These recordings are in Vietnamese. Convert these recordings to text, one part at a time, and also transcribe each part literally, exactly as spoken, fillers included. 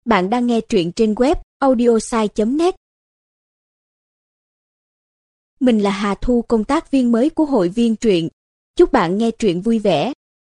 Bạn đang nghe truyện trên web audiosai chấm net. Mình là Hà Thu, công tác viên mới của hội viên truyện. Chúc bạn nghe truyện vui vẻ.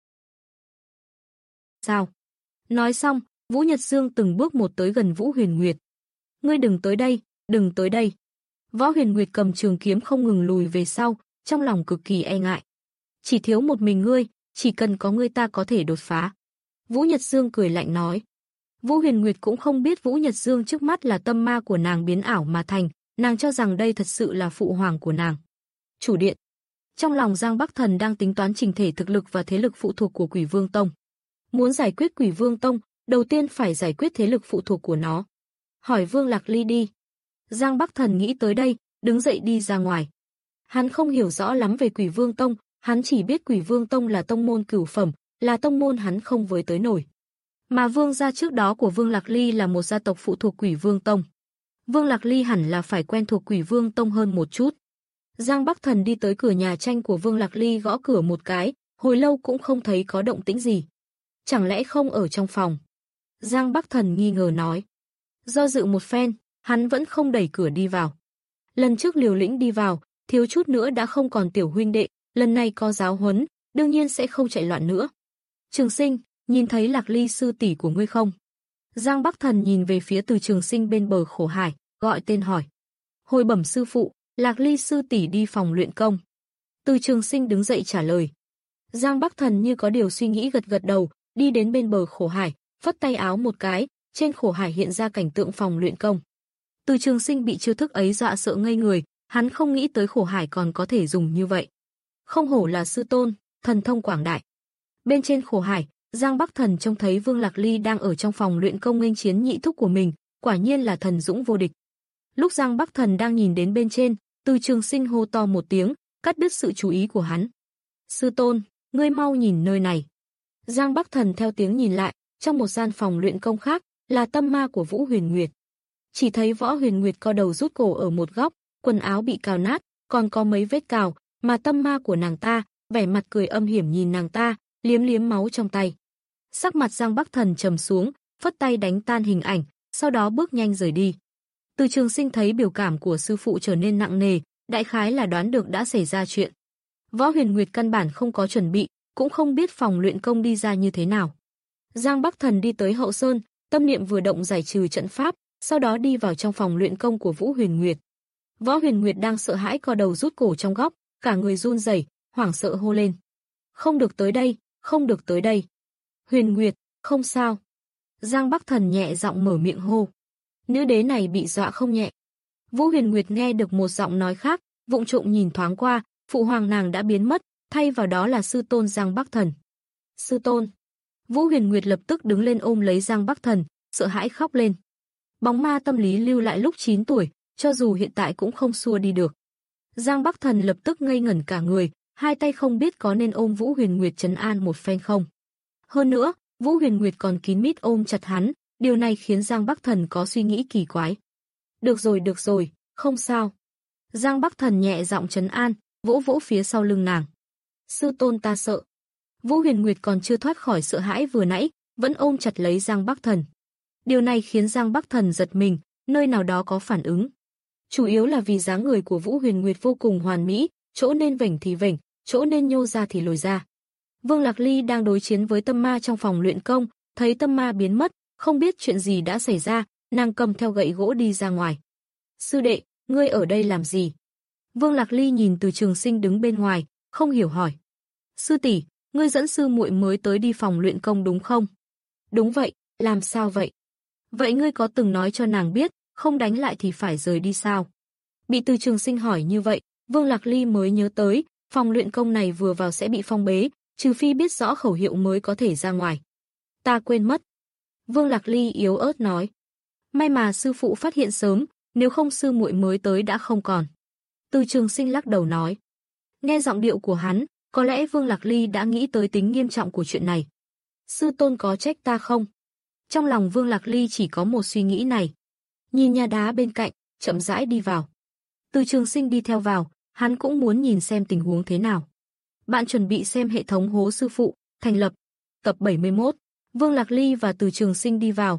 Sao? Nói xong, Vũ Nhật Dương từng bước một tới gần Vũ Huyền Nguyệt. Ngươi đừng tới đây, đừng tới đây. Võ Huyền Nguyệt cầm trường kiếm không ngừng lùi về sau, trong lòng cực kỳ e ngại. Chỉ thiếu một mình ngươi, chỉ cần có ngươi ta có thể đột phá. Vũ Nhật Dương cười lạnh nói. Vũ Huyền Nguyệt cũng không biết Vũ Nhật Dương trước mắt là tâm ma của nàng biến ảo mà thành, nàng cho rằng đây thật sự là phụ hoàng của nàng. Chủ điện. Trong lòng Giang Bắc Thần đang tính toán trình thể thực lực và thế lực phụ thuộc của Quỷ Vương Tông. Muốn giải quyết Quỷ Vương Tông, đầu tiên phải giải quyết thế lực phụ thuộc của nó. Hỏi Vương Lạc Ly đi. Giang Bắc Thần nghĩ tới đây, đứng dậy đi ra ngoài. Hắn không hiểu rõ lắm về Quỷ Vương Tông, hắn chỉ biết Quỷ Vương Tông là tông môn cửu phẩm, là tông môn hắn không với tới nổi. Mà Vương gia trước đó của Vương Lạc Ly là một gia tộc phụ thuộc Quỷ Vương Tông. Vương Lạc Ly hẳn là phải quen thuộc Quỷ Vương Tông hơn một chút. Giang Bắc Thần đi tới cửa nhà tranh của Vương Lạc Ly, gõ cửa một cái, hồi lâu cũng không thấy có động tĩnh gì. Chẳng lẽ không ở trong phòng? Giang Bắc Thần nghi ngờ nói. Do dự một phen, hắn vẫn không đẩy cửa đi vào. Lần trước liều lĩnh đi vào, thiếu chút nữa đã không còn tiểu huynh đệ, lần này có giáo huấn, đương nhiên sẽ không chạy loạn nữa. Trường Sinh, nhìn thấy Lạc Ly sư tỷ của ngươi không? Giang Bắc Thần nhìn về phía Từ Trường Sinh bên bờ khổ hải, gọi tên hỏi. Hồi bẩm sư phụ, Lạc Ly sư tỷ đi phòng luyện công. Từ Trường Sinh đứng dậy trả lời. Giang Bắc Thần như có điều suy nghĩ gật gật đầu, đi đến bên bờ khổ hải, phất tay áo một cái, trên khổ hải hiện ra cảnh tượng phòng luyện công. Từ Trường Sinh bị chiêu thức ấy dọa sợ ngây người, hắn không nghĩ tới khổ hải còn có thể dùng như vậy. Không hổ là sư tôn, thần thông quảng đại. Bên trên khổ hải, Giang Bắc Thần trông thấy Vương Lạc Ly đang ở trong phòng luyện công nghênh chiến nhị thúc của mình, quả nhiên là thần dũng vô địch. Lúc Giang Bắc Thần đang nhìn đến bên trên, Từ Trường Sinh hô to một tiếng, cắt đứt sự chú ý của hắn. Sư tôn, ngươi mau nhìn nơi này. Giang Bắc Thần theo tiếng nhìn lại, trong một gian phòng luyện công khác, là tâm ma của Vũ Huyền Nguyệt. Chỉ thấy Võ Huyền Nguyệt co đầu rút cổ ở một góc, quần áo bị cào nát, còn có mấy vết cào, mà tâm ma của nàng ta, vẻ mặt cười âm hiểm nhìn nàng ta, liếm liếm máu trong tay. Sắc mặt Giang Bắc Thần trầm xuống, phất tay đánh tan hình ảnh, sau đó bước nhanh rời đi. Từ Trường Sinh thấy biểu cảm của sư phụ trở nên nặng nề, đại khái là đoán được đã xảy ra chuyện. Võ Huyền Nguyệt căn bản không có chuẩn bị, cũng không biết phòng luyện công đi ra như thế nào. Giang Bắc Thần đi tới hậu sơn, tâm niệm vừa động giải trừ trận pháp, sau đó đi vào trong phòng luyện công của Vũ Huyền Nguyệt. Võ Huyền Nguyệt đang sợ hãi co đầu rút cổ trong góc, cả người run rẩy, hoảng sợ hô lên. Không được tới đây, không được tới đây. Huyền Nguyệt, không sao. Giang Bắc Thần nhẹ giọng mở miệng hô. Nữ đế này bị dọa không nhẹ. Vũ Huyền Nguyệt nghe được một giọng nói khác, vụng trộm nhìn thoáng qua, phụ hoàng nàng đã biến mất, thay vào đó là sư tôn Giang Bắc Thần. Sư tôn. Vũ Huyền Nguyệt lập tức đứng lên ôm lấy Giang Bắc Thần, sợ hãi khóc lên. Bóng ma tâm lý lưu lại lúc chín tuổi, cho dù hiện tại cũng không xua đi được. Giang Bắc Thần lập tức ngây ngẩn cả người, hai tay không biết có nên ôm Vũ Huyền Nguyệt trấn an một phen không. Hơn nữa, Vũ Huyền Nguyệt còn kín mít ôm chặt hắn, điều này khiến Giang Bắc Thần có suy nghĩ kỳ quái. Được rồi, được rồi, không sao. Giang Bắc Thần nhẹ giọng trấn an, vỗ vỗ phía sau lưng nàng. Sư tôn ta sợ. Vũ Huyền Nguyệt còn chưa thoát khỏi sợ hãi vừa nãy, vẫn ôm chặt lấy Giang Bắc Thần. Điều này khiến Giang Bắc Thần giật mình, nơi nào đó có phản ứng. Chủ yếu là vì dáng người của Vũ Huyền Nguyệt vô cùng hoàn mỹ, chỗ nên vểnh thì vểnh, chỗ nên nhô ra thì lồi ra. Vương Lạc Ly đang đối chiến với tâm ma trong phòng luyện công, thấy tâm ma biến mất, không biết chuyện gì đã xảy ra, nàng cầm theo gậy gỗ đi ra ngoài. Sư đệ, ngươi ở đây làm gì? Vương Lạc Ly nhìn Từ Trường Sinh đứng bên ngoài, không hiểu hỏi. Sư tỷ, ngươi dẫn sư muội mới tới đi phòng luyện công đúng không? Đúng vậy, làm sao vậy? Vậy ngươi có từng nói cho nàng biết, không đánh lại thì phải rời đi sao? Bị Từ Trường Sinh hỏi như vậy, Vương Lạc Ly mới nhớ tới, phòng luyện công này vừa vào sẽ bị phong bế, trừ phi biết rõ khẩu hiệu mới có thể ra ngoài. Ta quên mất. Vương Lạc Ly yếu ớt nói. May mà sư phụ phát hiện sớm, nếu không sư muội mới tới đã không còn. Từ Trường Sinh lắc đầu nói. Nghe giọng điệu của hắn, có lẽ Vương Lạc Ly đã nghĩ tới tính nghiêm trọng của chuyện này. Sư tôn có trách ta không? Trong lòng Vương Lạc Ly chỉ có một suy nghĩ này. Nhìn nhà đá bên cạnh, chậm rãi đi vào. Từ Trường Sinh đi theo vào, hắn cũng muốn nhìn xem tình huống thế nào. Bạn chuẩn bị xem hệ thống hố sư phụ, thành lập. Tập bảy mươi mốt, Vương Lạc Ly và Từ Trường Sinh đi vào.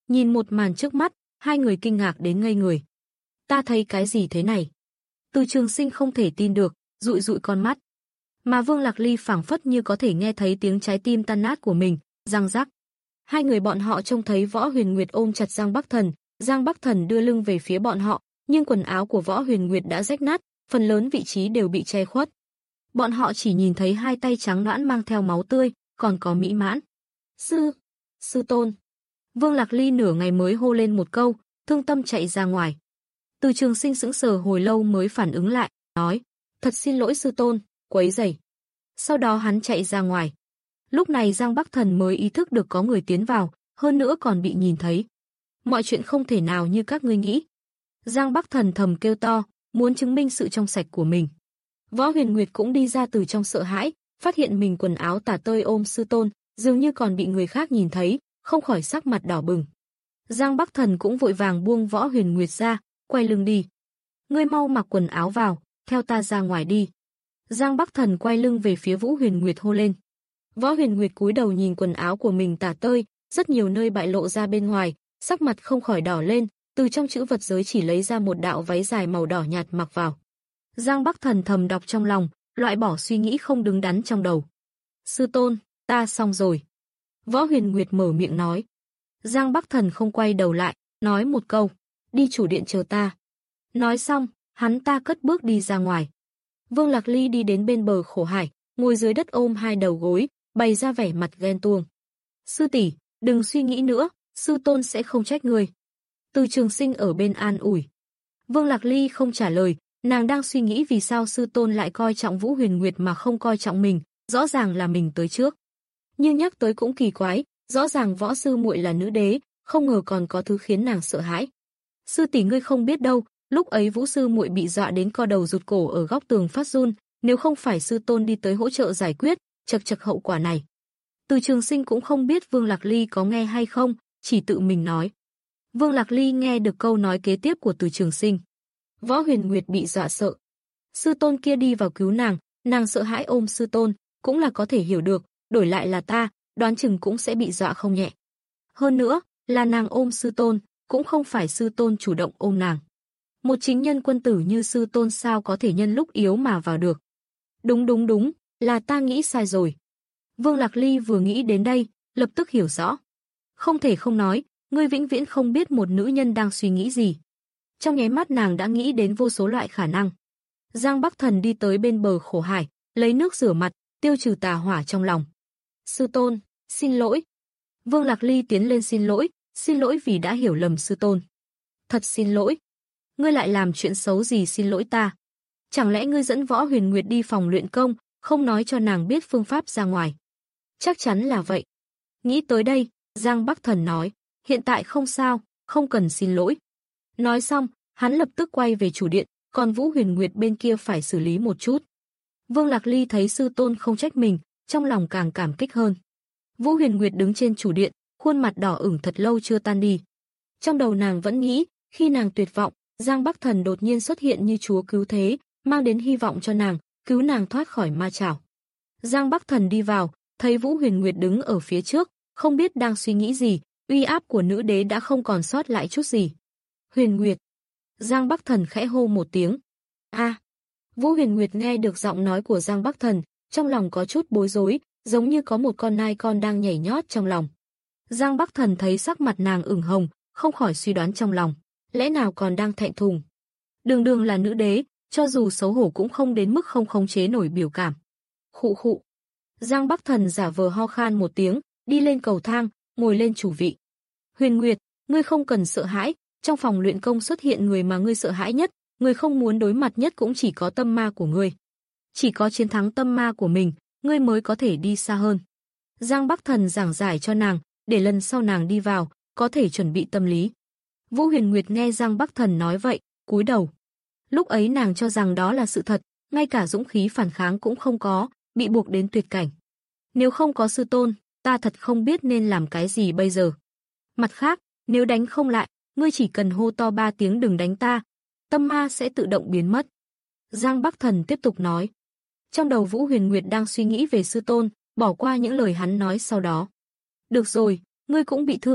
Nhìn một màn trước mắt, hai người kinh ngạc đến ngây người. Ta thấy cái gì thế này? Từ Trường Sinh không thể tin được, dụi dụi con mắt. Mà Vương Lạc Ly phảng phất như có thể nghe thấy tiếng trái tim tan nát của mình, răng rắc. Hai người bọn họ trông thấy Võ Huyền Nguyệt ôm chặt Giang Bắc Thần, Giang Bắc Thần đưa lưng về phía bọn họ, nhưng quần áo của Võ Huyền Nguyệt đã rách nát, phần lớn vị trí đều bị che khuất. Bọn họ chỉ nhìn thấy hai tay trắng nõn mang theo máu tươi, còn có mỹ mãn. Sư, sư tôn. Vương Lạc Ly nửa ngày mới hô lên một câu, thương tâm chạy ra ngoài. Từ Trường Sinh sững sờ hồi lâu mới phản ứng lại, nói, thật xin lỗi sư tôn, quấy rầy. Sau đó hắn chạy ra ngoài. Lúc này Giang Bắc Thần mới ý thức được có người tiến vào, hơn nữa còn bị nhìn thấy. Mọi chuyện không thể nào như các ngươi nghĩ. Giang Bắc Thần thầm kêu to, muốn chứng minh sự trong sạch của mình. Võ Huyền Nguyệt cũng đi ra từ trong sợ hãi, phát hiện mình quần áo tả tơi ôm sư tôn, dường như còn bị người khác nhìn thấy, không khỏi sắc mặt đỏ bừng. Giang Bắc Thần cũng vội vàng buông Võ Huyền Nguyệt ra, quay lưng đi. Ngươi mau mặc quần áo vào, theo ta ra ngoài đi. Giang Bắc Thần quay lưng về phía Vũ Huyền Nguyệt hô lên. Võ Huyền Nguyệt cúi đầu nhìn quần áo của mình tả tơi, rất nhiều nơi bại lộ ra bên ngoài, sắc mặt không khỏi đỏ lên, từ trong chữ vật giới chỉ lấy ra một đạo váy dài màu đỏ nhạt mặc vào. Giang Bắc Thần thầm đọc trong lòng, loại bỏ suy nghĩ không đứng đắn trong đầu. Sư tôn, ta xong rồi. Võ Huyền Nguyệt mở miệng nói. Giang Bắc Thần không quay đầu lại, nói một câu, đi chủ điện chờ ta. Nói xong, hắn ta cất bước đi ra ngoài. Vương Lạc Ly đi đến bên bờ khổ hải, ngồi dưới đất ôm hai đầu gối, bày ra vẻ mặt ghen tuông. Sư tỷ, đừng suy nghĩ nữa, sư tôn sẽ không trách ngươi. Từ Trường Sinh ở bên an ủi. Vương Lạc Ly không trả lời, nàng đang suy nghĩ vì sao sư tôn lại coi trọng Vũ Huyền Nguyệt mà không coi trọng mình, rõ ràng là mình tới trước. Nhưng nhắc tới cũng kỳ quái, rõ ràng võ sư muội là nữ đế, không ngờ còn có thứ khiến nàng sợ hãi. Sư tỷ ngươi không biết đâu, lúc ấy Vũ sư muội bị dọa đến co đầu rụt cổ ở góc tường phát run, nếu không phải sư tôn đi tới hỗ trợ giải quyết, chật chật hậu quả này. Từ Trường Sinh cũng không biết Vương Lạc Ly có nghe hay không, chỉ tự mình nói. Vương Lạc Ly nghe được câu nói kế tiếp của Từ Trường Sinh. Võ Huyền Nguyệt bị dọa sợ. Sư tôn kia đi vào cứu nàng, nàng sợ hãi ôm sư tôn, cũng là có thể hiểu được, đổi lại là ta, đoán chừng cũng sẽ bị dọa không nhẹ. Hơn nữa, là nàng ôm sư tôn, cũng không phải sư tôn chủ động ôm nàng. Một chính nhân quân tử như sư tôn sao có thể nhân lúc yếu mà vào được. Đúng đúng đúng, là ta nghĩ sai rồi. Vương Lạc Ly vừa nghĩ đến đây, lập tức hiểu rõ. Không thể không nói, ngươi vĩnh viễn không biết một nữ nhân đang suy nghĩ gì. Trong nháy mắt nàng đã nghĩ đến vô số loại khả năng. Giang Bắc Thần đi tới bên bờ khổ hải, lấy nước rửa mặt, tiêu trừ tà hỏa trong lòng. Sư tôn, xin lỗi. Vương Lạc Ly tiến lên xin lỗi, xin lỗi vì đã hiểu lầm sư tôn. Thật xin lỗi. Ngươi lại làm chuyện xấu gì xin lỗi ta? Chẳng lẽ ngươi dẫn Võ Huyền Nguyệt đi phòng luyện công, không nói cho nàng biết phương pháp ra ngoài? Chắc chắn là vậy. Nghĩ tới đây, Giang Bắc Thần nói, hiện tại không sao, không cần xin lỗi. Nói xong, hắn lập tức quay về chủ điện, còn Vũ Huyền Nguyệt bên kia phải xử lý một chút. Vương Lạc Ly thấy sư tôn không trách mình, trong lòng càng cảm kích hơn. Vũ Huyền Nguyệt đứng trên chủ điện, khuôn mặt đỏ ửng thật lâu chưa tan đi. Trong đầu nàng vẫn nghĩ, khi nàng tuyệt vọng, Giang Bắc Thần đột nhiên xuất hiện như chúa cứu thế, mang đến hy vọng cho nàng, cứu nàng thoát khỏi ma chảo. Giang Bắc Thần đi vào, thấy Vũ Huyền Nguyệt đứng ở phía trước, không biết đang suy nghĩ gì, uy áp của nữ đế đã không còn sót lại chút gì. Huyền Nguyệt. Giang Bắc Thần khẽ hô một tiếng. A. À. Vũ Huyền Nguyệt nghe được giọng nói của Giang Bắc Thần, trong lòng có chút bối rối, giống như có một con nai con đang nhảy nhót trong lòng. Giang Bắc Thần thấy sắc mặt nàng ửng hồng, không khỏi suy đoán trong lòng, lẽ nào còn đang thẹn thùng. Đường đường là nữ đế, cho dù xấu hổ cũng không đến mức không khống chế nổi biểu cảm. Khụ khụ. Giang Bắc Thần giả vờ ho khan một tiếng, đi lên cầu thang, ngồi lên chủ vị. Huyền Nguyệt, ngươi không cần sợ hãi, trong phòng luyện công xuất hiện người mà ngươi sợ hãi nhất, ngươi không muốn đối mặt nhất cũng chỉ có tâm ma của ngươi. Chỉ có chiến thắng tâm ma của mình, ngươi mới có thể đi xa hơn. Giang Bắc Thần giảng giải cho nàng, để lần sau nàng đi vào, có thể chuẩn bị tâm lý. Vũ Huyền Nguyệt nghe Giang Bắc Thần nói vậy, cúi đầu. Lúc ấy nàng cho rằng đó là sự thật, ngay cả dũng khí phản kháng cũng không có, bị buộc đến tuyệt cảnh. Nếu không có sư tôn, ta thật không biết nên làm cái gì bây giờ. Mặt khác, nếu đánh không lại, ngươi chỉ cần hô to ba tiếng đừng đánh ta, tâm ma sẽ tự động biến mất. Giang Bắc Thần tiếp tục nói. Trong đầu Vũ Huyền Nguyệt đang suy nghĩ về sư tôn, bỏ qua những lời hắn nói sau đó. Được rồi, ngươi cũng bị thương,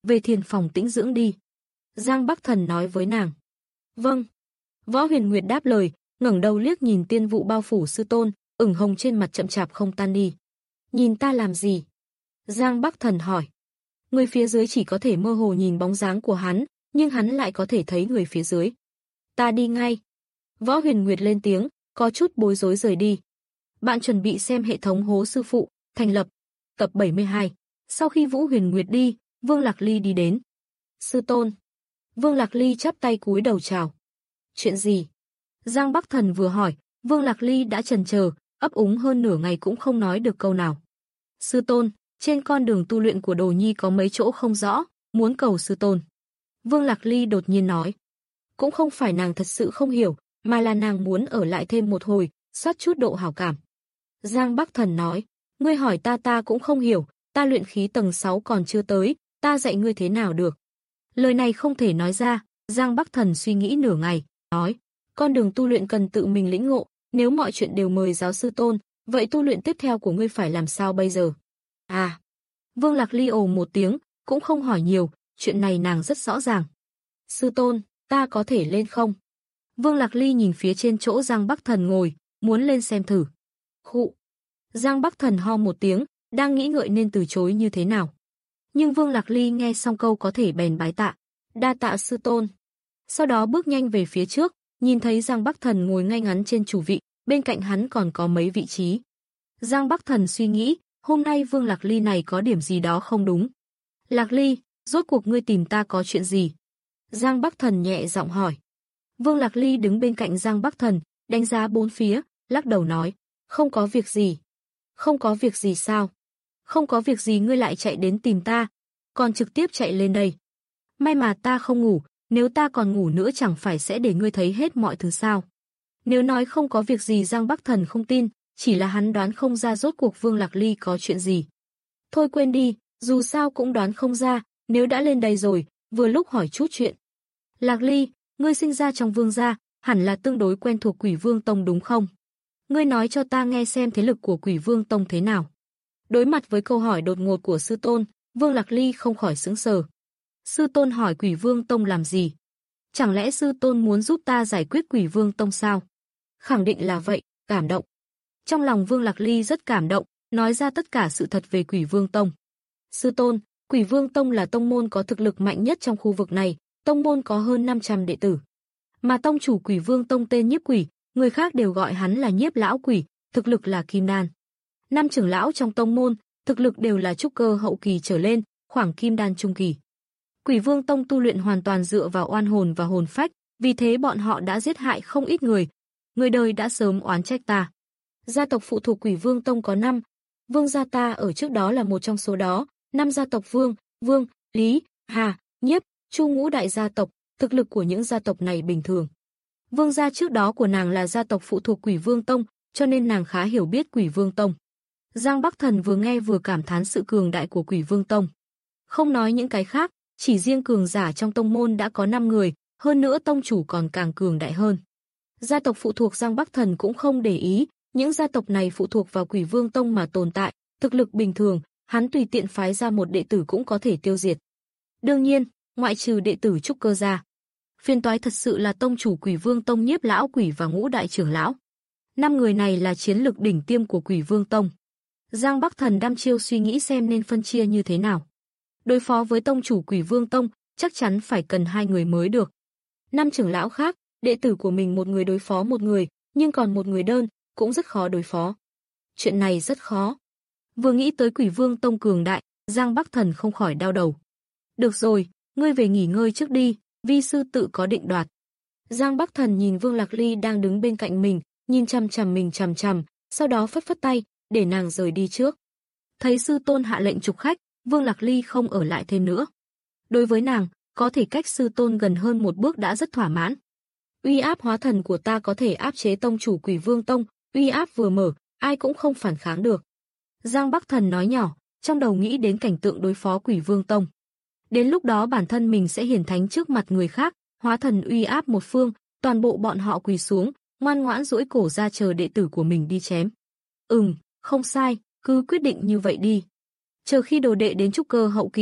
về thiền phòng tĩnh dưỡng đi. Giang Bắc Thần nói với nàng. Vâng. Võ Huyền Nguyệt đáp lời, ngẩng đầu liếc nhìn tiên vụ bao phủ sư tôn, ửng hồng trên mặt chậm chạp không tan đi. Nhìn ta làm gì? Giang Bắc Thần hỏi. Người phía dưới chỉ có thể mơ hồ nhìn bóng dáng của hắn, nhưng hắn lại có thể thấy người phía dưới. Ta đi ngay. Võ Huyền Nguyệt lên tiếng, có chút bối rối rời đi. Bạn chuẩn bị xem hệ thống hố sư phụ, thành lập. Tập bảy mươi hai. Sau khi Vũ Huyền Nguyệt đi, Vương Lạc Ly đi đến. Sư tôn. Vương Lạc Ly chắp tay cúi đầu chào. Chuyện gì? Giang Bắc Thần vừa hỏi, Vương Lạc Ly đã chần chờ, ấp úng hơn nửa ngày cũng không nói được câu nào. Sư tôn, trên con đường tu luyện của Đồ Nhi có mấy chỗ không rõ, muốn cầu sư tôn. Vương Lạc Ly đột nhiên nói. Cũng không phải nàng thật sự không hiểu, mà là nàng muốn ở lại thêm một hồi, soát chút độ hảo cảm. Giang Bắc Thần nói, ngươi hỏi ta ta cũng không hiểu, ta luyện khí tầng sáu còn chưa tới, ta dạy ngươi thế nào được. Lời này không thể nói ra, Giang Bắc Thần suy nghĩ nửa ngày, nói, con đường tu luyện cần tự mình lĩnh ngộ, nếu mọi chuyện đều mời giáo sư tôn, vậy tu luyện tiếp theo của ngươi phải làm sao bây giờ? À, Vương Lạc Ly ồ một tiếng, cũng không hỏi nhiều, chuyện này nàng rất rõ ràng. Sư tôn, ta có thể lên không? Vương Lạc Ly nhìn phía trên chỗ Giang Bắc Thần ngồi, muốn lên xem thử. Khụ. Giang Bắc Thần ho một tiếng, đang nghĩ ngợi nên từ chối như thế nào. Nhưng Vương Lạc Ly nghe xong câu có thể bèn bái tạ. Đa tạ sư tôn. Sau đó bước nhanh về phía trước, nhìn thấy Giang Bắc Thần ngồi ngay ngắn trên chủ vị, bên cạnh hắn còn có mấy vị trí. Giang Bắc Thần suy nghĩ, hôm nay Vương Lạc Ly này có điểm gì đó không đúng. Lạc Ly, rốt cuộc ngươi tìm ta có chuyện gì? Giang Bắc Thần nhẹ giọng hỏi. Vương Lạc Ly đứng bên cạnh Giang Bắc Thần, đánh giá bốn phía, lắc đầu nói, không có việc gì. Không có việc gì sao? Không có việc gì ngươi lại chạy đến tìm ta, còn trực tiếp chạy lên đây. May mà ta không ngủ, nếu ta còn ngủ nữa chẳng phải sẽ để ngươi thấy hết mọi thứ sao. Nếu nói không có việc gì Giang Bắc Thần không tin, chỉ là hắn đoán không ra rốt cuộc Vương Lạc Ly có chuyện gì. Thôi quên đi, dù sao cũng đoán không ra, nếu đã lên đây rồi, vừa lúc hỏi chút chuyện. Lạc Ly, ngươi sinh ra trong Vương gia, hẳn là tương đối quen thuộc Quỷ Vương Tông đúng không? Ngươi nói cho ta nghe xem thế lực của Quỷ Vương Tông thế nào. Đối mặt với câu hỏi đột ngột của sư tôn, Vương Lạc Ly không khỏi sững sờ. Sư tôn hỏi Quỷ Vương Tông làm gì? Chẳng lẽ sư tôn muốn giúp ta giải quyết Quỷ Vương Tông sao? Khẳng định là vậy, cảm động. Trong lòng Vương Lạc Ly rất cảm động, nói ra tất cả sự thật về Quỷ Vương Tông. Sư tôn, Quỷ Vương Tông là tông môn có thực lực mạnh nhất trong khu vực này, tông môn có hơn năm trăm đệ tử. Mà tông chủ Quỷ Vương Tông tên Nhiếp Quỷ, người khác đều gọi hắn là Nhiếp lão quỷ, thực lực là kim đan. Năm trưởng lão trong tông môn, thực lực đều là trúc cơ hậu kỳ trở lên, khoảng kim đan trung kỳ. Quỷ Vương Tông tu luyện hoàn toàn dựa vào oan hồn và hồn phách, vì thế bọn họ đã giết hại không ít người. Người đời đã sớm oán trách ta. Gia tộc phụ thuộc Quỷ Vương Tông có năm, Vương gia ta ở trước đó là một trong số đó, năm gia tộc Vương, Vương, Lý, Hà, Nhiếp, Chu ngũ đại gia tộc, thực lực của những gia tộc này bình thường. Vương gia trước đó của nàng là gia tộc phụ thuộc Quỷ Vương Tông, cho nên nàng khá hiểu biết Quỷ Vương Tông. Giang Bắc Thần vừa nghe vừa cảm thán sự cường đại của Quỷ Vương Tông. Không nói những cái khác, chỉ riêng cường giả trong tông môn đã có năm người, hơn nữa tông chủ còn càng cường đại hơn. Gia tộc phụ thuộc Giang Bắc Thần cũng không để ý, những gia tộc này phụ thuộc vào Quỷ Vương Tông mà tồn tại, thực lực bình thường, hắn tùy tiện phái ra một đệ tử cũng có thể tiêu diệt. Đương nhiên, ngoại trừ đệ tử trúc cơ gia. Phiền toái thật sự là tông chủ Quỷ Vương Tông Nhiếp lão quỷ và ngũ đại trưởng lão. Năm người này là chiến lực đỉnh tiêm của Quỷ Vương Tông. Giang Bắc Thần đăm chiêu suy nghĩ xem nên phân chia như thế nào. Đối phó với tông chủ Quỷ Vương Tông, chắc chắn phải cần hai người mới được. Năm trưởng lão khác, đệ tử của mình một người đối phó một người, nhưng còn một người đơn, cũng rất khó đối phó. Chuyện này rất khó. Vừa nghĩ tới Quỷ Vương Tông cường đại, Giang Bắc Thần không khỏi đau đầu. Được rồi, ngươi về nghỉ ngơi trước đi, vi sư tự có định đoạt. Giang Bắc Thần nhìn Vương Lạc Ly đang đứng bên cạnh mình, nhìn chằm chằm mình chằm chằm, sau đó phất phất tay, để nàng rời đi trước. Thấy sư tôn hạ lệnh trục khách, Vương Lạc Ly không ở lại thêm nữa. Đối với nàng, có thể cách sư tôn gần hơn một bước đã rất thỏa mãn. Uy áp hóa thần của ta có thể áp chế tông chủ Quỷ Vương Tông, uy áp vừa mở, ai cũng không phản kháng được. Giang Bắc Thần nói nhỏ, trong đầu nghĩ đến cảnh tượng đối phó Quỷ Vương Tông. Đến lúc đó bản thân mình sẽ hiển thánh trước mặt người khác, hóa thần uy áp một phương, toàn bộ bọn họ quỳ xuống, ngoan ngoãn duỗi cổ ra chờ đệ tử của mình đi chém. Ừm, không sai, cứ quyết định như vậy đi. Chờ khi đồ đệ đến trúc cơ hậu kỳ,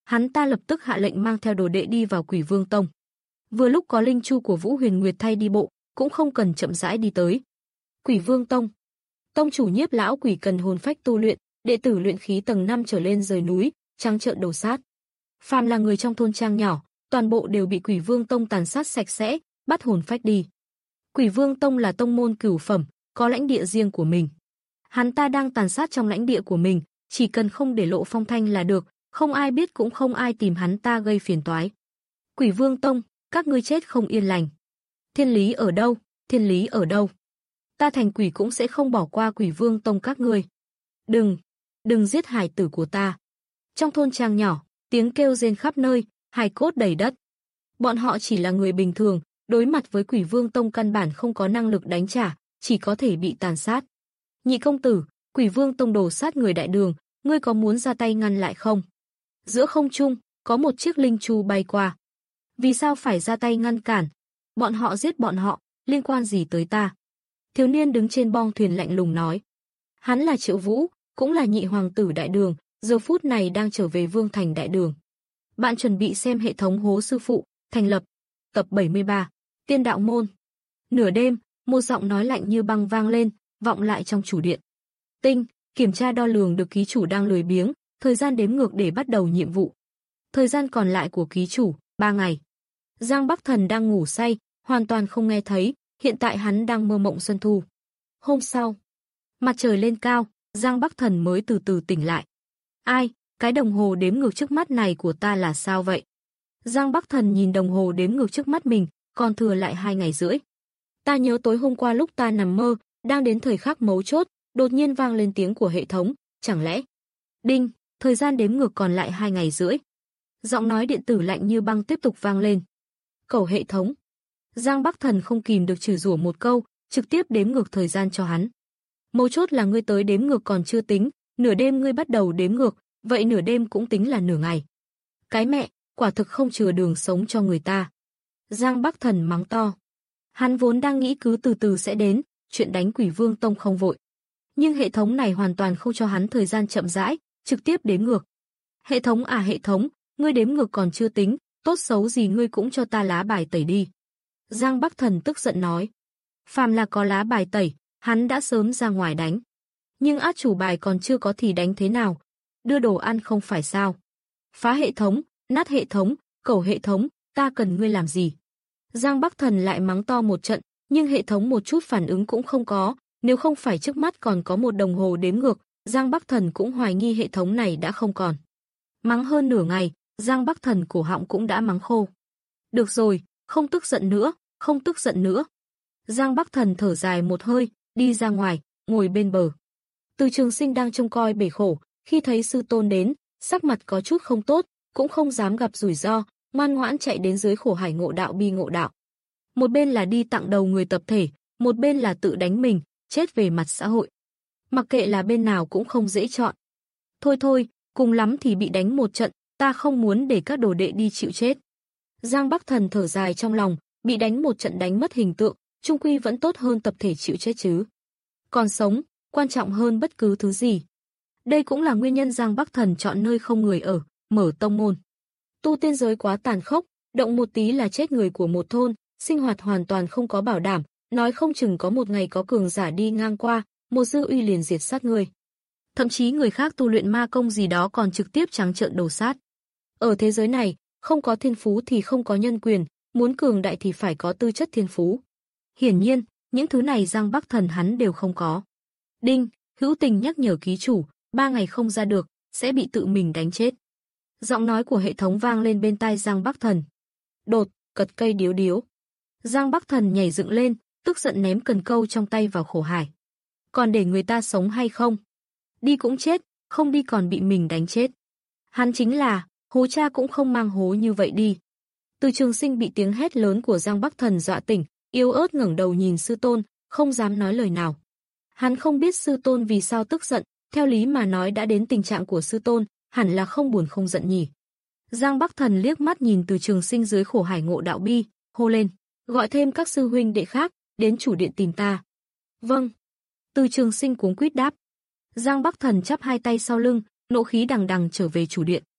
Hắn ta lập tức hạ lệnh mang theo đồ đệ đi vào Quỷ Vương Tông. Vừa lúc có linh chu của Vũ Huyền Nguyệt thay đi bộ, cũng không cần chậm rãi đi tới. Quỷ Vương Tông. Tông chủ Nhiếp lão quỷ cần hồn phách tu luyện, đệ tử luyện khí tầng năm trở lên rời núi, trắng trợn đầu sát. Phàm là người trong thôn trang nhỏ, toàn bộ đều bị Quỷ Vương Tông tàn sát sạch sẽ, bắt hồn phách đi. Quỷ Vương Tông là tông môn cửu phẩm, có lãnh địa riêng của mình. Hắn ta đang tàn sát trong lãnh địa của mình, chỉ cần không để lộ phong thanh là được, không ai biết cũng không ai tìm hắn ta gây phiền toái. Quỷ Vương Tông, các ngươi chết không yên lành. Thiên lý ở đâu? Thiên lý ở đâu? Ta thành quỷ cũng sẽ không bỏ qua Quỷ Vương Tông các ngươi. Đừng, đừng giết hài tử của ta. Trong thôn trang nhỏ, tiếng kêu rên khắp nơi, hài cốt đầy đất. Bọn họ chỉ là người bình thường, đối mặt với Quỷ Vương Tông căn bản không có năng lực đánh trả, chỉ có thể bị tàn sát. Nhị công tử, Quỷ Vương Tông đổ sát người đại đường, ngươi có muốn ra tay ngăn lại không? Giữa không trung, có một chiếc linh chu bay qua. Vì sao phải ra tay ngăn cản? Bọn họ giết bọn họ, liên quan gì tới ta? Thiếu niên đứng trên bong thuyền lạnh lùng nói. Hắn là Triệu Vũ, cũng là nhị hoàng tử đại đường, giờ phút này đang trở về Vương thành đại đường. Bạn chuẩn bị xem hệ thống hố sư phụ, thành lập. Tập bảy mươi ba, Tiên đạo môn. Nửa đêm, một giọng nói lạnh như băng vang lên, vọng lại trong chủ điện. Tinh, kiểm tra đo lường được ký chủ đang lười biếng, thời gian đếm ngược để bắt đầu nhiệm vụ. Thời gian còn lại của ký chủ, ba ngày. Giang Bắc Thần đang ngủ say, hoàn toàn không nghe thấy, hiện tại hắn đang mơ mộng xuân thu. Hôm sau, mặt trời lên cao, Giang Bắc Thần mới từ từ tỉnh lại. Ai, cái đồng hồ đếm ngược trước mắt này của ta là sao vậy? Giang Bắc Thần nhìn đồng hồ đếm ngược trước mắt mình, còn thừa lại hai ngày rưỡi. Ta nhớ tối hôm qua lúc ta nằm mơ, đang đến thời khắc mấu chốt, đột nhiên vang lên tiếng của hệ thống, chẳng lẽ? Đinh, thời gian đếm ngược còn lại hai ngày rưỡi. Giọng nói điện tử lạnh như băng tiếp tục vang lên. Cầu hệ thống. Giang Bắc Thần không kìm được chửi rủa một câu, trực tiếp đếm ngược thời gian cho hắn. Mấu chốt là ngươi tới đếm ngược còn chưa tính, nửa đêm ngươi bắt đầu đếm ngược, vậy nửa đêm cũng tính là nửa ngày. Cái mẹ, quả thực không chừa đường sống cho người ta. Giang Bắc Thần mắng to. Hắn vốn đang nghĩ cứ từ từ sẽ đến, chuyện đánh Quỷ Vương Tông không vội. Nhưng hệ thống này hoàn toàn không cho hắn thời gian chậm rãi, trực tiếp đếm ngược. Hệ thống à hệ thống, ngươi đếm ngược còn chưa tính, tốt xấu gì ngươi cũng cho ta lá bài tẩy đi. Giang Bắc Thần tức giận nói. Phàm là có lá bài tẩy, hắn đã sớm ra ngoài đánh. Nhưng át chủ bài còn chưa có thì đánh thế nào? Đưa đồ ăn không phải sao? Phá hệ thống, nát hệ thống, cẩu hệ thống, ta cần ngươi làm gì? Giang Bắc Thần lại mắng to một trận, nhưng hệ thống một chút phản ứng cũng không có, nếu không phải trước mắt còn có một đồng hồ đếm ngược, Giang Bắc Thần cũng hoài nghi hệ thống này đã không còn. Mắng hơn nửa ngày, Giang Bắc Thần cổ họng cũng đã mắng khô. Được rồi, không tức giận nữa, không tức giận nữa. Giang Bắc Thần thở dài một hơi, đi ra ngoài, ngồi bên bờ. Từ Trường Sinh đang trông coi bể khổ, khi thấy sư tôn đến, sắc mặt có chút không tốt, cũng không dám gặp rủi ro, ngoan ngoãn chạy đến dưới khổ hải ngộ đạo bi ngộ đạo. Một bên là đi tặng đầu người tập thể, một bên là tự đánh mình, chết về mặt xã hội. Mặc kệ là bên nào cũng không dễ chọn. Thôi thôi, cùng lắm thì bị đánh một trận, ta không muốn để các đồ đệ đi chịu chết. Giang Bắc Thần thở dài trong lòng, bị đánh một trận đánh mất hình tượng, chung quy vẫn tốt hơn tập thể chịu chết chứ. Còn sống, quan trọng hơn bất cứ thứ gì. Đây cũng là nguyên nhân Giang Bắc Thần chọn nơi không người ở, mở tông môn. Tu tiên giới quá tàn khốc, động một tí là chết người của một thôn, sinh hoạt hoàn toàn không có bảo đảm, nói không chừng có một ngày có cường giả đi ngang qua, một dư uy liền diệt sát người. Thậm chí người khác tu luyện ma công gì đó còn trực tiếp trắng trợn đồ sát. Ở thế giới này, không có thiên phú thì không có nhân quyền, muốn cường đại thì phải có tư chất thiên phú. Hiển nhiên, những thứ này Giang Bắc Thần hắn đều không có. Đinh, hữu tình nhắc nhở ký chủ, ba ngày không ra được, sẽ bị tự mình đánh chết. Giọng nói của hệ thống vang lên bên tai Giang Bắc Thần. Đột, cật cây điếu điếu. Giang Bắc Thần nhảy dựng lên, tức giận ném cần câu trong tay vào khổ hải. Còn để người ta sống hay không? Đi cũng chết, không đi còn bị mình đánh chết. Hắn chính là, hố cha cũng không mang hố như vậy đi. Từ Trường Sinh bị tiếng hét lớn của Giang Bắc Thần dọa tỉnh, yếu ớt ngẩng đầu nhìn sư tôn, không dám nói lời nào. Hắn không biết sư tôn vì sao tức giận, theo lý mà nói đã đến tình trạng của sư tôn, hẳn là không buồn không giận nhỉ. Giang Bắc Thần liếc mắt nhìn Từ Trường Sinh dưới khổ hải ngộ đạo bi, hô lên, gọi thêm các sư huynh đệ khác, đến chủ điện tìm ta. Vâng. Từ Trường Sinh cuống quýt đáp. Giang Bắc Thần chắp hai tay sau lưng, nộ khí đằng đằng trở về chủ điện.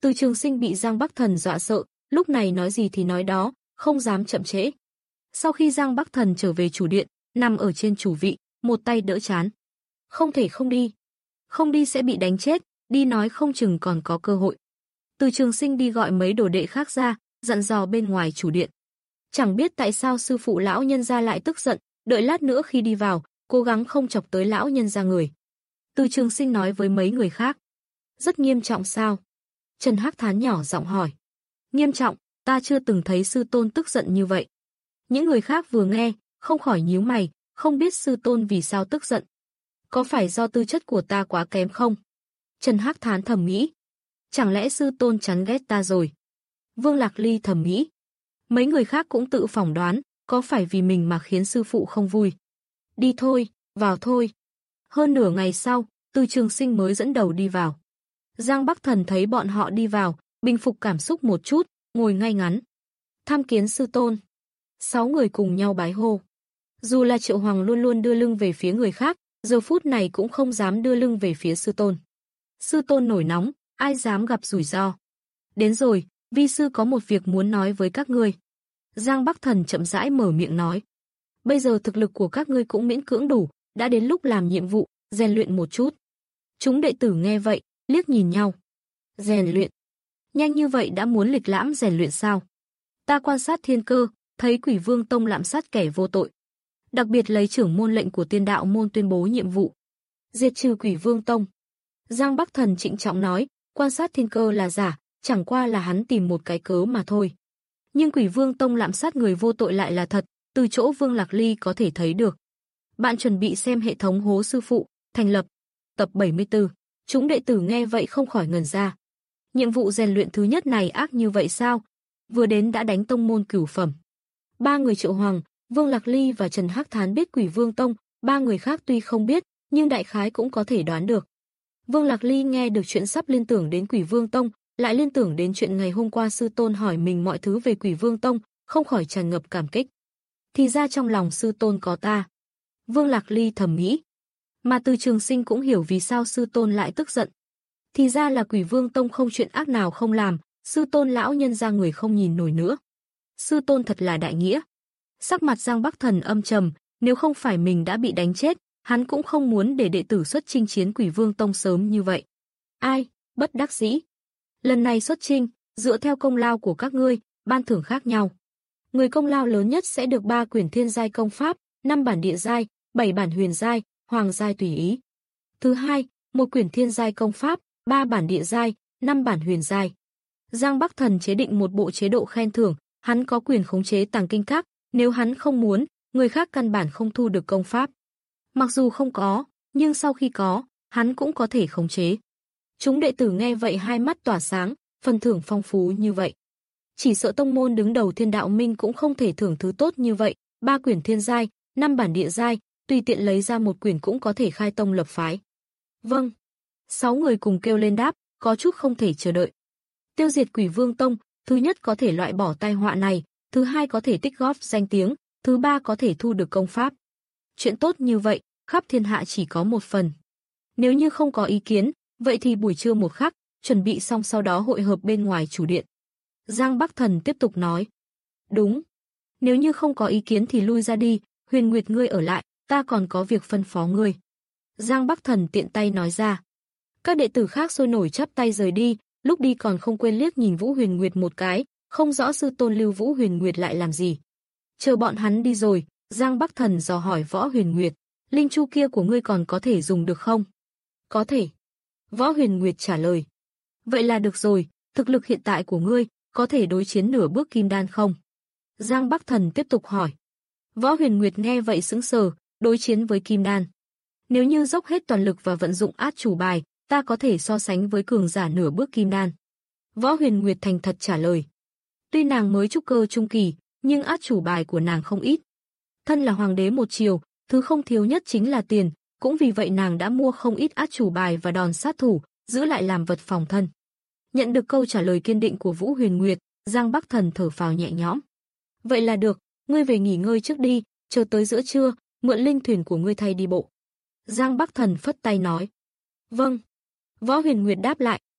Từ Trường Sinh bị Giang Bắc Thần dọa sợ, lúc này nói gì thì nói đó, không dám chậm trễ. Sau khi Giang Bắc Thần trở về chủ điện, nằm ở trên chủ vị, một tay đỡ trán. Không thể không đi. Không đi sẽ bị đánh chết, đi nói không chừng còn có cơ hội. Từ Trường Sinh đi gọi mấy đồ đệ khác ra, dặn dò bên ngoài chủ điện. Chẳng biết tại sao sư phụ lão nhân gia lại tức giận, đợi lát nữa khi đi vào, cố gắng không chọc tới lão nhân gia người. Từ Trường Sinh nói với mấy người khác. Rất nghiêm trọng sao? Trần Hắc Thán nhỏ giọng hỏi. Nghiêm trọng, ta chưa từng thấy sư tôn tức giận như vậy. Những người khác vừa nghe, không khỏi nhíu mày, không biết sư tôn vì sao tức giận. Có phải do tư chất của ta quá kém không? Trần Hắc Thán thầm nghĩ. Chẳng lẽ sư tôn chán ghét ta rồi? Vương Lạc Ly thầm nghĩ. Mấy người khác cũng tự phỏng đoán, có phải vì mình mà khiến sư phụ không vui. Đi thôi, vào thôi. Hơn nửa ngày sau, Từ Trường Sinh mới dẫn đầu đi vào. Giang Bắc Thần thấy bọn họ đi vào, bình phục cảm xúc một chút, ngồi ngay ngắn. Tham kiến sư tôn. Sáu người cùng nhau bái hô. Dù là Triệu Hoàng luôn luôn đưa lưng về phía người khác, giờ phút này cũng không dám đưa lưng về phía sư tôn. Sư tôn nổi nóng, ai dám gặp rủi ro. Đến rồi, vi sư có một việc muốn nói với các ngươi. Giang Bắc Thần chậm rãi mở miệng nói. Bây giờ thực lực của các ngươi cũng miễn cưỡng đủ, đã đến lúc làm nhiệm vụ, rèn luyện một chút. Chúng đệ tử nghe vậy, liếc nhìn nhau. Rèn luyện? Nhanh như vậy đã muốn lịch lãm rèn luyện sao? Ta quan sát thiên cơ, thấy Quỷ Vương Tông lạm sát kẻ vô tội. Đặc biệt lấy trưởng môn lệnh của Tiên Đạo môn tuyên bố nhiệm vụ. Diệt trừ Quỷ Vương Tông. Giang Bắc Thần trịnh trọng nói, quan sát thiên cơ là giả, chẳng qua là hắn tìm một cái cớ mà thôi. Nhưng Quỷ Vương Tông lạm sát người vô tội lại là thật, từ chỗ Vương Lạc Ly có thể thấy được. Bạn chuẩn bị xem hệ thống hố sư phụ, thành lập. Tập bảy mươi tư. Chúng đệ tử nghe vậy không khỏi ngẩn ra. Nhiệm vụ rèn luyện thứ nhất này ác như vậy sao? Vừa đến đã đánh tông môn cửu phẩm. Ba người Triệu Hoàng, Vương Lạc Ly và Trần Hắc Thán biết Quỷ Vương Tông, ba người khác tuy không biết, nhưng đại khái cũng có thể đoán được. Vương Lạc Ly nghe được chuyện sắp liên tưởng đến Quỷ Vương Tông, lại liên tưởng đến chuyện ngày hôm qua sư tôn hỏi mình mọi thứ về Quỷ Vương Tông, không khỏi tràn ngập cảm kích. Thì ra trong lòng sư tôn có ta. Vương Lạc Ly thầm nghĩ. Mà Từ Trường Sinh cũng hiểu vì sao sư tôn lại tức giận. Thì ra là Quỷ Vương Tông không chuyện ác nào không làm, sư tôn lão nhân ra người không nhìn nổi nữa. Sư tôn thật là đại nghĩa. Sắc mặt Giang Bắc Thần âm trầm, nếu không phải mình đã bị đánh chết, hắn cũng không muốn để đệ tử xuất chinh chiến Quỷ Vương Tông sớm như vậy. Ai, bất đắc dĩ. Lần này xuất chinh, dựa theo công lao của các ngươi, ban thưởng khác nhau. Người công lao lớn nhất sẽ được ba quyển thiên giai công pháp, năm bản địa giai, bảy bản huyền giai, hoàng giai tùy ý. Thứ hai, một quyển thiên giai công pháp, ba bản địa giai, năm bản huyền giai. Giang Bắc Thần chế định một bộ chế độ khen thưởng, hắn có quyền khống chế tàng kinh các, nếu hắn không muốn, người khác căn bản không thu được công pháp. Mặc dù không có, nhưng sau khi có, hắn cũng có thể khống chế. Chúng đệ tử nghe vậy hai mắt tỏa sáng, phần thưởng phong phú như vậy. Chỉ sợ tông môn đứng đầu Thiên Đạo Minh cũng không thể thưởng thứ tốt như vậy, ba quyển thiên giai, năm bản địa giai, tùy tiện lấy ra một quyển cũng có thể khai tông lập phái. Vâng. Sáu người cùng kêu lên đáp, có chút không thể chờ đợi. Tiêu diệt Quỷ Vương Tông, thứ nhất có thể loại bỏ tai họa này, thứ hai có thể tích góp danh tiếng, thứ ba có thể thu được công pháp. Chuyện tốt như vậy, khắp thiên hạ chỉ có một phần. Nếu như không có ý kiến, vậy thì buổi trưa một khắc, chuẩn bị xong sau đó hội hợp bên ngoài chủ điện. Giang Bắc Thần tiếp tục nói. Đúng. Nếu như không có ý kiến thì lui ra đi, Huyền Nguyệt ngươi ở lại, ta còn có việc phân phó ngươi. Giang Bắc Thần tiện tay nói ra. Các đệ tử khác sôi nổi chắp tay rời đi, lúc đi còn không quên liếc nhìn Vũ Huyền Nguyệt một cái, không rõ sư tôn lưu Vũ Huyền Nguyệt lại làm gì. Chờ bọn hắn đi rồi, Giang Bắc Thần dò hỏi Võ Huyền Nguyệt, linh chu kia của ngươi còn có thể dùng được không? Có thể. Võ Huyền Nguyệt trả lời. Vậy là được rồi, thực lực hiện tại của ngươi, có thể đối chiến nửa bước kim đan không? Giang Bắc Thần tiếp tục hỏi. Võ Huyền Nguyệt nghe vậy sững sờ, đối chiến với kim đan. Nếu như dốc hết toàn lực và vận dụng át chủ bài, ta có thể so sánh với cường giả nửa bước kim đan. Võ Huyền Nguyệt thành thật trả lời. Tuy nàng mới trúc cơ trung kỳ, nhưng át chủ bài của nàng không ít. Thân là hoàng đế một triều, thứ không thiếu nhất chính là tiền, cũng vì vậy nàng đã mua không ít át chủ bài và đòn sát thủ, giữ lại làm vật phòng thân. Nhận được câu trả lời kiên định của Vũ Huyền Nguyệt, Giang Bắc Thần thở phào nhẹ nhõm. Vậy là được, ngươi về nghỉ ngơi trước đi, chờ tới giữa trưa, mượn linh thuyền của ngươi thay đi bộ. Giang Bắc Thần phất tay nói. Vâng. Võ Huyền Nguyệt đáp lại,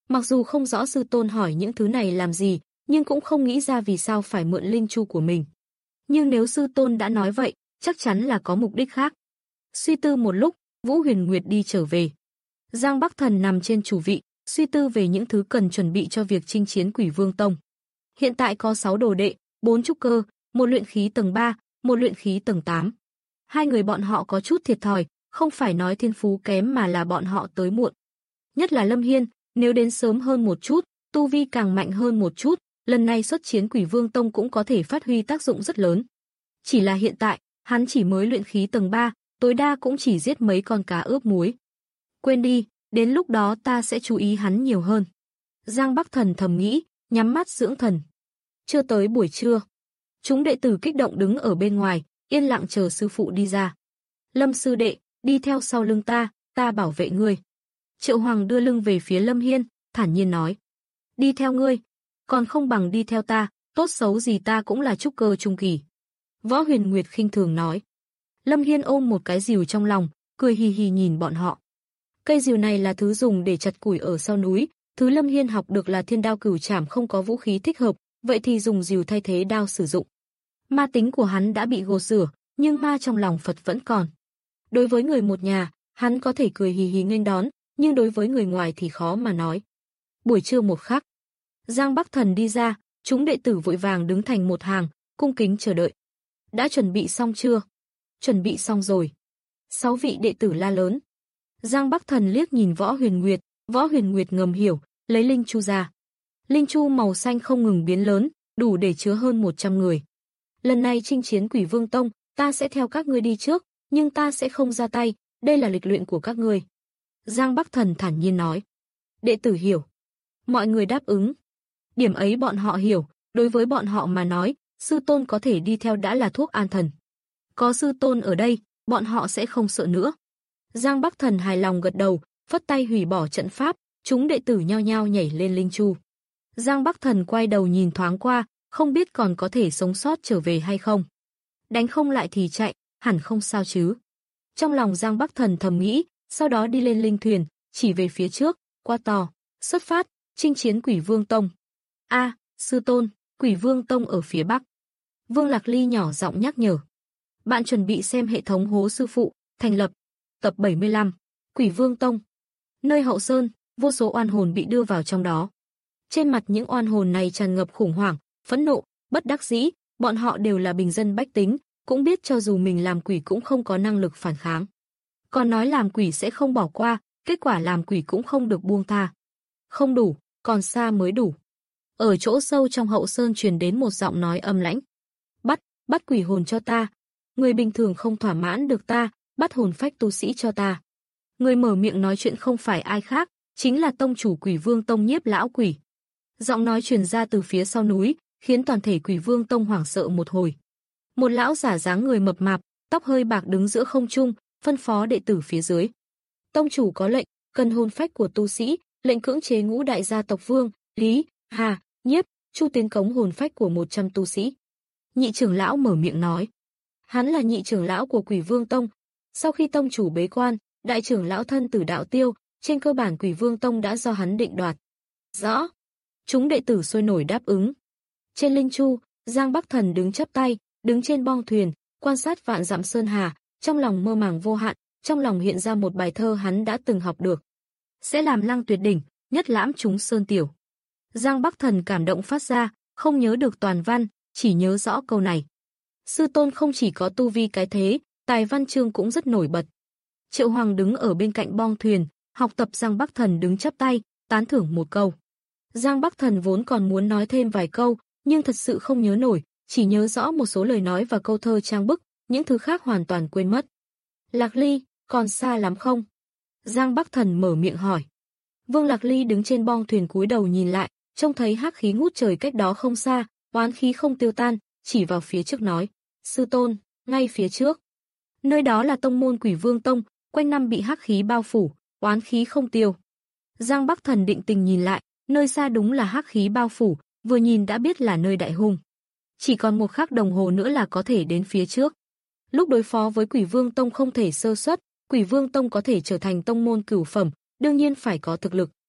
Mặc dù không rõ sư tôn hỏi những thứ này làm gì, nhưng cũng không nghĩ ra vì sao phải mượn linh chu của mình. Nhưng nếu sư tôn đã nói vậy, chắc chắn là có mục đích khác. Suy tư một lúc, Vũ Huyền Nguyệt đi trở về. Giang Bắc Thần nằm trên chủ vị, suy tư về những thứ cần chuẩn bị cho việc chinh chiến Quỷ Vương Tông. Hiện tại có sáu đồ đệ, bốn trúc cơ, một luyện khí tầng ba, một luyện khí tầng tám. Hai người bọn họ có chút thiệt thòi, không phải nói thiên phú kém mà là bọn họ tới muộn. Nhất là Lâm Hiên, nếu đến sớm hơn một chút, tu vi càng mạnh hơn một chút, lần này xuất chiến Quỷ Vương Tông cũng có thể phát huy tác dụng rất lớn. Chỉ là hiện tại, hắn chỉ mới luyện khí tầng ba, tối đa cũng chỉ giết mấy con cá ướp muối. Quên đi, đến lúc đó ta sẽ chú ý hắn nhiều hơn. Giang Bắc Thần thầm nghĩ, nhắm mắt dưỡng thần. Chưa tới buổi trưa, chúng đệ tử kích động đứng ở bên ngoài, yên lặng chờ sư phụ đi ra. Lâm sư đệ, đi theo sau lưng ta, ta bảo vệ ngươi. Triệu Hoàng đưa lưng về phía Lâm Hiên, thản nhiên nói. Đi theo ngươi, còn không bằng đi theo ta, tốt xấu gì ta cũng là trúc cơ trung kỳ. Võ Huyền Nguyệt khinh thường nói. Lâm Hiên ôm một cái rìu trong lòng, cười hì hì nhìn bọn họ. Cây rìu này là thứ dùng để chặt củi ở sau núi, thứ Lâm Hiên học được là thiên đao cửu trảm không có vũ khí thích hợp, vậy thì dùng rìu thay thế đao sử dụng. Ma tính của hắn đã bị gột rửa, nhưng ma trong lòng Phật vẫn còn. Đối với người một nhà, hắn có thể cười hì hì nghênh đón, nhưng đối với người ngoài thì khó mà nói. Buổi trưa một khắc, Giang Bắc Thần đi ra, chúng đệ tử vội vàng đứng thành một hàng, cung kính chờ đợi. Đã chuẩn bị xong chưa? Chuẩn bị xong rồi. Sáu vị đệ tử la lớn. Giang Bắc Thần liếc nhìn Võ Huyền Nguyệt, Võ Huyền Nguyệt ngầm hiểu, lấy linh chu ra. Linh chu màu xanh không ngừng biến lớn, đủ để chứa hơn một trăm người. Lần này chinh chiến Quỷ Vương Tông, ta sẽ theo các ngươi đi trước, nhưng ta sẽ không ra tay, đây là lịch luyện của các ngươi. Giang Bắc Thần thản nhiên nói. Đệ tử hiểu. Mọi người đáp ứng. Điểm ấy bọn họ hiểu, đối với bọn họ mà nói, sư tôn có thể đi theo đã là thuốc an thần. Có sư tôn ở đây, bọn họ sẽ không sợ nữa. Giang Bắc Thần hài lòng gật đầu, phất tay hủy bỏ trận pháp, chúng đệ tử nhao nhao nhảy lên linh chu. Giang Bắc Thần quay đầu nhìn thoáng qua, không biết còn có thể sống sót trở về hay không. Đánh không lại thì chạy, hẳn không sao chứ. Trong lòng Giang Bắc Thần thầm nghĩ, sau đó đi lên linh thuyền, chỉ về phía trước, qua to, xuất phát, chinh chiến Quỷ Vương Tông. A, sư tôn, Quỷ Vương Tông ở phía bắc. Vương Lạc Ly nhỏ giọng nhắc nhở. Bạn chuẩn bị xem hệ thống hố sư phụ, thành lập. Tập bảy mươi lăm, Quỷ Vương Tông. Nơi hậu sơn, vô số oan hồn bị đưa vào trong đó. Trên mặt những oan hồn này tràn ngập khủng hoảng, phẫn nộ, bất đắc dĩ, bọn họ đều là bình dân bách tính, cũng biết cho dù mình làm quỷ cũng không có năng lực phản kháng. Còn nói làm quỷ sẽ không bỏ qua, kết quả làm quỷ cũng không được buông tha. Không đủ, còn xa mới đủ. Ở chỗ sâu trong hậu sơn truyền đến một giọng nói âm lãnh. Bắt, bắt quỷ hồn cho ta. Người bình thường không thỏa mãn được ta, bắt hồn phách tu sĩ cho ta. Người mở miệng nói chuyện không phải ai khác, chính là tông chủ Quỷ Vương Tông Nhiếp lão quỷ. Giọng nói truyền ra từ phía sau núi, khiến toàn thể Quỷ Vương Tông hoảng sợ một hồi. Một lão giả dáng người mập mạp, tóc hơi bạc đứng giữa không trung, phân phó đệ tử phía dưới. Tông chủ có lệnh, cần hồn phách của tu sĩ, lệnh cưỡng chế ngũ đại gia tộc Vương, Lý, Hà, Nhiếp, Chu tiến cống hồn phách của một trăm tu sĩ. Nhị trưởng lão mở miệng nói. Hắn là nhị trưởng lão của Quỷ Vương Tông. Sau khi tông chủ bế quan, đại trưởng lão thân tử đạo tiêu, trên cơ bản Quỷ Vương Tông đã do hắn định đoạt. Rõ. Chúng đệ tử sôi nổi đáp ứng. Trên linh chu, Giang Bắc Thần đứng chắp tay, đứng trên bong thuyền, quan sát vạn dặm sơn hà, trong lòng mơ màng vô hạn, trong lòng hiện ra một bài thơ hắn đã từng học được. Sẽ làm lăng tuyệt đỉnh, nhất lãm chúng sơn tiểu. Giang Bắc Thần cảm động phát ra, không nhớ được toàn văn, chỉ nhớ rõ câu này. Sư tôn không chỉ có tu vi cái thế, tài văn chương cũng rất nổi bật. Triệu Hoàng đứng ở bên cạnh bong thuyền, học tập Giang Bắc Thần đứng chắp tay, tán thưởng một câu. Giang Bắc Thần vốn còn muốn nói thêm vài câu, nhưng thật sự không nhớ nổi, chỉ nhớ rõ một số lời nói và câu thơ trang bức, những thứ khác hoàn toàn quên mất. Lạc Ly, còn xa lắm không? Giang Bắc Thần mở miệng hỏi. Vương Lạc Ly đứng trên bong thuyền cúi đầu nhìn lại, trông thấy hắc khí ngút trời cách đó không xa, oán khí không tiêu tan, chỉ vào phía trước nói, sư tôn, ngay phía trước. Nơi đó là tông môn Quỷ Vương Tông, quanh năm bị hắc khí bao phủ, oán khí không tiêu. Giang Bắc Thần định tình nhìn lại, nơi xa đúng là hắc khí bao phủ, vừa nhìn đã biết là nơi đại hung. Chỉ còn một khắc đồng hồ nữa là có thể đến phía trước. Lúc đối phó với Quỷ Vương Tông không thể sơ suất, Quỷ Vương Tông có thể trở thành tông môn cửu phẩm, đương nhiên phải có thực lực.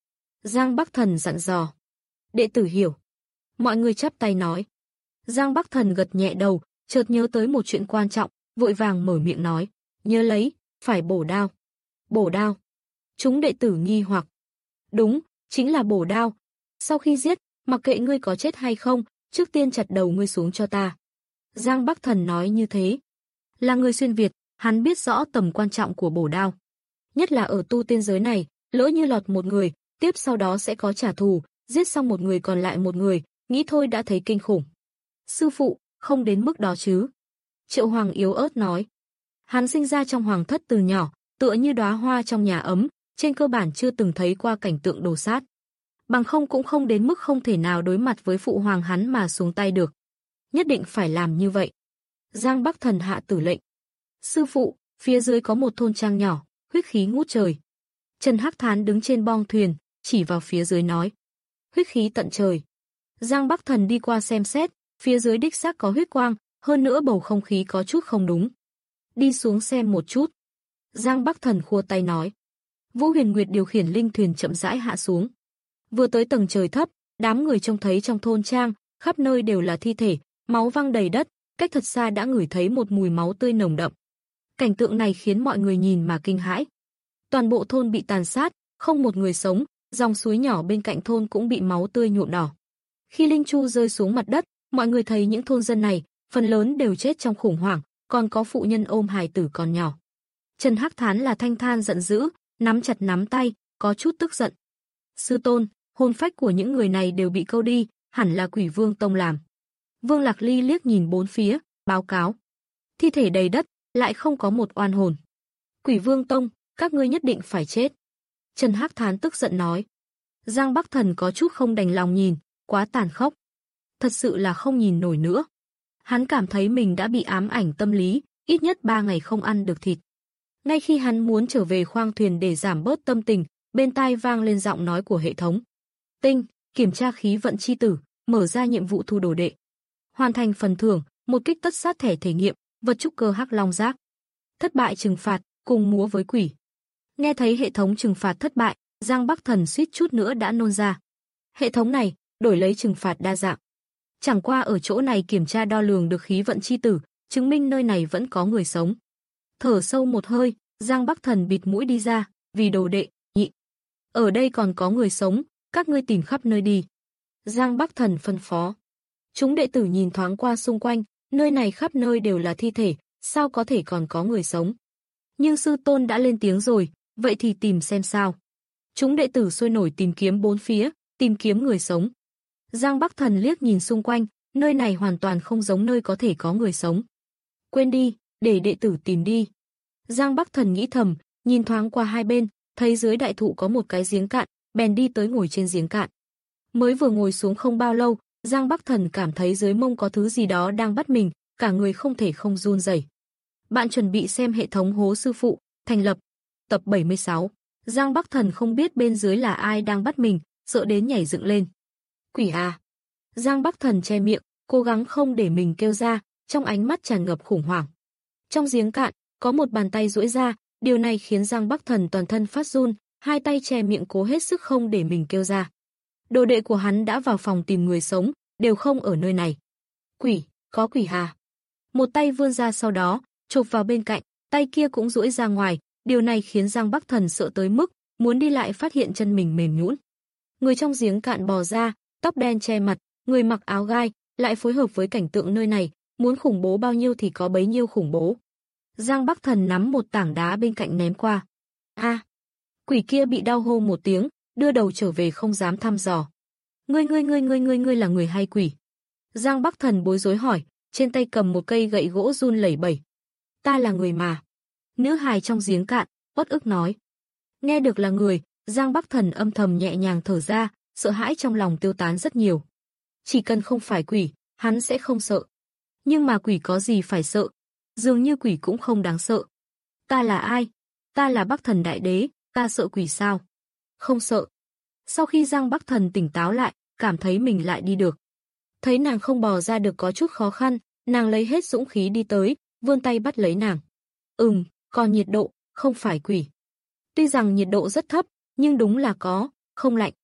Giang Bắc Thần dặn dò. Đệ tử hiểu. Mọi người chắp tay nói. Giang Bắc Thần gật nhẹ đầu, chợt nhớ tới một chuyện quan trọng, vội vàng mở miệng nói. Nhớ lấy, phải bổ đao. Bổ đao. Chúng đệ tử nghi hoặc. Đúng, chính là bổ đao. Sau khi giết, mặc kệ ngươi có chết hay không, trước tiên chặt đầu ngươi xuống cho ta. Giang Bắc Thần nói như thế. Là người xuyên Việt, hắn biết rõ tầm quan trọng của bổ đao. Nhất là ở tu tiên giới này, lỡ như lọt một người, tiếp sau đó sẽ có trả thù, giết xong một người còn lại một người, nghĩ thôi đã thấy kinh khủng. Sư phụ, không đến mức đó chứ. Triệu Hoàng yếu ớt nói. Hắn sinh ra trong hoàng thất từ nhỏ, tựa như đóa hoa trong nhà ấm, trên cơ bản chưa từng thấy qua cảnh tượng đồ sát. Bằng không cũng không đến mức không thể nào đối mặt với phụ hoàng hắn mà xuống tay được. Nhất định phải làm như vậy. Giang Bắc Thần hạ tử lệnh. Sư phụ, phía dưới có một thôn trang nhỏ, huyết khí ngút trời. Trần Hắc Thán đứng trên bong thuyền, chỉ vào phía dưới nói. Huyết khí tận trời. Giang Bắc Thần đi qua xem xét, phía dưới đích xác có huyết quang, hơn nữa bầu không khí có chút không đúng. Đi xuống xem một chút. Giang Bắc Thần khua tay nói. Vũ Huyền Nguyệt điều khiển linh thuyền chậm rãi hạ xuống. Vừa tới tầng trời thấp, đám người trông thấy trong thôn trang, khắp nơi đều là thi thể, máu văng đầy đất, cách thật xa đã ngửi thấy một mùi máu tươi nồng đậm. Cảnh tượng này khiến mọi người nhìn mà kinh hãi. Toàn bộ thôn bị tàn sát, không một người sống, dòng suối nhỏ bên cạnh thôn cũng bị máu tươi nhuộm đỏ. Khi linh chu rơi xuống mặt đất, mọi người thấy những thôn dân này, phần lớn đều chết trong khủng hoảng, còn có phụ nhân ôm hài tử còn nhỏ. Trần Hắc Thán là thanh than giận dữ, nắm chặt nắm tay, có chút tức giận. Sư tôn, hồn phách của những người này đều bị câu đi, hẳn là Quỷ Vương Tông làm. Vương Lạc Ly liếc nhìn bốn phía, báo cáo. Thi thể đầy đất, lại không có một oan hồn. Quỷ Vương Tông, các ngươi nhất định phải chết. Trần Hắc Thán tức giận nói. Giang Bắc Thần có chút không đành lòng nhìn, quá tàn khốc. Thật sự là không nhìn nổi nữa. Hắn cảm thấy mình đã bị ám ảnh tâm lý, ít nhất ba ngày không ăn được thịt. Ngay khi hắn muốn trở về khoang thuyền để giảm bớt tâm tình, bên tai vang lên giọng nói của hệ thống. Tinh, kiểm tra khí vận chi tử, mở ra nhiệm vụ thu đồ đệ. Hoàn thành phần thưởng, một kích tất sát thẻ thể nghiệm, vật trúc cơ hắc long giác. Thất bại trừng phạt, cùng múa với quỷ. Nghe thấy hệ thống trừng phạt thất bại, Giang Bắc Thần suýt chút nữa đã nôn ra. Hệ thống này, đổi lấy trừng phạt đa dạng. Chẳng qua ở chỗ này kiểm tra đo lường được khí vận chi tử, chứng minh nơi này vẫn có người sống. Thở sâu một hơi, Giang Bắc Thần bịt mũi đi ra, vì đồ đệ, nhị. Ở đây còn có người sống, các ngươi tìm khắp nơi đi. Giang Bắc Thần phân phó. Chúng đệ tử nhìn thoáng qua xung quanh, nơi này khắp nơi đều là thi thể, sao có thể còn có người sống. Nhưng sư tôn đã lên tiếng rồi, vậy thì tìm xem sao. Chúng đệ tử sôi nổi tìm kiếm bốn phía, tìm kiếm người sống. Giang Bắc Thần liếc nhìn xung quanh, nơi này hoàn toàn không giống nơi có thể có người sống. Quên đi, để đệ tử tìm đi. Giang Bắc Thần nghĩ thầm, nhìn thoáng qua hai bên, thấy dưới đại thụ có một cái giếng cạn, bèn đi tới ngồi trên giếng cạn. Mới vừa ngồi xuống không bao lâu, Giang Bắc Thần cảm thấy dưới mông có thứ gì đó đang bắt mình, cả người không thể không run rẩy. Bạn chuẩn bị xem hệ thống hố sư phụ, thành lập. Tập bảy mươi sáu. Giang Bắc Thần không biết bên dưới là ai đang bắt mình, sợ đến nhảy dựng lên. Quỷ à! Giang Bắc Thần che miệng, cố gắng không để mình kêu ra, trong ánh mắt tràn ngập khủng hoảng. Trong giếng cạn, có một bàn tay duỗi ra, điều này khiến Giang Bắc Thần toàn thân phát run, hai tay che miệng cố hết sức không để mình kêu ra. Đồ đệ của hắn đã vào phòng tìm người sống, đều không ở nơi này. Quỷ, có quỷ à? Một tay vươn ra sau đó, chộp vào bên cạnh, tay kia cũng duỗi ra ngoài, điều này khiến Giang Bắc Thần sợ tới mức, muốn đi lại phát hiện chân mình mềm nhũn. Người trong giếng cạn bò ra, tóc đen che mặt, người mặc áo gai, lại phối hợp với cảnh tượng nơi này, muốn khủng bố bao nhiêu thì có bấy nhiêu khủng bố. Giang Bắc Thần nắm một tảng đá bên cạnh ném qua. A! À, quỷ kia bị đau hô một tiếng, đưa đầu trở về không dám thăm dò. Ngươi ngươi ngươi ngươi ngươi ngươi là người hay quỷ? Giang Bắc Thần bối rối hỏi, trên tay cầm một cây gậy gỗ run lẩy bẩy. Ta là người mà. Nữ hài trong giếng cạn, uất ức nói. Nghe được là người, Giang Bắc Thần âm thầm nhẹ nhàng thở ra, sợ hãi trong lòng tiêu tán rất nhiều. Chỉ cần không phải quỷ, hắn sẽ không sợ. Nhưng mà quỷ có gì phải sợ? Dường như quỷ cũng không đáng sợ. Ta là ai? Ta là Bắc Thần Đại Đế, ta sợ quỷ sao? Không sợ. Sau khi Giang Bắc Thần tỉnh táo lại, cảm thấy mình lại đi được. Thấy nàng không bò ra được có chút khó khăn, nàng lấy hết dũng khí đi tới, vươn tay bắt lấy nàng. Ừm, còn nhiệt độ, không phải quỷ. Tuy rằng nhiệt độ rất thấp, nhưng đúng là có, không lạnh.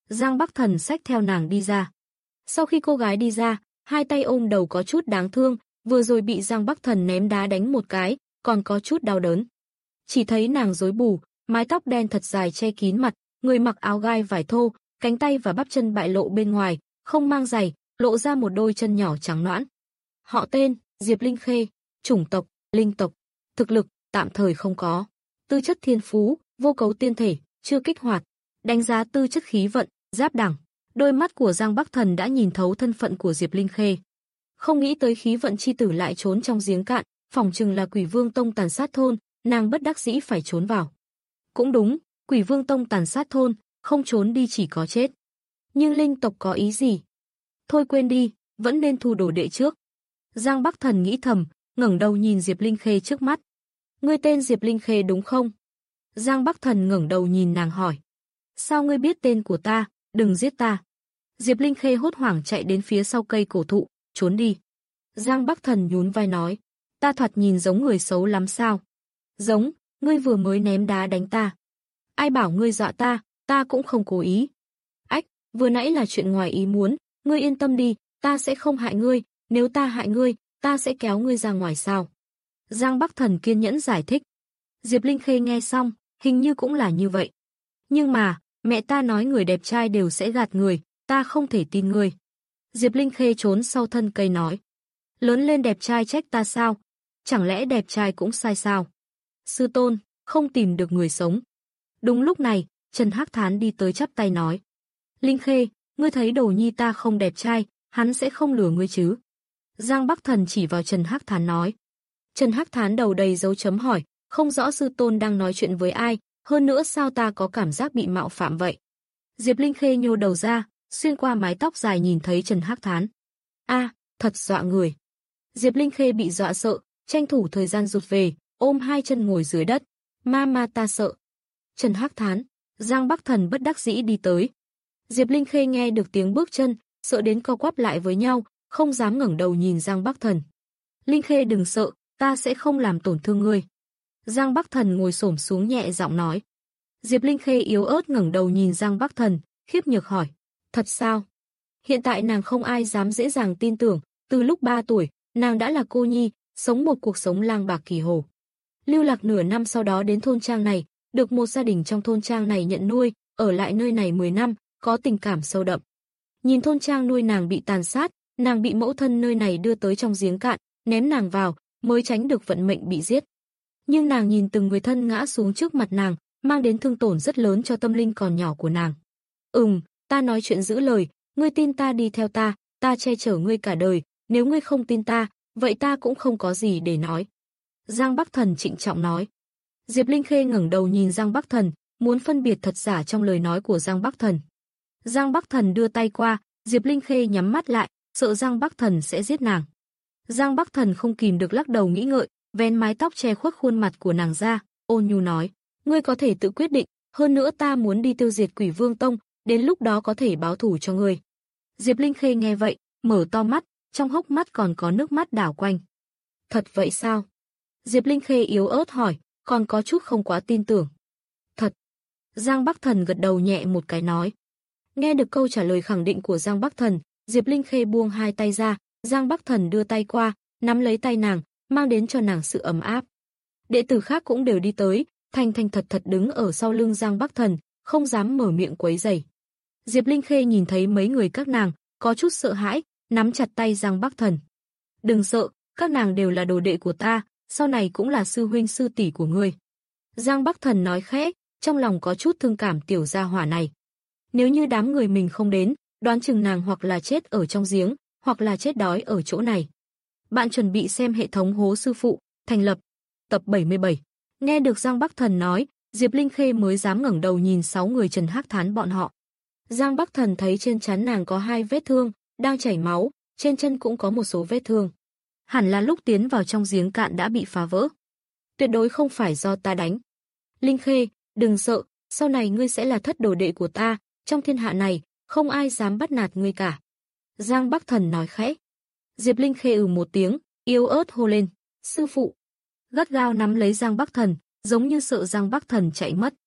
Giang Bắc Thần xách theo nàng đi ra. Sau khi cô gái đi ra, hai tay ôm đầu có chút đáng thương, vừa rồi bị Giang Bắc Thần ném đá đánh một cái, còn có chút đau đớn. Chỉ thấy nàng rối bù, mái tóc đen thật dài che kín mặt, người mặc áo gai vải thô, cánh tay và bắp chân bại lộ bên ngoài, không mang giày, lộ ra một đôi chân nhỏ trắng nõn. Họ tên, Diệp Linh Khê, chủng tộc, linh tộc, thực lực, tạm thời không có. Tư chất thiên phú, vô cấu tiên thể, chưa kích hoạt. Đánh giá tư chất khí vận, giáp đẳng. Đôi mắt của Giang Bắc Thần đã nhìn thấu thân phận của Diệp Linh Khê. Không nghĩ tới khí vận chi tử lại trốn trong giếng cạn, phỏng chừng là Quỷ Vương Tông tàn sát thôn, nàng bất đắc dĩ phải trốn vào. Cũng đúng, Quỷ Vương Tông tàn sát thôn, không trốn đi chỉ có chết. Nhưng linh tộc có ý gì? Thôi quên đi, vẫn nên thu đồ đệ trước. Giang Bắc Thần nghĩ thầm, ngẩng đầu nhìn Diệp Linh Khê trước mắt. Ngươi tên Diệp Linh Khê đúng không? Giang Bắc Thần ngẩng đầu nhìn nàng hỏi. Sao ngươi biết tên của ta, đừng giết ta. Diệp Linh Khê hốt hoảng chạy đến phía sau cây cổ thụ, trốn đi. Giang Bắc Thần nhún vai nói, ta thoạt nhìn giống người xấu lắm sao? Giống, ngươi vừa mới ném đá đánh ta. Ai bảo ngươi dọa ta, ta cũng không cố ý. Ách, vừa nãy là chuyện ngoài ý muốn, ngươi yên tâm đi, ta sẽ không hại ngươi, nếu ta hại ngươi, ta sẽ kéo ngươi ra ngoài sao? Giang Bắc Thần kiên nhẫn giải thích. Diệp Linh Khê nghe xong, hình như cũng là như vậy. Nhưng mà, mẹ ta nói người đẹp trai đều sẽ gạt người, ta không thể tin ngươi. Diệp Linh Khê trốn sau thân cây nói. Lớn lên đẹp trai trách ta sao? Chẳng lẽ đẹp trai cũng sai sao? Sư tôn, không tìm được người sống. Đúng lúc này, Trần Hắc Thán đi tới chắp tay nói. Linh Khê, ngươi thấy đồ nhi ta không đẹp trai, hắn sẽ không lừa ngươi chứ? Giang Bắc Thần chỉ vào Trần Hắc Thán nói. Trần Hắc Thán đầu đầy dấu chấm hỏi, không rõ sư tôn đang nói chuyện với ai, hơn nữa sao ta có cảm giác bị mạo phạm vậy? Diệp Linh Khê nhô đầu ra, xuyên qua mái tóc dài nhìn thấy Trần Hắc Thán. A, thật dọa người. Diệp Linh Khê bị dọa sợ, tranh thủ thời gian rụt về, ôm hai chân ngồi dưới đất. Ma ma ta sợ. Trần Hắc Thán, Giang Bắc Thần bất đắc dĩ đi tới. Diệp Linh Khê nghe được tiếng bước chân, sợ đến co quắp lại với nhau, không dám ngẩng đầu nhìn Giang Bắc Thần. Linh Khê đừng sợ, ta sẽ không làm tổn thương ngươi. Giang Bắc Thần ngồi xổm xuống nhẹ giọng nói. Diệp Linh Khê yếu ớt ngẩng đầu nhìn Giang Bắc Thần, khiếp nhược hỏi. Thật sao? Hiện tại nàng không ai dám dễ dàng tin tưởng, từ lúc ba tuổi, nàng đã là cô nhi, sống một cuộc sống lang bạc kỳ hồ. Lưu lạc nửa năm sau đó đến thôn trang này, được một gia đình trong thôn trang này nhận nuôi, ở lại nơi này mười năm, có tình cảm sâu đậm. Nhìn thôn trang nuôi nàng bị tàn sát, nàng bị mẫu thân nơi này đưa tới trong giếng cạn, ném nàng vào, mới tránh được vận mệnh bị giết. Nhưng nàng nhìn từng người thân ngã xuống trước mặt nàng, mang đến thương tổn rất lớn cho tâm linh còn nhỏ của nàng. Ừm, ta nói chuyện giữ lời, ngươi tin ta đi theo ta, ta che chở ngươi cả đời, nếu ngươi không tin ta, vậy ta cũng không có gì để nói. Giang Bắc Thần trịnh trọng nói. Diệp Linh Khê ngẩng đầu nhìn Giang Bắc Thần, muốn phân biệt thật giả trong lời nói của Giang Bắc Thần. Giang Bắc Thần đưa tay qua, Diệp Linh Khê nhắm mắt lại, sợ Giang Bắc Thần sẽ giết nàng. Giang Bắc Thần không kìm được lắc đầu nghĩ ngợi, vén mái tóc che khuất khuôn mặt của nàng ra, ôn nhu nói, ngươi có thể tự quyết định, hơn nữa ta muốn đi tiêu diệt Quỷ Vương Tông, đến lúc đó có thể báo thù cho ngươi. Diệp Linh Khê nghe vậy, mở to mắt, trong hốc mắt còn có nước mắt đảo quanh. Thật vậy sao? Diệp Linh Khê yếu ớt hỏi, còn có chút không quá tin tưởng. Thật. Giang Bắc Thần gật đầu nhẹ một cái nói. Nghe được câu trả lời khẳng định của Giang Bắc Thần, Diệp Linh Khê buông hai tay ra, Giang Bắc Thần đưa tay qua, nắm lấy tay nàng, mang đến cho nàng sự ấm áp. Đệ tử khác cũng đều đi tới, thành thành thật thật đứng ở sau lưng Giang Bắc Thần, không dám mở miệng quấy rầy. Diệp Linh Khê nhìn thấy mấy người các nàng, có chút sợ hãi, nắm chặt tay Giang Bắc Thần. Đừng sợ, các nàng đều là đồ đệ của ta, sau này cũng là sư huynh sư tỷ của ngươi. Giang Bắc Thần nói khẽ, trong lòng có chút thương cảm tiểu gia hỏa này. Nếu như đám người mình không đến, đoán chừng nàng hoặc là chết ở trong giếng, hoặc là chết đói ở chỗ này. Bạn chuẩn bị xem hệ thống Hố Sư Phụ, thành lập, tập bảy mươi bảy. Nghe được Giang Bắc Thần nói, Diệp Linh Khê mới dám ngẩng đầu nhìn sáu người Trần Hắc Thán bọn họ. Giang Bắc Thần thấy trên trán nàng có hai vết thương, đang chảy máu, trên chân cũng có một số vết thương. Hẳn là lúc tiến vào trong giếng cạn đã bị phá vỡ. Tuyệt đối không phải do ta đánh. Linh Khê, đừng sợ, sau này ngươi sẽ là thất đồ đệ của ta, trong thiên hạ này, không ai dám bắt nạt ngươi cả. Giang Bắc Thần nói khẽ. Diệp Linh Khê ừ một tiếng, yếu ớt hô lên, sư phụ. Gắt gao nắm lấy Giang Bắc Thần, giống như sợ Giang Bắc Thần chạy mất.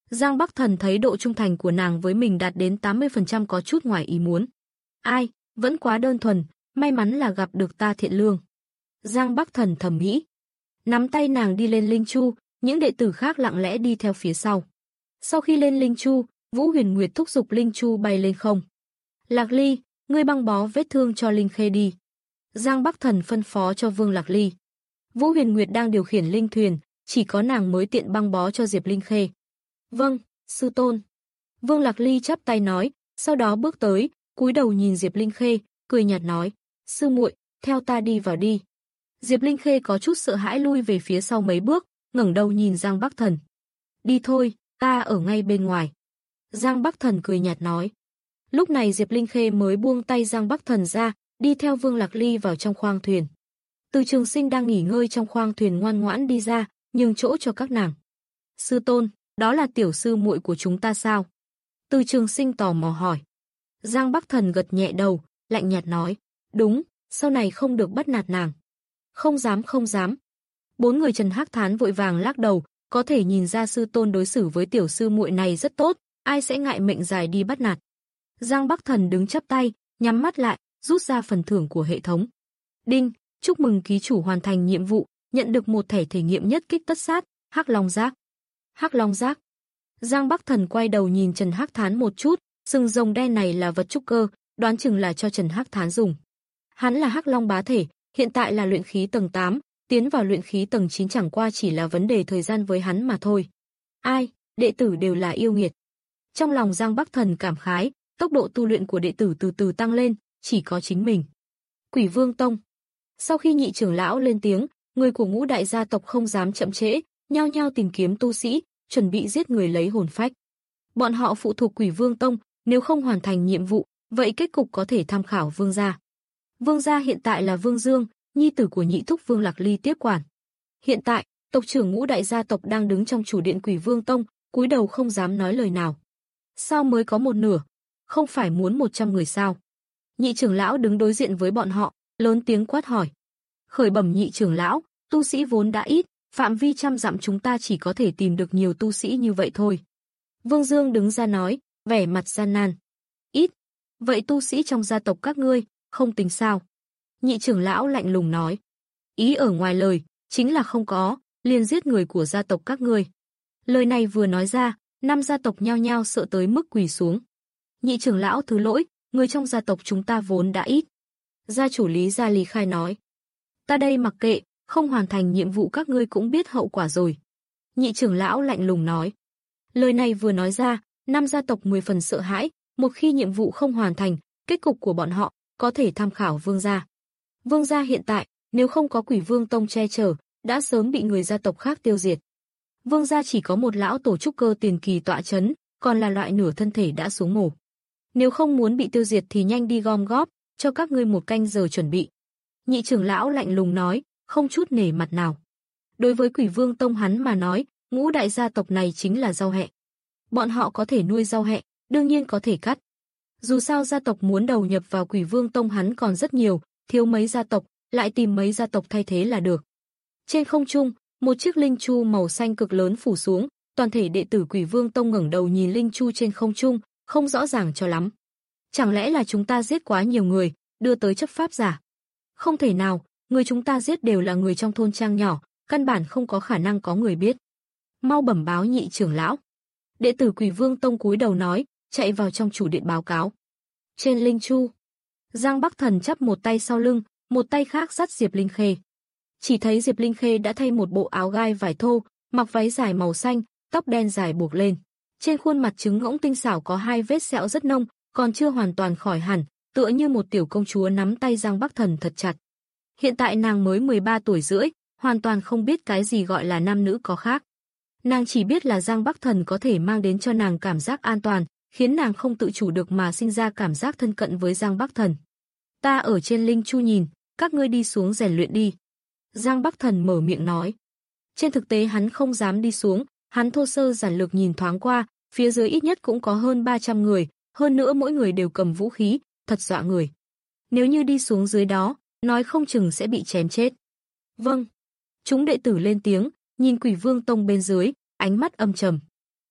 Giang Bắc Thần thấy độ trung thành của nàng với mình đạt đến tám mươi phần trăm có chút ngoài ý muốn. Ai, vẫn quá đơn thuần, may mắn là gặp được ta thiện lương. Giang Bắc Thần thầm nghĩ. Nắm tay nàng đi lên linh chu, những đệ tử khác lặng lẽ đi theo phía sau. Sau khi lên linh chu, Vũ Huyền Nguyệt thúc giục linh chu bay lên không. Lạc Ly, ngươi băng bó vết thương cho Linh Khê đi. Giang Bắc Thần phân phó cho Vương Lạc Ly. Vũ Huyền Nguyệt đang điều khiển linh thuyền, chỉ có nàng mới tiện băng bó cho Diệp Linh Khê. Vâng, sư tôn. Vương Lạc Ly chắp tay nói, sau đó bước tới, cúi đầu nhìn Diệp Linh Khê, cười nhạt nói, sư muội, theo ta đi vào đi. Diệp Linh Khê có chút sợ hãi lui về phía sau mấy bước, ngẩng đầu nhìn Giang Bắc Thần. Đi thôi, ta ở ngay bên ngoài. Giang Bắc Thần cười nhạt nói. Lúc này Diệp Linh Khê mới buông tay Giang Bắc Thần ra, đi theo Vương Lạc Ly vào trong khoang thuyền. Từ Trường Sinh đang nghỉ ngơi trong khoang thuyền ngoan ngoãn đi ra, nhường chỗ cho các nàng. Sư tôn, đó là tiểu sư muội của chúng ta sao? Từ Trường Sinh tò mò hỏi. Giang Bắc Thần gật nhẹ đầu, lạnh nhạt nói, đúng, sau này không được bắt nạt nàng. Không dám không dám. Bốn người Trần Hắc Thán vội vàng lắc đầu, có thể nhìn ra sư tôn đối xử với tiểu sư muội này rất tốt, ai sẽ ngại mệnh dài đi bắt nạt. Giang Bắc Thần đứng chắp tay, nhắm mắt lại, rút ra phần thưởng của hệ thống. Đinh, chúc mừng ký chủ hoàn thành nhiệm vụ, nhận được một thẻ thể nghiệm nhất kích tất sát, Hắc Long Giác. Hắc Long Giác. Giang Bắc Thần quay đầu nhìn Trần Hắc Thán một chút, sừng rồng đen này là vật trúc cơ, đoán chừng là cho Trần Hắc Thán dùng. Hắn là Hắc Long bá thể, hiện tại là luyện khí tầng tám, tiến vào luyện khí tầng chín chẳng qua chỉ là vấn đề thời gian với hắn mà thôi. Ai, đệ tử đều là yêu nghiệt. Trong lòng Giang Bắc Thần cảm khái, tốc độ tu luyện của đệ tử từ từ tăng lên, chỉ có chính mình. Quỷ Vương Tông. Sau khi nhị trưởng lão lên tiếng, người của ngũ đại gia tộc không dám chậm trễ, nhao nhao tìm kiếm tu sĩ, chuẩn bị giết người lấy hồn phách. Bọn họ phụ thuộc Quỷ Vương Tông, nếu không hoàn thành nhiệm vụ, vậy kết cục có thể tham khảo Vương gia. Vương gia hiện tại là Vương Dương, nhi tử của nhị thúc Vương Lạc Ly tiếp quản. Hiện tại, tộc trưởng ngũ đại gia tộc đang đứng trong chủ điện Quỷ Vương Tông, cúi đầu không dám nói lời nào. Sao mới có một nửa? Không phải muốn một trăm người sao? Nhị trưởng lão đứng đối diện với bọn họ, lớn tiếng quát hỏi. Khởi bẩm nhị trưởng lão, tu sĩ vốn đã ít, phạm vi trăm dặm chúng ta chỉ có thể tìm được nhiều tu sĩ như vậy thôi. Vương Dương đứng ra nói, vẻ mặt gian nan. Ít? Vậy tu sĩ trong gia tộc các ngươi, không tính sao? Nhị trưởng lão lạnh lùng nói. Ý ở ngoài lời, chính là không có, liền giết người của gia tộc các ngươi. Lời này vừa nói ra, năm gia tộc nhao nhao sợ tới mức quỳ xuống. Nhị trưởng lão thứ lỗi, người trong gia tộc chúng ta vốn đã ít. Gia chủ Lý Gia Lý Khai nói. Ta đây mặc kệ, không hoàn thành nhiệm vụ các ngươi cũng biết hậu quả rồi. Nhị trưởng lão lạnh lùng nói. Lời này vừa nói ra, năm gia tộc mười phần sợ hãi, một khi nhiệm vụ không hoàn thành, kết cục của bọn họ có thể tham khảo Vương gia. Vương gia hiện tại, nếu không có Quỷ Vương Tông che chở, đã sớm bị người gia tộc khác tiêu diệt. Vương gia chỉ có một lão tổ trúc cơ tiền kỳ tọa chấn, còn là loại nửa thân thể đã xuống mổ. Nếu không muốn bị tiêu diệt thì nhanh đi gom góp, cho các ngươi một canh giờ chuẩn bị. Nhị trưởng lão lạnh lùng nói, không chút nể mặt nào. Đối với Quỷ Vương Tông hắn mà nói, ngũ đại gia tộc này chính là rau hẹ. Bọn họ có thể nuôi rau hẹ, đương nhiên có thể cắt. Dù sao gia tộc muốn đầu nhập vào Quỷ Vương Tông hắn còn rất nhiều, thiếu mấy gia tộc, lại tìm mấy gia tộc thay thế là được. Trên không trung, một chiếc linh chu màu xanh cực lớn phủ xuống, toàn thể đệ tử Quỷ Vương Tông ngẩng đầu nhìn linh chu trên không trung, không rõ ràng cho lắm. Chẳng lẽ là chúng ta giết quá nhiều người, đưa tới chấp pháp giả? Không thể nào, người chúng ta giết đều là người trong thôn trang nhỏ, căn bản không có khả năng có người biết. Mau bẩm báo nhị trưởng lão. Đệ tử Quỷ Vương Tông cúi đầu nói, chạy vào trong chủ điện báo cáo. Trên linh chu, Giang Bắc Thần chắp một tay sau lưng, một tay khác dắt Diệp Linh Khê. Chỉ thấy Diệp Linh Khê đã thay một bộ áo gai vải thô, mặc váy dài màu xanh, tóc đen dài buộc lên. Trên khuôn mặt trứng ngỗng tinh xảo có hai vết sẹo rất nông, còn chưa hoàn toàn khỏi hẳn, tựa như một tiểu công chúa nắm tay Giang Bắc Thần thật chặt. Hiện tại nàng mới mười ba tuổi rưỡi, hoàn toàn không biết cái gì gọi là nam nữ có khác. Nàng chỉ biết là Giang Bắc Thần có thể mang đến cho nàng cảm giác an toàn, khiến nàng không tự chủ được mà sinh ra cảm giác thân cận với Giang Bắc Thần. Ta ở trên linh chu nhìn, các ngươi đi xuống rèn luyện đi. Giang Bắc Thần mở miệng nói. Trên thực tế hắn không dám đi xuống, hắn thô sơ giản lược nhìn thoáng qua, phía dưới ít nhất cũng có hơn ba trăm người, hơn nữa mỗi người đều cầm vũ khí, thật dọa người. Nếu như đi xuống dưới đó, nói không chừng sẽ bị chém chết. Vâng. Chúng đệ tử lên tiếng, nhìn Quỷ Vương Tông bên dưới, ánh mắt âm trầm.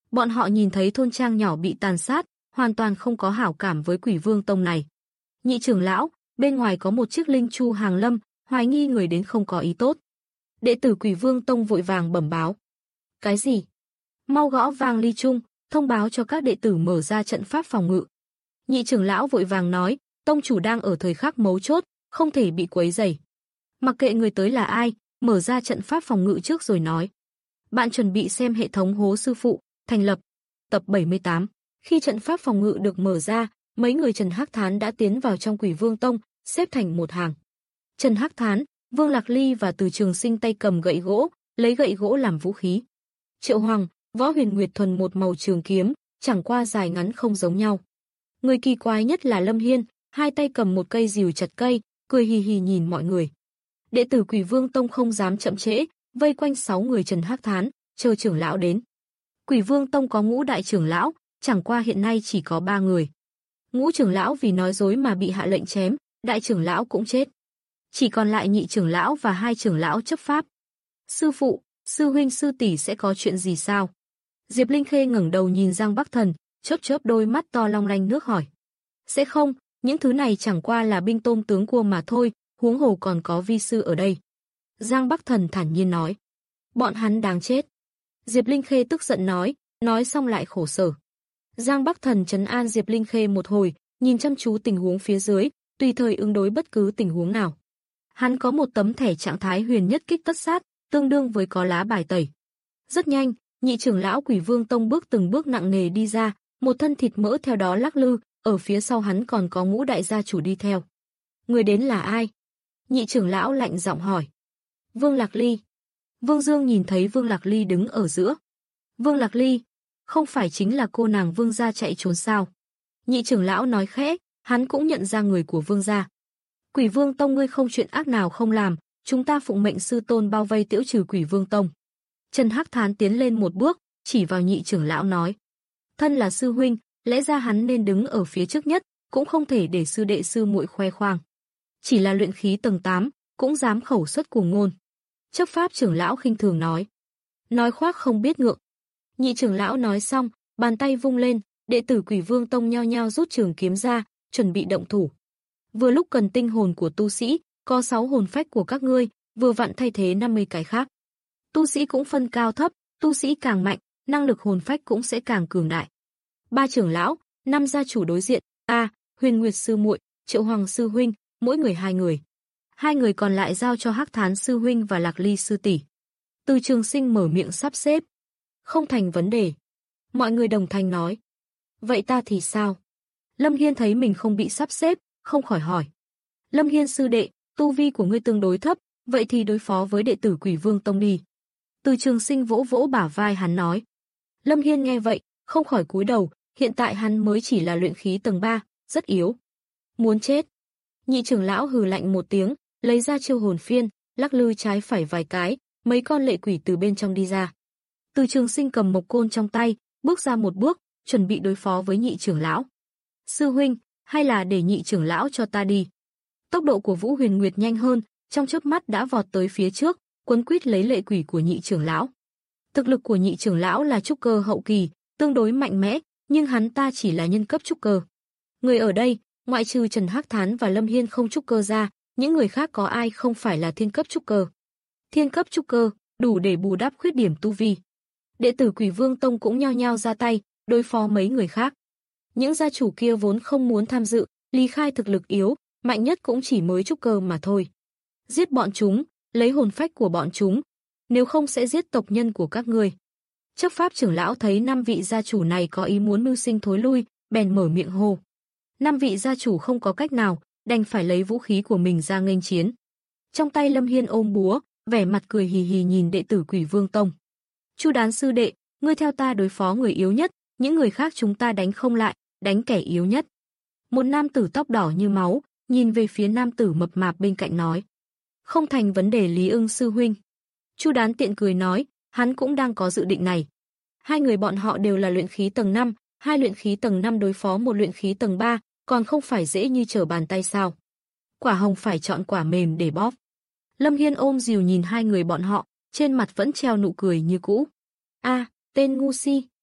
Bọn họ nhìn thấy thôn trang nhỏ bị tàn sát, hoàn toàn không có hảo cảm với Quỷ Vương Tông này. Nhị trưởng lão, bên ngoài có một chiếc linh chu hàng lâm, hoài nghi người đến không có ý tốt. Đệ tử Quỷ Vương Tông vội vàng bẩm báo. Cái gì? Mau gõ vang ly chung, thông báo cho các đệ tử mở ra trận pháp phòng ngự. Nhị trưởng lão vội vàng nói, tông chủ đang ở thời khắc mấu chốt, không thể bị quấy rầy. Mặc kệ người tới là ai, mở ra trận pháp phòng ngự trước rồi nói. Bạn chuẩn bị xem hệ thống hố sư phụ, thành lập. Tập bảy mươi tám. Khi trận pháp phòng ngự được mở ra, mấy người Trần Hắc Thán đã tiến vào trong Quỷ Vương Tông, xếp thành một hàng. Trần Hắc Thán, Vương Lạc Ly và Từ Trường Sinh tay cầm gậy gỗ, lấy gậy gỗ làm vũ khí. Triệu Hoàng, Võ Huyền Nguyệt thuần một màu trường kiếm, chẳng qua dài ngắn không giống nhau. Người kỳ quái nhất là Lâm Hiên, hai tay cầm một cây rìu chặt cây, cười hì hì nhìn mọi người. Đệ tử Quỷ Vương Tông không dám chậm trễ, vây quanh sáu người Trần Hắc Thán, chờ trưởng lão đến. Quỷ Vương Tông có ngũ đại trưởng lão, chẳng qua hiện nay chỉ có ba người. Ngũ trưởng lão vì nói dối mà bị hạ lệnh chém, đại trưởng lão cũng chết. Chỉ còn lại nhị trưởng lão và hai trưởng lão chấp pháp. Sư phụ, sư huynh sư tỷ sẽ có chuyện gì sao? Diệp Linh Khê ngẩng đầu nhìn Giang Bắc Thần, chớp chớp đôi mắt to long lanh nước hỏi. Sẽ không, những thứ này chẳng qua là binh tôm tướng cua mà thôi, huống hồ còn có vi sư ở đây. Giang Bắc Thần thản nhiên nói. Bọn hắn đáng chết. Diệp Linh Khê tức giận nói, nói xong lại khổ sở. Giang Bắc Thần trấn an Diệp Linh Khê một hồi, nhìn chăm chú tình huống phía dưới, tùy thời ứng đối bất cứ tình huống nào. Hắn có một tấm thẻ trạng thái huyền nhất kích tất sát, tương đương với có lá bài tẩy. Rất nhanh, nhị trưởng lão Quỷ Vương Tông bước từng bước nặng nề đi ra, một thân thịt mỡ theo đó lắc lư, ở phía sau hắn còn có ngũ đại gia chủ đi theo. Người đến là ai? Nhị trưởng lão lạnh giọng hỏi. Vương Lạc Ly. Vương Dương nhìn thấy Vương Lạc Ly đứng ở giữa. Vương Lạc Ly, không phải chính là cô nàng Vương gia chạy trốn sao? Nhị trưởng lão nói khẽ, hắn cũng nhận ra người của Vương gia. Quỷ Vương Tông ngươi không chuyện ác nào không làm, chúng ta phụng mệnh sư tôn bao vây tiễu trừ Quỷ Vương Tông. Trần Hắc Thán tiến lên một bước, chỉ vào nhị trưởng lão nói. Thân là sư huynh, lẽ ra hắn nên đứng ở phía trước nhất, cũng không thể để sư đệ sư muội khoe khoang. Chỉ là luyện khí tầng tám, cũng dám khẩu xuất cuồng ngôn. Chấp pháp trưởng lão khinh thường nói. Nói khoác không biết ngượng. Nhị trưởng lão nói xong, bàn tay vung lên, đệ tử Quỷ Vương Tông nhao nhao rút trường kiếm ra, chuẩn bị động thủ. Vừa lúc cần tinh hồn của tu sĩ, có sáu hồn phách của các ngươi, vừa vặn thay thế năm mươi cái khác. Tu sĩ cũng phân cao thấp, tu sĩ càng mạnh, năng lực hồn phách cũng sẽ càng cường đại. Ba trưởng lão, năm gia chủ đối diện, a, Huyền Nguyệt sư muội, Triệu Hoàng sư huynh, mỗi người hai người. Hai người còn lại giao cho Hắc Thán sư huynh và Lạc Ly sư tỷ. Từ Trường Sinh mở miệng sắp xếp. Không thành vấn đề. Mọi người đồng thanh nói. Vậy ta thì sao? Lâm Hiên thấy mình không bị sắp xếp, không khỏi hỏi. Lâm Hiên sư đệ, tu vi của ngươi tương đối thấp, vậy thì đối phó với đệ tử Quỷ Vương Tông đi. Từ Trường Sinh vỗ vỗ bả vai hắn nói. Lâm Hiên nghe vậy, không khỏi cúi đầu, hiện tại hắn mới chỉ là luyện khí tầng ba, rất yếu. Muốn chết. Nhị trưởng lão hừ lạnh một tiếng, lấy ra chiêu hồn phiên, lắc lư trái phải vài cái, mấy con lệ quỷ từ bên trong đi ra. Từ Trường Sinh cầm mộc côn trong tay, bước ra một bước, chuẩn bị đối phó với nhị trưởng lão. Sư huynh, hay là để nhị trưởng lão cho ta đi. Tốc độ của Vũ Huyền Nguyệt nhanh hơn, trong chớp mắt đã vọt tới phía trước, quấn quýt lấy lệ quỷ của nhị trưởng lão. Thực lực của nhị trưởng lão là trúc cơ hậu kỳ, tương đối mạnh mẽ, nhưng hắn ta chỉ là nhân cấp trúc cơ. Người ở đây, ngoại trừ Trần Hắc Thán và Lâm Hiên không trúc cơ ra, những người khác có ai không phải là thiên cấp trúc cơ. Thiên cấp trúc cơ, đủ để bù đắp khuyết điểm tu vi. Đệ tử Quỷ Vương Tông cũng nhao nhao ra tay, đối phó mấy người khác. Những gia chủ kia vốn không muốn tham dự, Lý Khai thực lực yếu, mạnh nhất cũng chỉ mới trúc cơ mà thôi. Giết bọn chúng, lấy hồn phách của bọn chúng, nếu không sẽ giết tộc nhân của các ngươi. Chấp pháp trưởng lão thấy năm vị gia chủ này có ý muốn mưu sinh thối lui, bèn mở miệng hô. Năm vị gia chủ không có cách nào, đành phải lấy vũ khí của mình ra nghênh chiến. Trong tay Lâm Hiên ôm búa, vẻ mặt cười hì hì nhìn đệ tử Quỷ Vương Tông. Chu Đán sư đệ, ngươi theo ta đối phó người yếu nhất, những người khác chúng ta đánh không lại, đánh kẻ yếu nhất. Một nam tử tóc đỏ như máu, nhìn về phía nam tử mập mạp bên cạnh nói. Không thành vấn đề Lý Ưng sư huynh. Chu Đán tiện cười nói, hắn cũng đang có dự định này. Hai người bọn họ đều là luyện khí tầng năm, hai luyện khí tầng năm đối phó một luyện khí tầng ba, còn không phải dễ như trở bàn tay sao. Quả hồng phải chọn quả mềm để bóp. Lâm Hiên ôm dìu nhìn hai người bọn họ, trên mặt vẫn treo nụ cười như cũ. A, tên ngu si.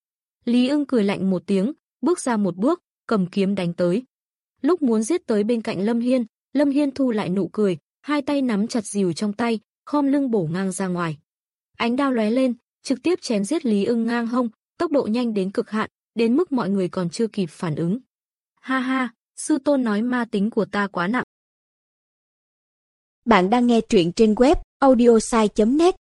Lý Ưng cười lạnh một tiếng, bước ra một bước, cầm kiếm đánh tới. Lúc muốn giết tới bên cạnh Lâm Hiên, Lâm Hiên thu lại nụ cười, hai tay nắm chặt rìu trong tay, khom lưng bổ ngang ra ngoài. Ánh đao lóe lên, trực tiếp chém giết Lý Ưng ngang hông, tốc độ nhanh đến cực hạn, đến mức mọi người còn chưa kịp phản ứng. Ha ha, sư tôn nói ma tính của ta quá nặng. Bạn đang nghe truyện trên web audiosai chấm net.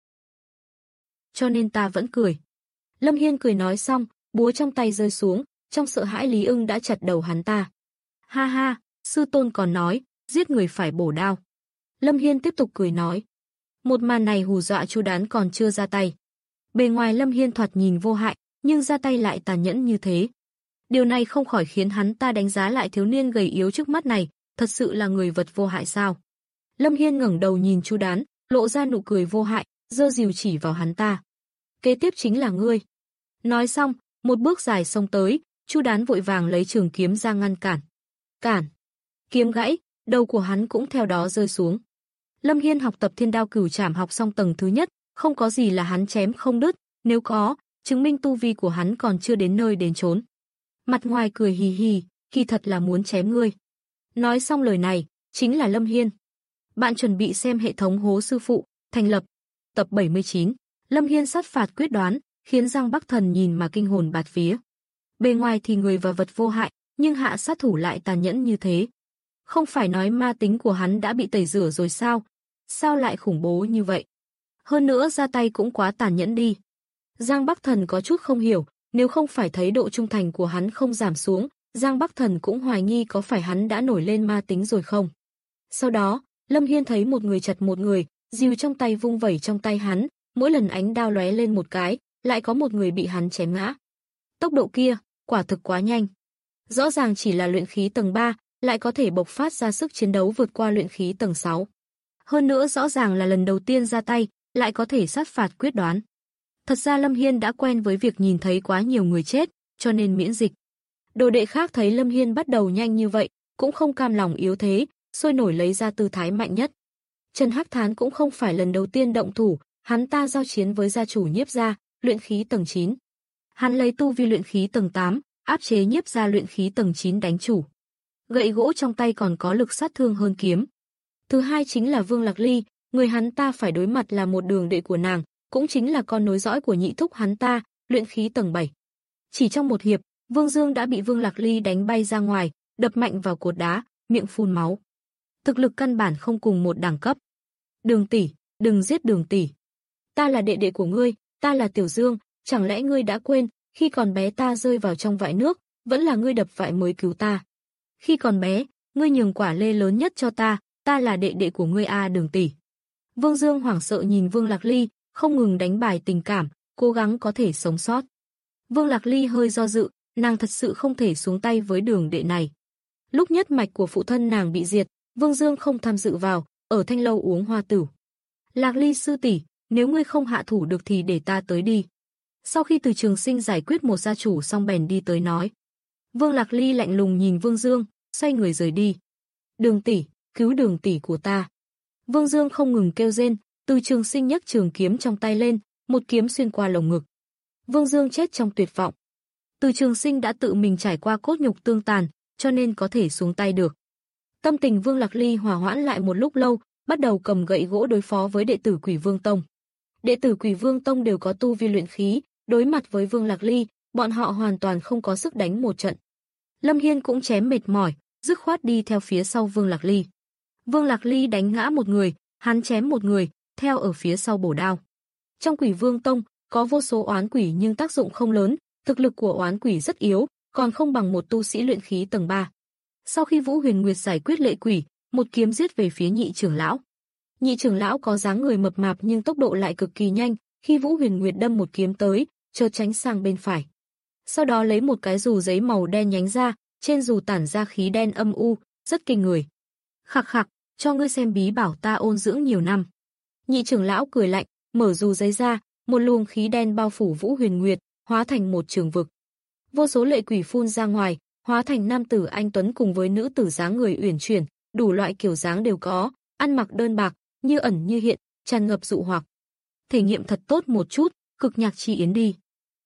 Cho nên ta vẫn cười. Lâm Hiên cười nói xong, búa trong tay rơi xuống, trong sợ hãi Lý Ưng đã chặt đầu hắn ta. Ha ha, sư tôn còn nói, giết người phải bổ đao. Lâm Hiên tiếp tục cười nói. Một màn này hù dọa Chu Đán còn chưa ra tay. Bề ngoài Lâm Hiên thoạt nhìn vô hại, nhưng ra tay lại tàn nhẫn như thế. Điều này không khỏi khiến hắn ta đánh giá lại thiếu niên gầy yếu trước mắt này, thật sự là người vật vô hại sao? Lâm Hiên ngẩng đầu nhìn Chu Đán, lộ ra nụ cười vô hại, giơ rìu chỉ vào hắn ta. Kế tiếp chính là ngươi. Nói xong, một bước dài xông tới, Chu Đán vội vàng lấy trường kiếm ra ngăn cản. Cản! Kiếm gãy, đầu của hắn cũng theo đó rơi xuống. Lâm Hiên học tập Thiên Đao Cửu Trảm học xong tầng thứ nhất, không có gì là hắn chém không đứt, nếu có, chứng minh tu vi của hắn còn chưa đến nơi đến chốn. Mặt ngoài cười hì hì, kỳ thật là muốn chém ngươi. Nói xong lời này, chính là Lâm Hiên. Bạn chuẩn bị xem hệ thống Hố Sư Phụ, thành lập. Tập bảy mươi chín, Lâm Hiên sát phạt quyết đoán, khiến Giang Bắc Thần nhìn mà kinh hồn bạt vía. Bề ngoài thì người và vật vô hại, nhưng hạ sát thủ lại tàn nhẫn như thế. Không phải nói ma tính của hắn đã bị tẩy rửa rồi sao? Sao lại khủng bố như vậy? Hơn nữa ra tay cũng quá tàn nhẫn đi. Giang Bắc Thần có chút không hiểu, nếu không phải thấy độ trung thành của hắn không giảm xuống, Giang Bắc Thần cũng hoài nghi có phải hắn đã nổi lên ma tính rồi không. Sau đó, Lâm Hiên thấy một người chặt một người, rìu trong tay vung vẩy trong tay hắn, mỗi lần ánh đao lóe lên một cái, lại có một người bị hắn chém ngã. Tốc độ kia, quả thực quá nhanh. Rõ ràng chỉ là luyện khí tầng ba, lại có thể bộc phát ra sức chiến đấu vượt qua luyện khí tầng sáu. Hơn nữa rõ ràng là lần đầu tiên ra tay, lại có thể sát phạt quyết đoán. Thật ra Lâm Hiên đã quen với việc nhìn thấy quá nhiều người chết, cho nên miễn dịch. Đồ đệ khác thấy Lâm Hiên bắt đầu nhanh như vậy, cũng không cam lòng yếu thế, sôi nổi lấy ra tư thái mạnh nhất. Trần Hắc Thán cũng không phải lần đầu tiên động thủ, hắn ta giao chiến với gia chủ Nhiếp gia, luyện khí tầng chín. Hắn lấy tu vi luyện khí tầng tám, áp chế Nhiếp gia luyện khí tầng chín đánh chủ. Gậy gỗ trong tay còn có lực sát thương hơn kiếm. Thứ hai chính là Vương Lạc Ly, người hắn ta phải đối mặt là một đường đệ của nàng, cũng chính là con nối dõi của nhị thúc hắn ta, luyện khí tầng bảy. Chỉ trong một hiệp, Vương Dương đã bị Vương Lạc Ly đánh bay ra ngoài, đập mạnh vào cột đá, miệng phun máu. Thực lực căn bản không cùng một đẳng cấp. Đường tỷ, đừng giết Đường tỷ. Ta là đệ đệ của ngươi, ta là Tiểu Dương, chẳng lẽ ngươi đã quên, khi còn bé ta rơi vào trong vại nước, vẫn là ngươi đập vại mới cứu ta. Khi còn bé, ngươi nhường quả lê lớn nhất cho ta, ta là đệ đệ của ngươi a Đường tỷ. Vương Dương hoảng sợ nhìn Vương Lạc Ly, không ngừng đánh bài tình cảm, cố gắng có thể sống sót. Vương Lạc Ly hơi do dự, nàng thật sự không thể xuống tay với Đường đệ này. Lúc nhất mạch của phụ thân nàng bị diệt, Vương Dương không tham dự vào, ở thanh lâu uống hoa tửu. Lạc Ly sư tỷ, nếu ngươi không hạ thủ được thì để ta tới đi. Sau khi Từ Trường Sinh giải quyết một gia chủ xong bèn đi tới nói. Vương Lạc Ly lạnh lùng nhìn Vương Dương, xoay người rời đi. Đường tỷ, cứu Đường tỷ của ta. Vương Dương không ngừng kêu rên, Từ Trường Sinh nhấc trường kiếm trong tay lên, một kiếm xuyên qua lồng ngực. Vương Dương chết trong tuyệt vọng. Từ Trường Sinh đã tự mình trải qua cốt nhục tương tàn, cho nên có thể xuống tay được. Tâm tình Vương Lạc Ly hòa hoãn lại một lúc lâu, bắt đầu cầm gậy gỗ đối phó với đệ tử Quỷ Vương Tông. Đệ tử Quỷ Vương Tông đều có tu vi luyện khí, đối mặt với Vương Lạc Ly, bọn họ hoàn toàn không có sức đánh một trận. Lâm Hiên cũng chém mệt mỏi, dứt khoát đi theo phía sau Vương Lạc Ly. Vương Lạc Ly đánh ngã một người, hắn chém một người, theo ở phía sau bổ đao. Trong Quỷ Vương Tông, có vô số oán quỷ nhưng tác dụng không lớn, thực lực của oán quỷ rất yếu, còn không bằng một tu sĩ luyện khí tầng ba. Sau khi Vũ Huyền Nguyệt giải quyết lệ quỷ, một kiếm giết về phía nhị trưởng lão. Nhị trưởng lão có dáng người mập mạp nhưng tốc độ lại cực kỳ nhanh, khi Vũ Huyền Nguyệt đâm một kiếm tới, chợt tránh sang bên phải. Sau đó lấy một cái dù giấy màu đen nhánh ra, trên dù tản ra khí đen âm u, rất kinh người. Khặc khặc, cho ngươi xem bí bảo ta ôn dưỡng nhiều năm. Nhị trưởng lão cười lạnh, mở dù giấy ra, một luồng khí đen bao phủ Vũ Huyền Nguyệt, hóa thành một trường vực. Vô số lệ quỷ phun ra ngoài, hóa thành nam tử anh tuấn cùng với nữ tử dáng người uyển chuyển, đủ loại kiểu dáng đều có, ăn mặc đơn bạc, như ẩn như hiện, tràn ngập dụ hoặc. Thể nghiệm thật tốt một chút, cực nhạc chi yến đi.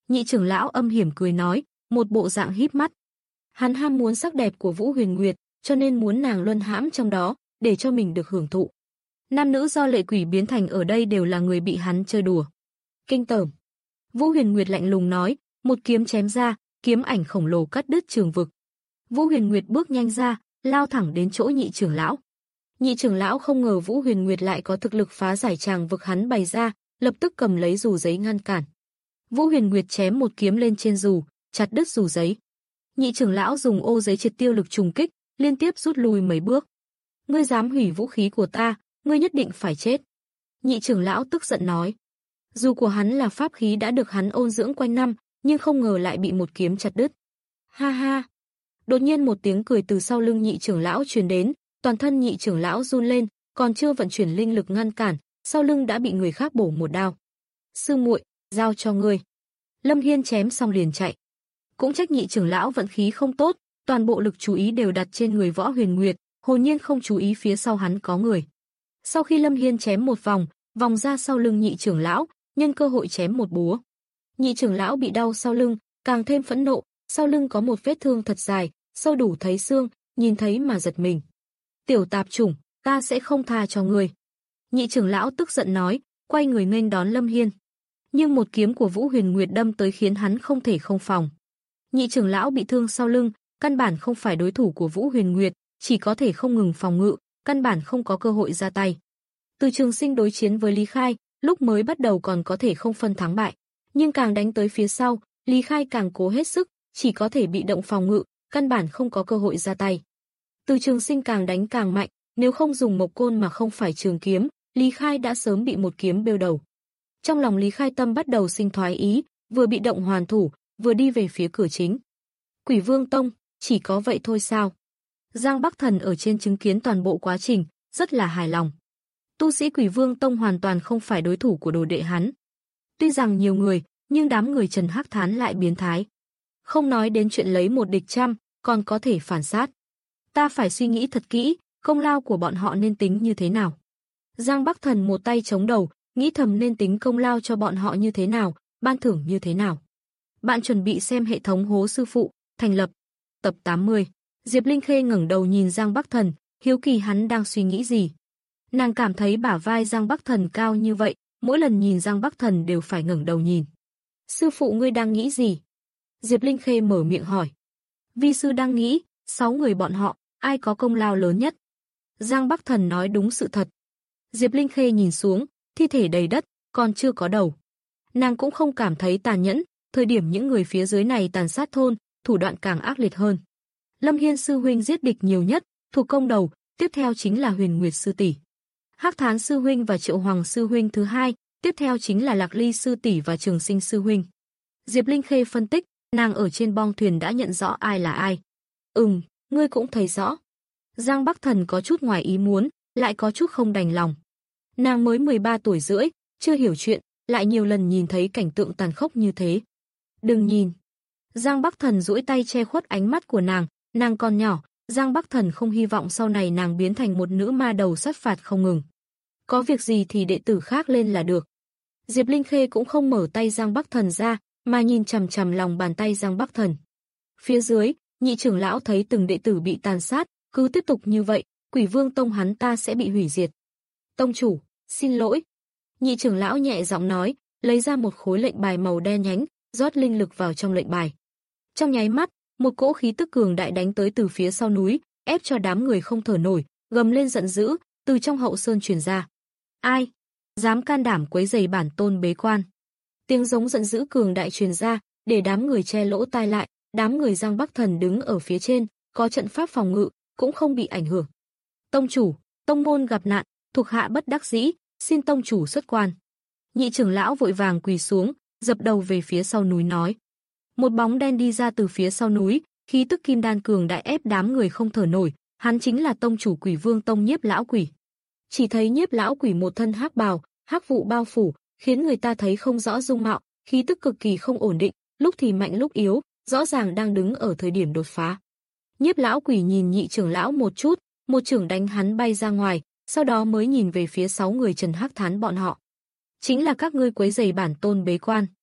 Nhị trưởng lão âm hiểm cười nói, một bộ dạng híp mắt. Hắn ham muốn sắc đẹp của Vũ Huyền Nguyệt, cho nên muốn nàng luân hãm trong đó, để cho mình được hưởng thụ. Nam nữ do lệ quỷ biến thành ở đây đều là người bị hắn chơi đùa. Kinh tởm. Vũ Huyền Nguyệt lạnh lùng nói, một kiếm chém ra, kiếm ảnh khổng lồ cắt đứt trường vực. Vũ Huyền Nguyệt bước nhanh ra, lao thẳng đến chỗ nhị trưởng lão. Nhị trưởng lão không ngờ Vũ Huyền Nguyệt lại có thực lực phá giải tràng vực hắn bày ra, lập tức cầm lấy dù giấy ngăn cản. Vũ Huyền Nguyệt chém một kiếm lên trên dù, chặt đứt dù giấy. Nhị trưởng lão dùng ô giấy triệt tiêu lực trùng kích, liên tiếp rút lui mấy bước. Ngươi dám hủy vũ khí của ta, ngươi nhất định phải chết. Nhị trưởng lão tức giận nói. Dù của hắn là pháp khí đã được hắn ôn dưỡng quanh năm, nhưng không ngờ lại bị một kiếm chặt đứt. Ha ha. Đột nhiên một tiếng cười từ sau lưng nhị trưởng lão truyền đến, toàn thân nhị trưởng lão run lên, còn chưa vận chuyển linh lực ngăn cản, sau lưng đã bị người khác bổ một đao. Sư muội, giao cho ngươi. Lâm Hiên chém xong liền chạy. Cũng trách nhị trưởng lão vận khí không tốt, toàn bộ lực chú ý đều đặt trên người Võ Huyền Nguyệt, hồn nhiên không chú ý phía sau hắn có người. Sau khi Lâm Hiên chém một vòng, vòng ra sau lưng nhị trưởng lão, nhân cơ hội chém một búa. Nhị trưởng lão bị đau sau lưng, càng thêm phẫn nộ, sau lưng có một vết thương thật dài, sâu đủ thấy xương, nhìn thấy mà giật mình. Tiểu tạp chủng, ta sẽ không tha cho ngươi. Nhị trưởng lão tức giận nói, quay người nghênh đón Lâm Hiên. Nhưng một kiếm của Vũ Huyền Nguyệt đâm tới khiến hắn không thể không phòng. Nhị trưởng lão bị thương sau lưng, căn bản không phải đối thủ của Vũ Huyền Nguyệt, chỉ có thể không ngừng phòng ngự, căn bản không có cơ hội ra tay. Từ Trường Sinh đối chiến với Lý Khai, lúc mới bắt đầu còn có thể không phân thắng bại, nhưng càng đánh tới phía sau, Lý Khai càng cố hết sức, chỉ có thể bị động phòng ngự, căn bản không có cơ hội ra tay. Từ Trường Sinh càng đánh càng mạnh, nếu không dùng mộc côn mà không phải trường kiếm, Lý Khai đã sớm bị một kiếm bêu đầu. Trong lòng Lý Khai tâm bắt đầu sinh thoái ý, vừa bị động hoàn thủ, vừa đi về phía cửa chính. Quỷ Vương Tông, chỉ có vậy thôi sao? Giang Bắc Thần ở trên chứng kiến toàn bộ quá trình, rất là hài lòng. Tu sĩ Quỷ Vương Tông hoàn toàn không phải đối thủ của đồ đệ hắn. Tuy rằng nhiều người, nhưng đám người Trần Hắc Thán lại biến thái. Không nói đến chuyện lấy một địch trăm, còn có thể phản sát. Ta phải suy nghĩ thật kỹ, công lao của bọn họ nên tính như thế nào. Giang Bắc Thần một tay chống đầu, nghĩ thầm nên tính công lao cho bọn họ như thế nào, ban thưởng như thế nào. Bạn chuẩn bị xem hệ thống Hố Sư Phụ, thành lập. Tập tám mươi. Diệp Linh Khê ngẩng đầu nhìn Giang Bắc Thần, hiếu kỳ hắn đang suy nghĩ gì. Nàng cảm thấy bả vai Giang Bắc Thần cao như vậy, mỗi lần nhìn Giang Bắc Thần đều phải ngẩng đầu nhìn. Sư phụ ngươi đang nghĩ gì? Diệp Linh Khê mở miệng hỏi. Vi sư đang nghĩ, sáu người bọn họ, ai có công lao lớn nhất? Giang Bắc Thần nói đúng sự thật. Diệp Linh Khê nhìn xuống, thi thể đầy đất, còn chưa có đầu. Nàng cũng không cảm thấy tàn nhẫn, thời điểm những người phía dưới này tàn sát thôn, thủ đoạn càng ác liệt hơn. Lâm Hiên sư huynh giết địch nhiều nhất, thuộc công đầu, tiếp theo chính là Huyền Nguyệt sư tỷ. Hắc Thán sư huynh và Triệu Hoàng sư huynh thứ hai, tiếp theo chính là Lạc Ly sư tỷ và Trường Sinh sư huynh. Diệp Linh Khê phân tích, nàng ở trên bong thuyền đã nhận rõ ai là ai. Ừm, ngươi cũng thấy rõ. Giang Bắc Thần có chút ngoài ý muốn, lại có chút không đành lòng. Nàng mới mười ba tuổi rưỡi, chưa hiểu chuyện, lại nhiều lần nhìn thấy cảnh tượng tàn khốc như thế. Đừng nhìn. Giang Bắc Thần duỗi tay che khuất ánh mắt của nàng, nàng còn nhỏ, Giang Bắc Thần không hy vọng sau này nàng biến thành một nữ ma đầu sát phạt không ngừng. Có việc gì thì đệ tử khác lên là được. Diệp Linh Khê cũng không mở tay Giang Bắc Thần ra, mà nhìn chằm chằm lòng bàn tay Giang Bắc Thần. Phía dưới, nhị trưởng lão thấy từng đệ tử bị tàn sát, cứ tiếp tục như vậy, Quỷ Vương Tông hắn ta sẽ bị hủy diệt. Tông chủ, xin lỗi. Nhị trưởng lão nhẹ giọng nói, lấy ra một khối lệnh bài màu đen nhánh, rót linh lực vào trong lệnh bài. Trong nháy mắt, một cỗ khí tức cường đại đánh tới từ phía sau núi, ép cho đám người không thở nổi, gầm lên giận dữ, từ trong hậu sơn truyền ra. Ai dám can đảm quấy rầy bản tôn bế quan? Tiếng giống giận dữ cường đại truyền ra, để đám người che lỗ tai lại, đám người Giang Bắc Thần đứng ở phía trên, có trận pháp phòng ngự, cũng không bị ảnh hưởng. Tông chủ, tông môn gặp nạn, thuộc hạ bất đắc dĩ, xin tông chủ xuất quan. Nhị trưởng lão vội vàng quỳ xuống, dập đầu về phía sau núi nói. Một bóng đen đi ra từ phía sau núi, khí tức kim đan cường đại ép đám người không thở nổi, hắn chính là tông chủ Quỷ Vương Tông Nhiếp lão quỷ. Chỉ thấy Nhiếp lão quỷ một thân hắc bào, hắc vụ bao phủ, khiến người ta thấy không rõ dung mạo, khí tức cực kỳ không ổn định, lúc thì mạnh lúc yếu, rõ ràng đang đứng ở thời điểm đột phá. Nhiếp lão quỷ nhìn nhị trưởng lão một chút, một trưởng đánh hắn bay ra ngoài, sau đó mới nhìn về phía sáu người Trần Hắc Thán bọn họ. Chính là các ngươi quấy rầy bản tôn bế quan.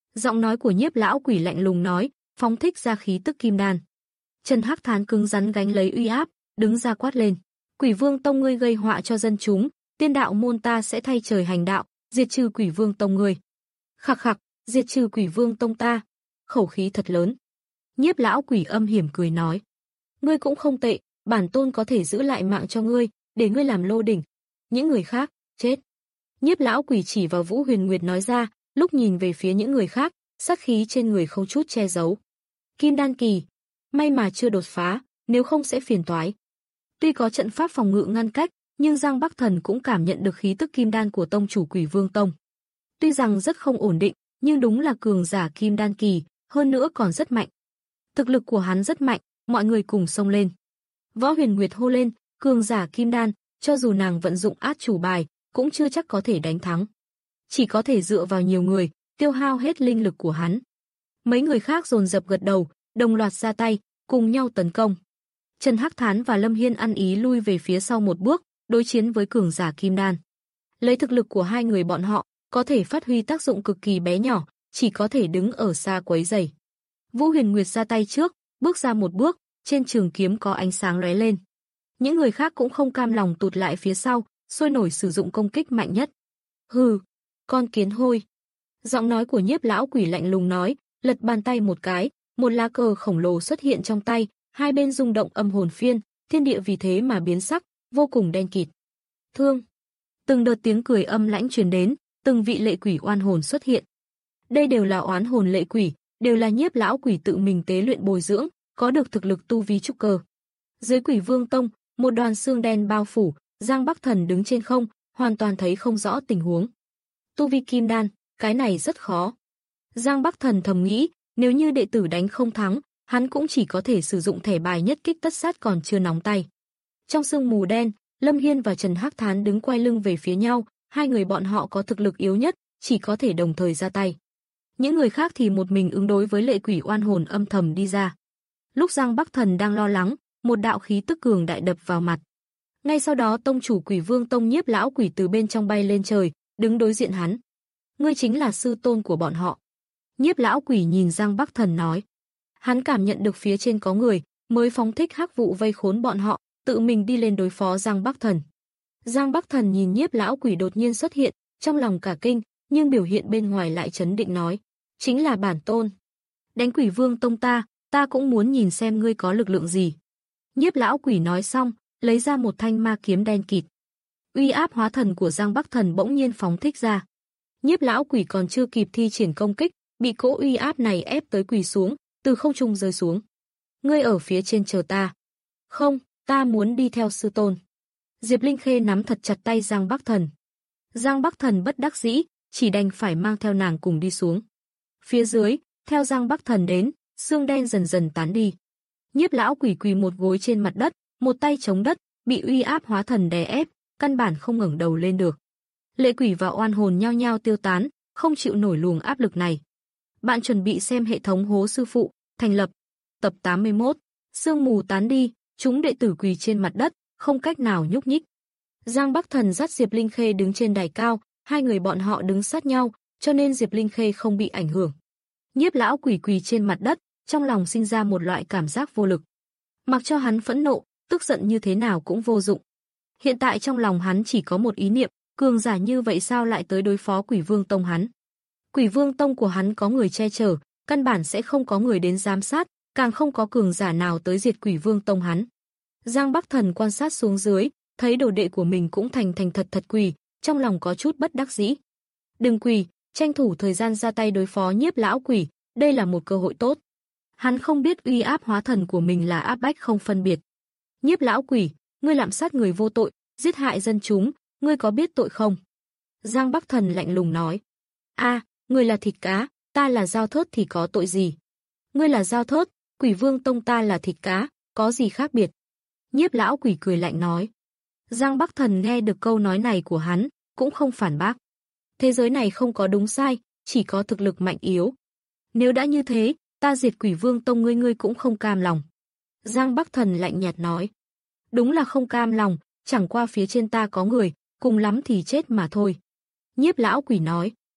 Giọng nói của Nhiếp lão quỷ lạnh lùng nói, phóng thích ra khí tức kim đan. Trần Hắc Thán cứng rắn gánh lấy uy áp, đứng ra quát lên. Quỷ Vương Tông ngươi gây họa cho dân chúng, tiên đạo môn ta sẽ thay trời hành đạo, diệt trừ Quỷ Vương Tông ngươi. Khặc khặc, diệt trừ Quỷ Vương Tông ta. Khẩu khí thật lớn. Nhiếp lão quỷ âm hiểm cười nói. Ngươi cũng không tệ, bản tôn có thể giữ lại mạng cho ngươi, để ngươi làm lô đỉnh. Những người khác, chết. Nhiếp lão quỷ chỉ vào Vũ Huyền Nguyệt nói ra, lúc nhìn về phía những người khác, sát khí trên người không chút che giấu. Kim đan kỳ, may mà chưa đột phá, nếu không sẽ phiền toái. Tuy có trận pháp phòng ngự ngăn cách, nhưng Giang Bắc Thần cũng cảm nhận được khí tức kim đan của tông chủ Quỷ Vương Tông. Tuy rằng rất không ổn định, nhưng đúng là cường giả kim đan kỳ, hơn nữa còn rất mạnh. Thực lực của hắn rất mạnh, mọi người cùng xông lên. Võ Huyền Nguyệt hô lên, cường giả kim đan, cho dù nàng vận dụng át chủ bài, cũng chưa chắc có thể đánh thắng. Chỉ có thể dựa vào nhiều người, tiêu hao hết linh lực của hắn. Mấy người khác dồn dập gật đầu, đồng loạt ra tay, cùng nhau tấn công. Trần Hắc Thán và Lâm Hiên ăn ý lui về phía sau một bước, đối chiến với cường giả kim đan. Lấy thực lực của hai người bọn họ, có thể phát huy tác dụng cực kỳ bé nhỏ, chỉ có thể đứng ở xa quấy rầy. Vũ Huyền Nguyệt ra tay trước, bước ra một bước, trên trường kiếm có ánh sáng lóe lên. Những người khác cũng không cam lòng tụt lại phía sau, sôi nổi sử dụng công kích mạnh nhất. Hừ, con kiến hôi. Giọng nói của Nhiếp lão quỷ lạnh lùng nói, lật bàn tay một cái, một lá cờ khổng lồ xuất hiện trong tay, hai bên rung động âm hồn phiên, thiên địa vì thế mà biến sắc, vô cùng đen kịt. Thương. Từng đợt tiếng cười âm lãnh truyền đến, từng vị lệ quỷ oan hồn xuất hiện. Đây đều là oán hồn lệ quỷ, đều là Nhiếp lão quỷ tự mình tế luyện bồi dưỡng, có được thực lực tu vi trúc cơ. Dưới Quỷ Vương Tông, một đoàn xương đen bao phủ, Giang Bắc Thần đứng trên không, hoàn toàn thấy không rõ tình huống. Tu vi kim đan, cái này rất khó. Giang Bắc Thần thầm nghĩ, nếu như đệ tử đánh không thắng, hắn cũng chỉ có thể sử dụng thẻ bài nhất kích tất sát còn chưa nóng tay. Trong sương mù đen, Lâm Hiên và Trần Hắc Thán đứng quay lưng về phía nhau, hai người bọn họ có thực lực yếu nhất, chỉ có thể đồng thời ra tay. Những người khác thì một mình ứng đối với lệ quỷ oan hồn âm thầm đi ra. Lúc Giang Bắc Thần đang lo lắng, một đạo khí tức cường đại đập vào mặt. Ngay sau đó tông chủ Quỷ Vương Tông Nhiếp lão quỷ từ bên trong bay lên trời, đứng đối diện hắn. Ngươi chính là sư tôn của bọn họ. Nhiếp lão quỷ nhìn Giang Bắc Thần nói. Hắn cảm nhận được phía trên có người, mới phóng thích hắc vụ vây khốn bọn họ, tự mình đi lên đối phó Giang Bắc Thần. Giang Bắc Thần nhìn Nhiếp lão quỷ đột nhiên xuất hiện, trong lòng cả kinh, nhưng biểu hiện bên ngoài lại trấn định nói, chính là bản tôn. Đánh Quỷ Vương Tông ta, ta cũng muốn nhìn xem ngươi có lực lượng gì. Nhiếp lão quỷ nói xong, lấy ra một thanh ma kiếm đen kịt. Uy áp hóa thần của Giang Bắc Thần bỗng nhiên phóng thích ra. Nhiếp lão quỷ còn chưa kịp thi triển công kích, bị cỗ uy áp này ép tới quỳ xuống, từ không trung rơi xuống. Ngươi ở phía trên chờ ta. Không, ta muốn đi theo sư tôn. Diệp Linh Khê nắm thật chặt tay Giang Bắc Thần. Giang Bắc Thần bất đắc dĩ, chỉ đành phải mang theo nàng cùng đi xuống. Phía dưới, theo Giang Bắc Thần đến, xương đen dần dần tán đi. Nhiếp lão quỷ quỳ một gối trên mặt đất, một tay chống đất, bị uy áp hóa thần đè ép, căn bản không ngẩng đầu lên được. Lệ quỷ và oan hồn nhao nhao tiêu tán, không chịu nổi luồng áp lực này. Bạn chuẩn bị xem hệ thống hố sư phụ, thành lập. Tập tám mươi mốt, sương mù tán đi, chúng đệ tử quỳ trên mặt đất, không cách nào nhúc nhích. Giang Bắc Thần dắt Diệp Linh Khê đứng trên đài cao, hai người bọn họ đứng sát nhau, cho nên Diệp Linh Khê không bị ảnh hưởng. Nhiếp lão quỷ quỳ trên mặt đất, trong lòng sinh ra một loại cảm giác vô lực. Mặc cho hắn phẫn nộ, tức giận như thế nào cũng vô dụng. Hiện tại trong lòng hắn chỉ có một ý niệm, cường giả như vậy sao lại tới đối phó Quỷ Vương Tông hắn. Quỷ Vương Tông của hắn có người che chở, căn bản sẽ không có người đến giám sát, càng không có cường giả nào tới diệt Quỷ Vương Tông hắn. Giang Bắc Thần quan sát xuống dưới, thấy đồ đệ của mình cũng thành thành thật thật quỳ, trong lòng có chút bất đắc dĩ. Đừng quỳ, tranh thủ thời gian ra tay đối phó Nhiếp lão quỷ, đây là một cơ hội tốt. Hắn không biết uy áp hóa thần của mình là áp bách không phân biệt. Nhiếp lão quỷ, ngươi lạm sát người vô tội, giết hại dân chúng, ngươi có biết tội không? Giang Bắc Thần lạnh lùng nói. A, ngươi là thịt cá, ta là dao thớt thì có tội gì? Ngươi là dao thớt, Quỷ Vương Tông ta là thịt cá, có gì khác biệt? Nhiếp lão quỷ cười lạnh nói. Giang Bắc Thần nghe được câu nói này của hắn, cũng không phản bác. Thế giới này không có đúng sai, chỉ có thực lực mạnh yếu. Nếu đã như thế, ta diệt Quỷ Vương Tông ngươi ngươi cũng không cam lòng. Giang Bắc Thần lạnh nhạt nói. Đúng là không cam lòng, chẳng qua phía trên ta có người, cùng lắm thì chết mà thôi. Nhiếp lão quỷ nói.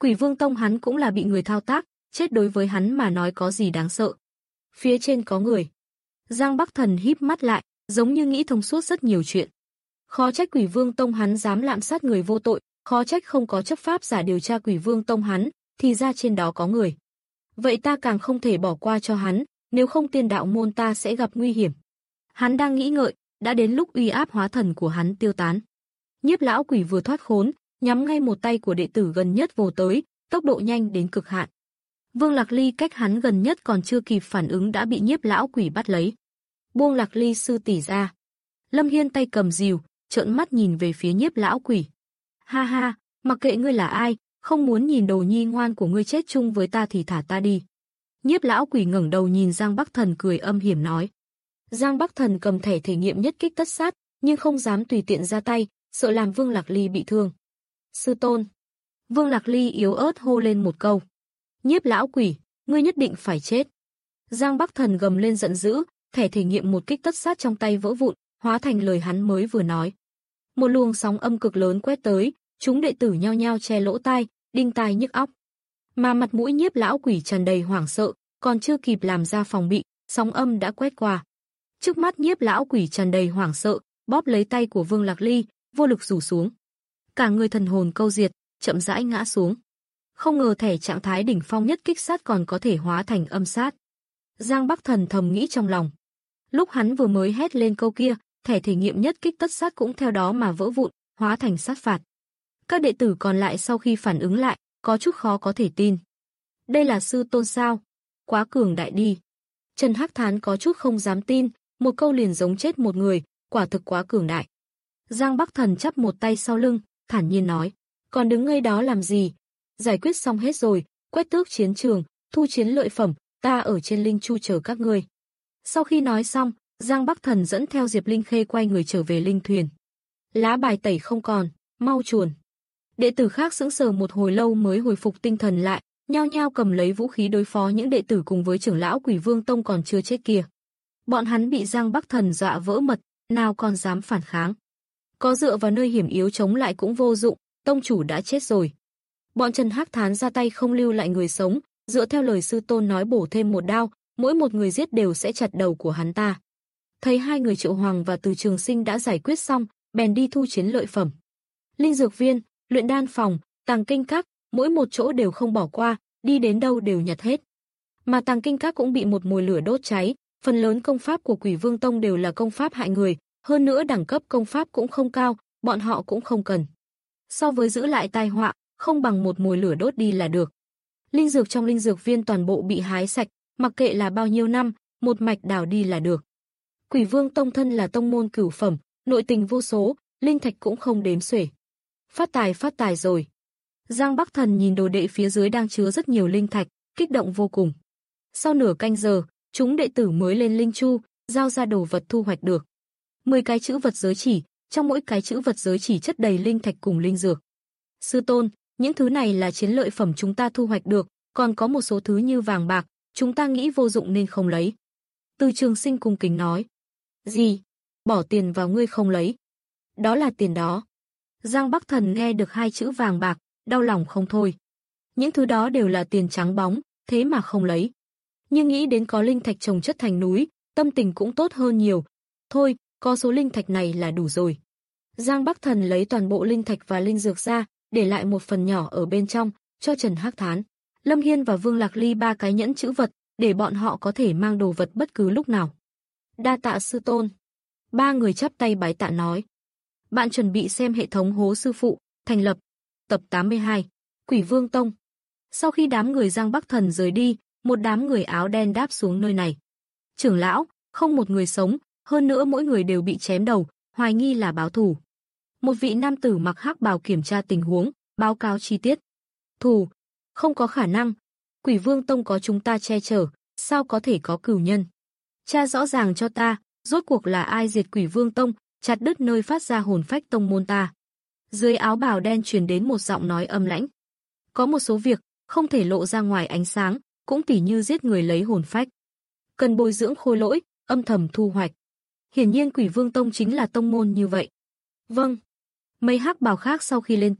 Quỷ Vương Tông hắn cũng là bị người thao tác, chết đối với hắn mà nói có gì đáng sợ. Phía trên có người. Giang Bắc Thần híp mắt lại, giống như nghĩ thông suốt rất nhiều chuyện. Khó trách Quỷ Vương Tông hắn dám lạm sát người vô tội, khó trách không có chấp pháp giả điều tra Quỷ Vương Tông hắn, thì ra trên đó có người. Vậy ta càng không thể bỏ qua cho hắn, nếu không tiên đạo môn ta sẽ gặp nguy hiểm. Hắn đang nghĩ ngợi, đã đến lúc uy áp hóa thần của hắn tiêu tán. Nhiếp lão quỷ vừa thoát khốn, nhắm ngay một tay của đệ tử gần nhất vồ tới, tốc độ nhanh đến cực hạn. Vương Lạc Ly cách hắn gần nhất còn chưa kịp phản ứng đã bị nhiếp lão quỷ bắt lấy. Buông Lạc Ly sư tỷ ra. Lâm Hiên tay cầm rìu, trợn mắt nhìn về phía nhiếp lão quỷ. Ha ha, mặc kệ ngươi là ai, không muốn nhìn đồ nhi ngoan của ngươi chết chung với ta thì thả ta đi. Nhiếp lão quỷ ngẩng đầu nhìn Giang Bắc Thần cười âm hiểm nói. Giang Bắc Thần cầm thẻ thể nghiệm nhất kích tất sát, nhưng không dám tùy tiện ra tay, sợ làm Vương Lạc Ly bị thương. Sư tôn. Vương Lạc Ly yếu ớt hô lên một câu. Nhiếp lão quỷ, ngươi nhất định phải chết. Giang Bắc Thần gầm lên giận dữ, thẻ thể nghiệm một kích tất sát trong tay vỡ vụn, hóa thành lời hắn mới vừa nói. Một luồng sóng âm cực lớn quét tới, chúng đệ tử nhao nhao che lỗ tai, đinh tai nhức óc. Mà mặt mũi nhiếp lão quỷ tràn đầy hoảng sợ, còn chưa kịp làm ra phòng bị, sóng âm đã quét qua. Trước mắt nhiếp lão quỷ tràn đầy hoảng sợ, bóp lấy tay của Vương Lạc Ly, vô lực rủ xuống. Cả người thần hồn câu diệt, chậm rãi ngã xuống. Không ngờ thẻ trạng thái đỉnh phong nhất kích sát còn có thể hóa thành âm sát. Giang Bắc Thần thầm nghĩ trong lòng. Lúc hắn vừa mới hét lên câu kia, thẻ thể nghiệm nhất kích tất sát cũng theo đó mà vỡ vụn, hóa thành sát phạt. Các đệ tử còn lại sau khi phản ứng lại, có chút khó có thể tin. Đây là sư tôn sao? Quá cường đại đi. Trần Hắc Thán có chút không dám tin, một câu liền giống chết một người, quả thực quá cường đại. Giang Bắc Thần chắp một tay sau lưng, thản nhiên nói, còn đứng ngây đó làm gì? Giải quyết xong hết rồi, quét tước chiến trường, thu chiến lợi phẩm, ta ở trên Linh Chu chờ các ngươi. Sau khi nói xong, Giang Bắc Thần dẫn theo Diệp Linh Khê quay người trở về linh thuyền. Lá bài tẩy không còn, mau chuồn. Đệ tử khác sững sờ một hồi lâu mới hồi phục tinh thần lại, nhao nhao cầm lấy vũ khí đối phó những đệ tử cùng với trưởng lão Quỷ Vương Tông còn chưa chết kia. Bọn hắn bị Giang Bắc Thần dọa vỡ mật, nào còn dám phản kháng. Có dựa vào nơi hiểm yếu chống lại cũng vô dụng, tông chủ đã chết rồi. Bọn Trần Hắc Thán ra tay không lưu lại người sống, dựa theo lời sư tôn nói bổ thêm một đao, mỗi một người giết đều sẽ chặt đầu của hắn ta. Thấy hai người Triệu Hoàng và Từ Trường Sinh đã giải quyết xong, bèn đi thu chiến lợi phẩm. Linh dược viên, luyện đan phòng, tàng kinh các, mỗi một chỗ đều không bỏ qua, đi đến đâu đều nhặt hết. Mà tàng kinh các cũng bị một mồi lửa đốt cháy, phần lớn công pháp của Quỷ Vương Tông đều là công pháp hại người, hơn nữa đẳng cấp công pháp cũng không cao, bọn họ cũng không cần. So với giữ lại tai họa, không bằng một mồi lửa đốt đi là được. Linh dược trong linh dược viên toàn bộ bị hái sạch, mặc kệ là bao nhiêu năm, một mạch đào đi là được. Quỷ Vương Tông thân là tông môn cửu phẩm, nội tình vô số, linh thạch cũng không đếm xuể. Phát tài phát tài rồi. Giang Bắc Thần nhìn đồ đệ phía dưới đang chứa rất nhiều linh thạch, kích động vô cùng. Sau nửa canh giờ, chúng đệ tử mới lên linh chu, giao ra đồ vật thu hoạch được. mười cái chữ vật giới chỉ, trong mỗi cái chữ vật giới chỉ chất đầy linh thạch cùng linh dược. Sư tôn, những thứ này là chiến lợi phẩm chúng ta thu hoạch được, còn có một số thứ như vàng bạc, chúng ta nghĩ vô dụng nên không lấy. Từ Trường Sinh cung kính nói. Gì? Bỏ tiền vào ngươi không lấy? Đó là tiền đó. Giang Bắc Thần nghe được hai chữ vàng bạc, đau lòng không thôi. Những thứ đó đều là tiền trắng bóng, thế mà không lấy. Nhưng nghĩ đến có linh thạch chồng chất thành núi, tâm tình cũng tốt hơn nhiều. Thôi, có số linh thạch này là đủ rồi. Giang Bắc Thần lấy toàn bộ linh thạch và linh dược ra, để lại một phần nhỏ ở bên trong, cho Trần Hắc Thán, Lâm Hiên và Vương Lạc Ly ba cái nhẫn chữ vật, để bọn họ có thể mang đồ vật bất cứ lúc nào. Đa tạ sư tôn. Ba người chắp tay bái tạ nói. Bạn chuẩn bị xem hệ thống Hố Sư Phụ, thành lập. Tập tám mươi hai, Quỷ Vương Tông. Sau khi đám người Giang Bắc Thần rời đi, một đám người áo đen đáp xuống nơi này. Trưởng lão, không một người sống, hơn nữa mỗi người đều bị chém đầu, hoài nghi là báo thù. Một vị nam tử mặc hắc bào kiểm tra tình huống, báo cáo chi tiết. Thù, không có khả năng. Quỷ Vương Tông có chúng ta che chở, sao có thể có cửu nhân? Tra rõ ràng cho ta, rốt cuộc là ai diệt Quỷ Vương Tông, chặt đứt nơi phát ra hồn phách tông môn ta. Dưới áo bào đen truyền đến một giọng nói âm lãnh. Có một số việc không thể lộ ra ngoài ánh sáng, cũng tỉ như giết người lấy hồn phách. Cần bồi dưỡng khôi lỗi, âm thầm thu hoạch. Hiển nhiên Quỷ Vương Tông chính là tông môn như vậy. Vâng. Mấy hắc bào khác sau khi lên tiếng,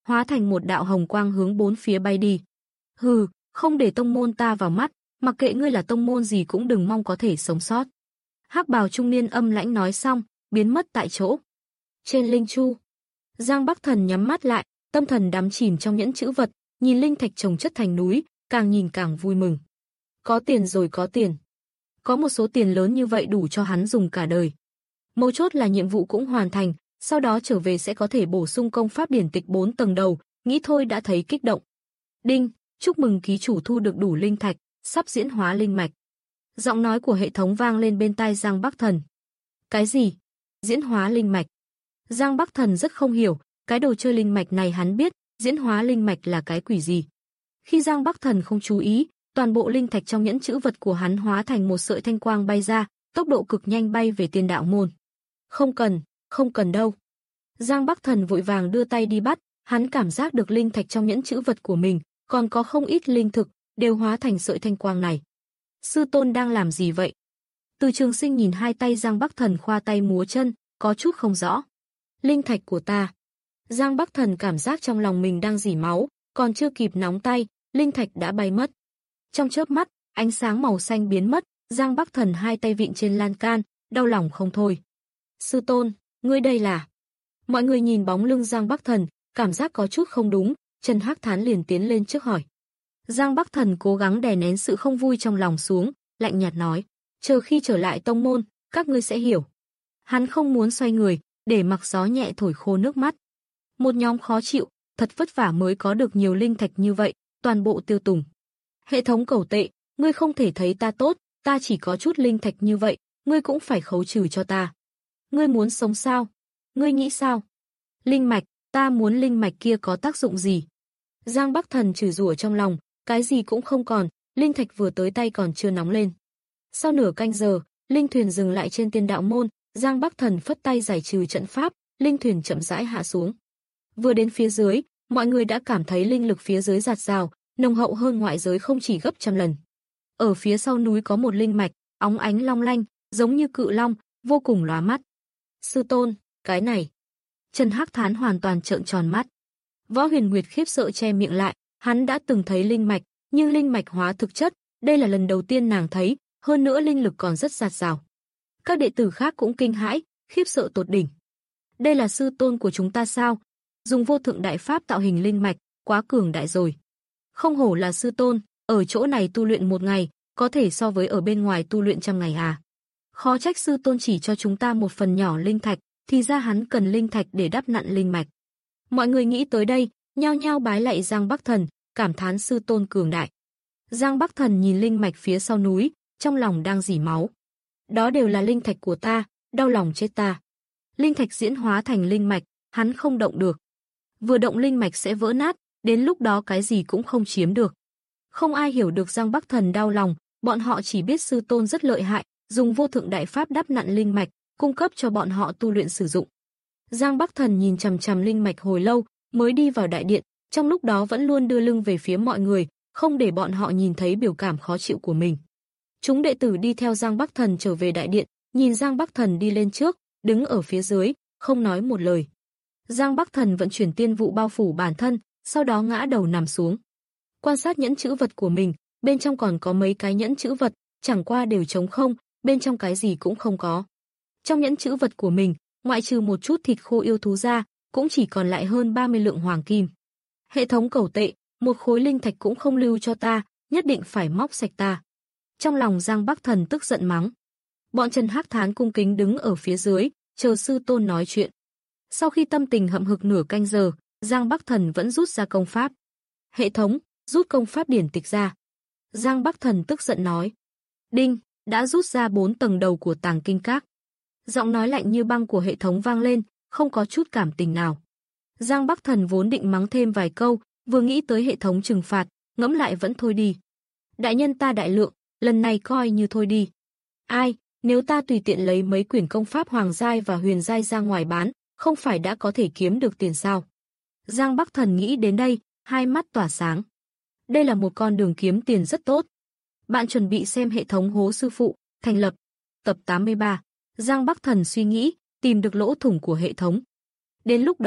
hóa thành một đạo hồng quang hướng bốn phía bay đi. Hừ, không để tông môn ta vào mắt, mặc kệ ngươi là tông môn gì cũng đừng mong có thể sống sót. Hắc bào trung niên âm lãnh nói xong, biến mất tại chỗ. Trên linh chu, Giang Bắc Thần nhắm mắt lại, tâm thần đắm chìm trong nhẫn chữ vật, nhìn linh thạch chồng chất thành núi, càng nhìn càng vui mừng. Có tiền rồi, có tiền. Có một số tiền lớn như vậy đủ cho hắn dùng cả đời. Mấu chốt là nhiệm vụ cũng hoàn thành, sau đó trở về sẽ có thể bổ sung công pháp điển tịch bốn tầng đầu, nghĩ thôi đã thấy kích động. Đinh, chúc mừng ký chủ thu được đủ linh thạch, sắp diễn hóa linh mạch. Giọng nói của hệ thống vang lên bên tai Giang Bắc Thần. Cái gì? Diễn hóa linh mạch? Giang Bắc Thần rất không hiểu, cái đồ chơi linh mạch này hắn biết, diễn hóa linh mạch là cái quỷ gì. Khi Giang Bắc Thần không chú ý, toàn bộ linh thạch trong nhẫn chữ vật của hắn hóa thành một sợi thanh quang bay ra, tốc độ cực nhanh bay về Tiên Đạo môn. Không cần, không cần đâu. Giang Bắc Thần vội vàng đưa tay đi bắt, hắn cảm giác được linh thạch trong nhẫn chữ vật của mình, còn có không ít linh thực, đều hóa thành sợi thanh quang này. Sư tôn đang làm gì vậy? Từ Trường Sinh nhìn hai tay Giang Bắc Thần khoa tay múa chân, có chút không rõ. Linh thạch của ta. Giang Bắc Thần cảm giác trong lòng mình đang rỉ máu, còn chưa kịp nóng tay, linh thạch đã bay mất. Trong chớp mắt, ánh sáng màu xanh biến mất, Giang Bắc Thần hai tay vịn trên lan can, đau lòng không thôi. Sư tôn, ngươi đây là... Mọi người nhìn bóng lưng Giang Bắc Thần, cảm giác có chút không đúng, Trần Hắc Thán liền tiến lên trước hỏi. Giang Bắc Thần cố gắng đè nén sự không vui trong lòng xuống, lạnh nhạt nói, chờ khi trở lại tông môn, các ngươi sẽ hiểu. Hắn không muốn xoay người, để mặc gió nhẹ thổi khô nước mắt. Một nhóm khó chịu, thật vất vả mới có được nhiều linh thạch như vậy, toàn bộ tiêu tùng. Hệ thống cẩu tệ, ngươi không thể thấy ta tốt, ta chỉ có chút linh thạch như vậy, ngươi cũng phải khấu trừ cho ta. Ngươi muốn sống sao? Ngươi nghĩ sao? Linh mạch, ta muốn linh mạch kia có tác dụng gì? Giang Bắc Thần chửi rủa trong lòng, cái gì cũng không còn, linh thạch vừa tới tay còn chưa nóng lên. Sau nửa canh giờ, linh thuyền dừng lại trên Tiên Đạo môn, Giang Bắc Thần phất tay giải trừ trận pháp, linh thuyền chậm rãi hạ xuống. Vừa đến phía dưới, mọi người đã cảm thấy linh lực phía dưới dạt dào, nồng hậu hơn ngoại giới không chỉ gấp trăm lần. Ở phía sau núi có một linh mạch, óng ánh long lanh, giống như cự long, vô cùng lóa mắt. Sư tôn, cái này. Trần Hắc Thán hoàn toàn trợn tròn mắt. Võ Huyền Nguyệt khiếp sợ che miệng lại, hắn đã từng thấy linh mạch, nhưng linh mạch hóa thực chất, đây là lần đầu tiên nàng thấy, hơn nữa linh lực còn rất dạt dào. Các đệ tử khác cũng kinh hãi, khiếp sợ tột đỉnh. Đây là sư tôn của chúng ta sao? Dùng vô thượng đại pháp tạo hình linh mạch, quá cường đại rồi. Không hổ là sư tôn, ở chỗ này tu luyện một ngày, có thể so với ở bên ngoài tu luyện trăm ngày à. Khó trách sư tôn chỉ cho chúng ta một phần nhỏ linh thạch, thì ra hắn cần linh thạch để đắp nặn linh mạch. Mọi người nghĩ tới đây, nhao nhao bái lạy Giang Bắc Thần, cảm thán sư tôn cường đại. Giang Bắc Thần nhìn linh mạch phía sau núi, trong lòng đang rỉ máu. Đó đều là linh thạch của ta, đau lòng chết ta. Linh thạch diễn hóa thành linh mạch, hắn không động được. Vừa động linh mạch sẽ vỡ nát, đến lúc đó cái gì cũng không chiếm được. Không ai hiểu được Giang Bắc Thần đau lòng, bọn họ chỉ biết sư tôn rất lợi hại, dùng vô thượng đại pháp đắp nặn linh mạch, cung cấp cho bọn họ tu luyện sử dụng. Giang Bắc Thần nhìn chằm chằm linh mạch hồi lâu, mới đi vào đại điện, trong lúc đó vẫn luôn đưa lưng về phía mọi người, không để bọn họ nhìn thấy biểu cảm khó chịu của mình. Chúng đệ tử đi theo Giang Bắc Thần trở về đại điện, nhìn Giang Bắc Thần đi lên trước, đứng ở phía dưới, không nói một lời. Giang Bắc Thần vận chuyển tiên vụ bao phủ bản thân, sau đó ngã đầu nằm xuống. Quan sát nhẫn chữ vật của mình, bên trong còn có mấy cái nhẫn chữ vật, chẳng qua đều trống không, bên trong cái gì cũng không có. Trong nhẫn chữ vật của mình, ngoại trừ một chút thịt khô yêu thú ra, cũng chỉ còn lại hơn ba mươi lượng hoàng kim. Hệ thống cẩu tệ, một khối linh thạch cũng không lưu cho ta, nhất định phải móc sạch ta. Trong lòng Giang Bắc Thần tức giận mắng. Bọn Trần Hắc Thán cung kính đứng ở phía dưới, chờ sư tôn nói chuyện. Sau khi tâm tình hậm hực nửa canh giờ, Giang Bắc Thần vẫn rút ra công pháp. Hệ thống, rút công pháp điển tịch ra. Giang Bắc Thần tức giận nói. Đinh, đã rút ra bốn tầng đầu của Tàng Kinh Các. Giọng nói lạnh như băng của hệ thống vang lên, không có chút cảm tình nào. Giang Bắc Thần vốn định mắng thêm vài câu, vừa nghĩ tới hệ thống trừng phạt, ngẫm lại vẫn thôi đi. Đại nhân ta đại lượng, lần này coi như thôi đi. Ai, nếu ta tùy tiện lấy mấy quyển công pháp hoàng giai và huyền giai ra ngoài bán, không phải đã có thể kiếm được tiền sao? Giang Bắc Thần nghĩ đến đây, hai mắt tỏa sáng. Đây là một con đường kiếm tiền rất tốt. Bạn chuẩn bị xem hệ thống hố sư phụ, thành lập. Tập tám mươi ba. Giang Bắc Thần suy nghĩ, tìm được lỗ thủng của hệ thống. Đến lúc đó,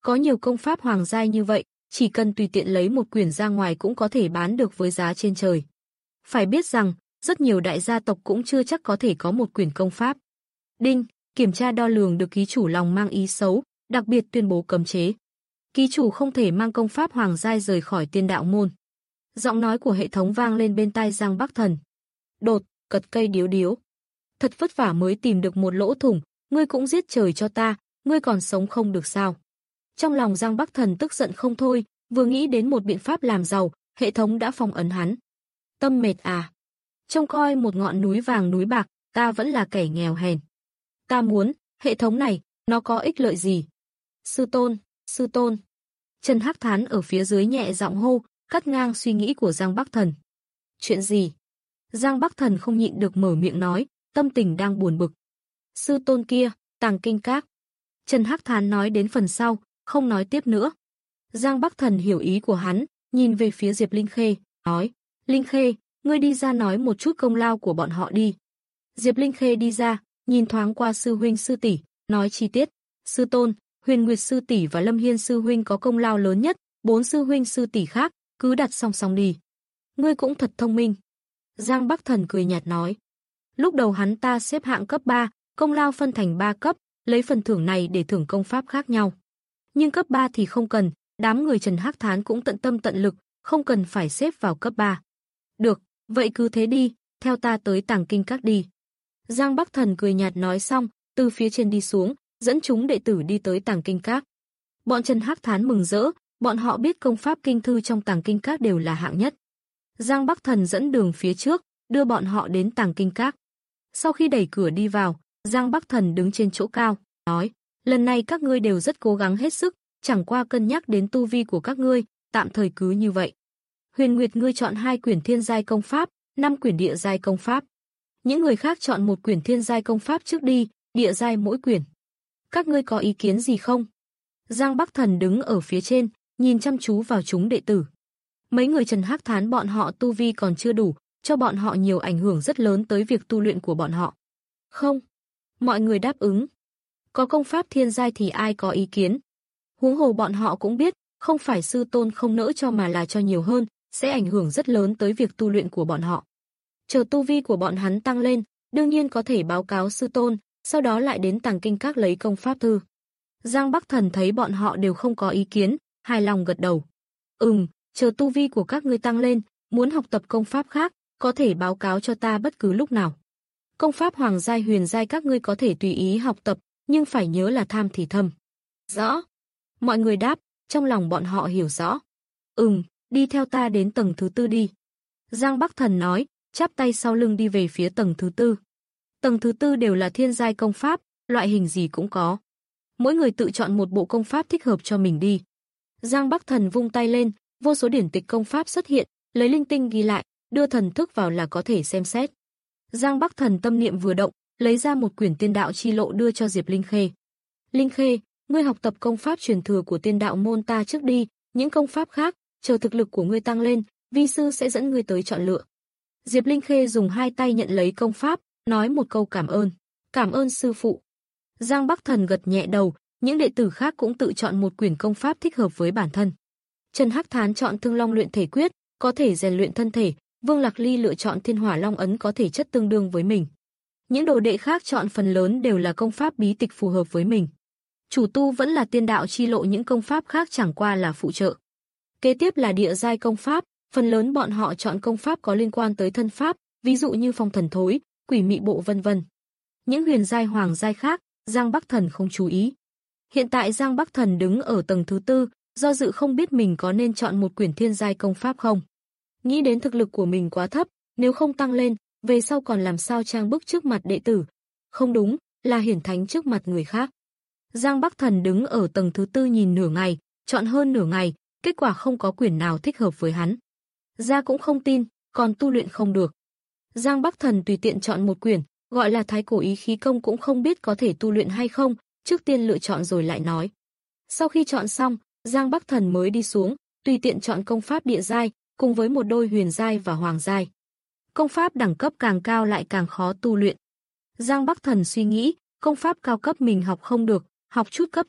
Có nhiều công pháp hoàng giai như vậy, chỉ cần tùy tiện lấy một quyển ra ngoài cũng có thể bán được với giá trên trời. Phải biết rằng, rất nhiều đại gia tộc cũng chưa chắc có thể có một quyển công pháp. Đinh, kiểm tra đo lường được ký chủ lòng mang ý xấu, đặc biệt tuyên bố cấm chế. Ký chủ không thể mang công pháp hoàng giai rời khỏi tiên đạo môn. Giọng nói của hệ thống vang lên bên tai Giang Bắc Thần. Đột, cật cây điếu điếu. Thật vất vả mới tìm được một lỗ thủng, ngươi cũng giết trời cho ta, ngươi còn sống không được sao? Trong lòng Giang Bắc Thần tức giận không thôi, vừa nghĩ đến một biện pháp làm giàu, hệ thống đã phong ấn hắn. Tâm mệt à? Trông coi một ngọn núi vàng núi bạc, ta vẫn là kẻ nghèo hèn. Ta muốn, hệ thống này, nó có ích lợi gì? Sư tôn, sư tôn. Trần Hắc Thán ở phía dưới nhẹ giọng hô, cắt ngang suy nghĩ của Giang Bắc Thần. Chuyện gì? Giang Bắc Thần không nhịn được mở miệng nói, tâm tình đang buồn bực. Sư tôn kia, Tàng Kinh Các. Trần Hắc Thán nói đến phần sau, không nói tiếp nữa. Giang Bắc Thần hiểu ý của hắn, nhìn về phía Diệp Linh Khê, nói, Linh Khê, ngươi đi ra nói một chút công lao của bọn họ đi. Diệp Linh Khê đi ra, nhìn thoáng qua sư huynh sư tỷ, nói chi tiết, sư tôn, Huyền Nguyệt sư tỷ và Lâm Hiên sư huynh có công lao lớn nhất, bốn sư huynh sư tỷ khác, cứ đặt song song đi. Ngươi cũng thật thông minh. Giang Bắc Thần cười nhạt nói. Lúc đầu hắn ta xếp hạng cấp ba, công lao phân thành ba cấp, lấy phần thưởng này để thưởng công pháp khác nhau. Nhưng cấp ba thì không cần, đám người Trần Hắc Thán cũng tận tâm tận lực, không cần phải xếp vào cấp ba. Được, vậy cứ thế đi, theo ta tới Tàng Kinh Các đi. Giang Bắc Thần cười nhạt nói xong, từ phía trên đi xuống, dẫn chúng đệ tử đi tới Tàng Kinh Các. Bọn Trần Hắc Thán mừng rỡ, bọn họ biết công pháp kinh thư trong Tàng Kinh Các đều là hạng nhất. Giang Bắc Thần dẫn đường phía trước, đưa bọn họ đến Tàng Kinh Các. Sau khi đẩy cửa đi vào, Giang Bắc Thần đứng trên chỗ cao, nói, lần này các ngươi đều rất cố gắng hết sức, chẳng qua cân nhắc đến tu vi của các ngươi, tạm thời cứ như vậy. Huyền Nguyệt ngươi chọn hai quyển thiên giai công pháp, năm quyển địa giai công pháp. Những người khác chọn một quyển thiên giai công pháp trước đi, địa giai mỗi quyển. Các ngươi có ý kiến gì không? Giang Bắc Thần đứng ở phía trên, nhìn chăm chú vào chúng đệ tử. Mấy người Trần Hắc Thán bọn họ tu vi còn chưa đủ, cho bọn họ nhiều ảnh hưởng rất lớn tới việc tu luyện của bọn họ. Không. Mọi người đáp ứng. Có công pháp thiên giai thì ai có ý kiến. Huống hồ bọn họ cũng biết, không phải sư tôn không nỡ cho mà là cho nhiều hơn, sẽ ảnh hưởng rất lớn tới việc tu luyện của bọn họ. Chờ tu vi của bọn hắn tăng lên, đương nhiên có thể báo cáo sư tôn, sau đó lại đến Tàng Kinh Các lấy công pháp thư. Giang Bắc Thần thấy bọn họ đều không có ý kiến, hài lòng gật đầu. Ừm, chờ tu vi của các ngươi tăng lên, muốn học tập công pháp khác, có thể báo cáo cho ta bất cứ lúc nào. Công pháp hoàng giai huyền giai các ngươi có thể tùy ý học tập, nhưng phải nhớ là tham thì thâm. Rõ. Mọi người đáp, trong lòng bọn họ hiểu rõ. Ừm, đi theo ta đến tầng thứ tư đi. Giang Bắc Thần nói, chắp tay sau lưng đi về phía tầng thứ tư. Tầng thứ tư đều là thiên giai công pháp, loại hình gì cũng có. Mỗi người tự chọn một bộ công pháp thích hợp cho mình đi. Giang Bắc Thần vung tay lên, vô số điển tịch công pháp xuất hiện, lấy linh tinh ghi lại, đưa thần thức vào là có thể xem xét. Giang Bắc Thần tâm niệm vừa động, lấy ra một quyển Tiên Đạo Chi Lộ đưa cho Diệp Linh Khê. Linh Khê, ngươi học tập công pháp truyền thừa của Tiên Đạo môn ta trước đi, những công pháp khác, chờ thực lực của ngươi tăng lên, vi sư sẽ dẫn ngươi tới chọn lựa. Diệp Linh Khê dùng hai tay nhận lấy công pháp, nói một câu cảm ơn. Cảm ơn sư phụ. Giang Bắc Thần gật nhẹ đầu, những đệ tử khác cũng tự chọn một quyển công pháp thích hợp với bản thân. Trần Hắc Thán chọn Thương Long luyện thể quyết, có thể rèn luyện thân thể, Vương Lạc Ly lựa chọn Thiên Hỏa Long ấn có thể chất tương đương với mình. Những đồ đệ khác chọn phần lớn đều là công pháp bí tịch phù hợp với mình. Chủ tu vẫn là Tiên Đạo Chi Lộ, những công pháp khác chẳng qua là phụ trợ. Kế tiếp là địa giai công pháp, phần lớn bọn họ chọn công pháp có liên quan tới thân pháp, ví dụ như Phong Thần Thối, Quỷ Mị Bộ vân vân. Những huyền giai hoàng giai khác, Giang Bắc Thần không chú ý. Hiện tại Giang Bắc Thần đứng ở tầng thứ tư, do dự không biết mình có nên chọn một quyển thiên giai công pháp không. Nghĩ đến thực lực của mình quá thấp, nếu không tăng lên, về sau còn làm sao trang bức trước mặt đệ tử. Không đúng, là hiển thánh trước mặt người khác. Giang Bắc Thần đứng ở tầng thứ tư nhìn nửa ngày, chọn hơn nửa ngày, kết quả không có quyển nào thích hợp với hắn. Ra cũng không tin, còn tu luyện không được. Giang Bắc Thần tùy tiện chọn một quyển, gọi là Thái Cổ Ý Khí Công cũng không biết có thể tu luyện hay không, trước tiên lựa chọn rồi lại nói. Sau khi chọn xong, Giang Bắc Thần mới đi xuống, tùy tiện chọn công pháp địa giai, cùng với một đôi huyền giai và hoàng giai. Công pháp đẳng cấp càng cao lại càng khó tu luyện. Giang Bắc Thần suy nghĩ, công pháp cao cấp mình học không được, học chút cấp thấp,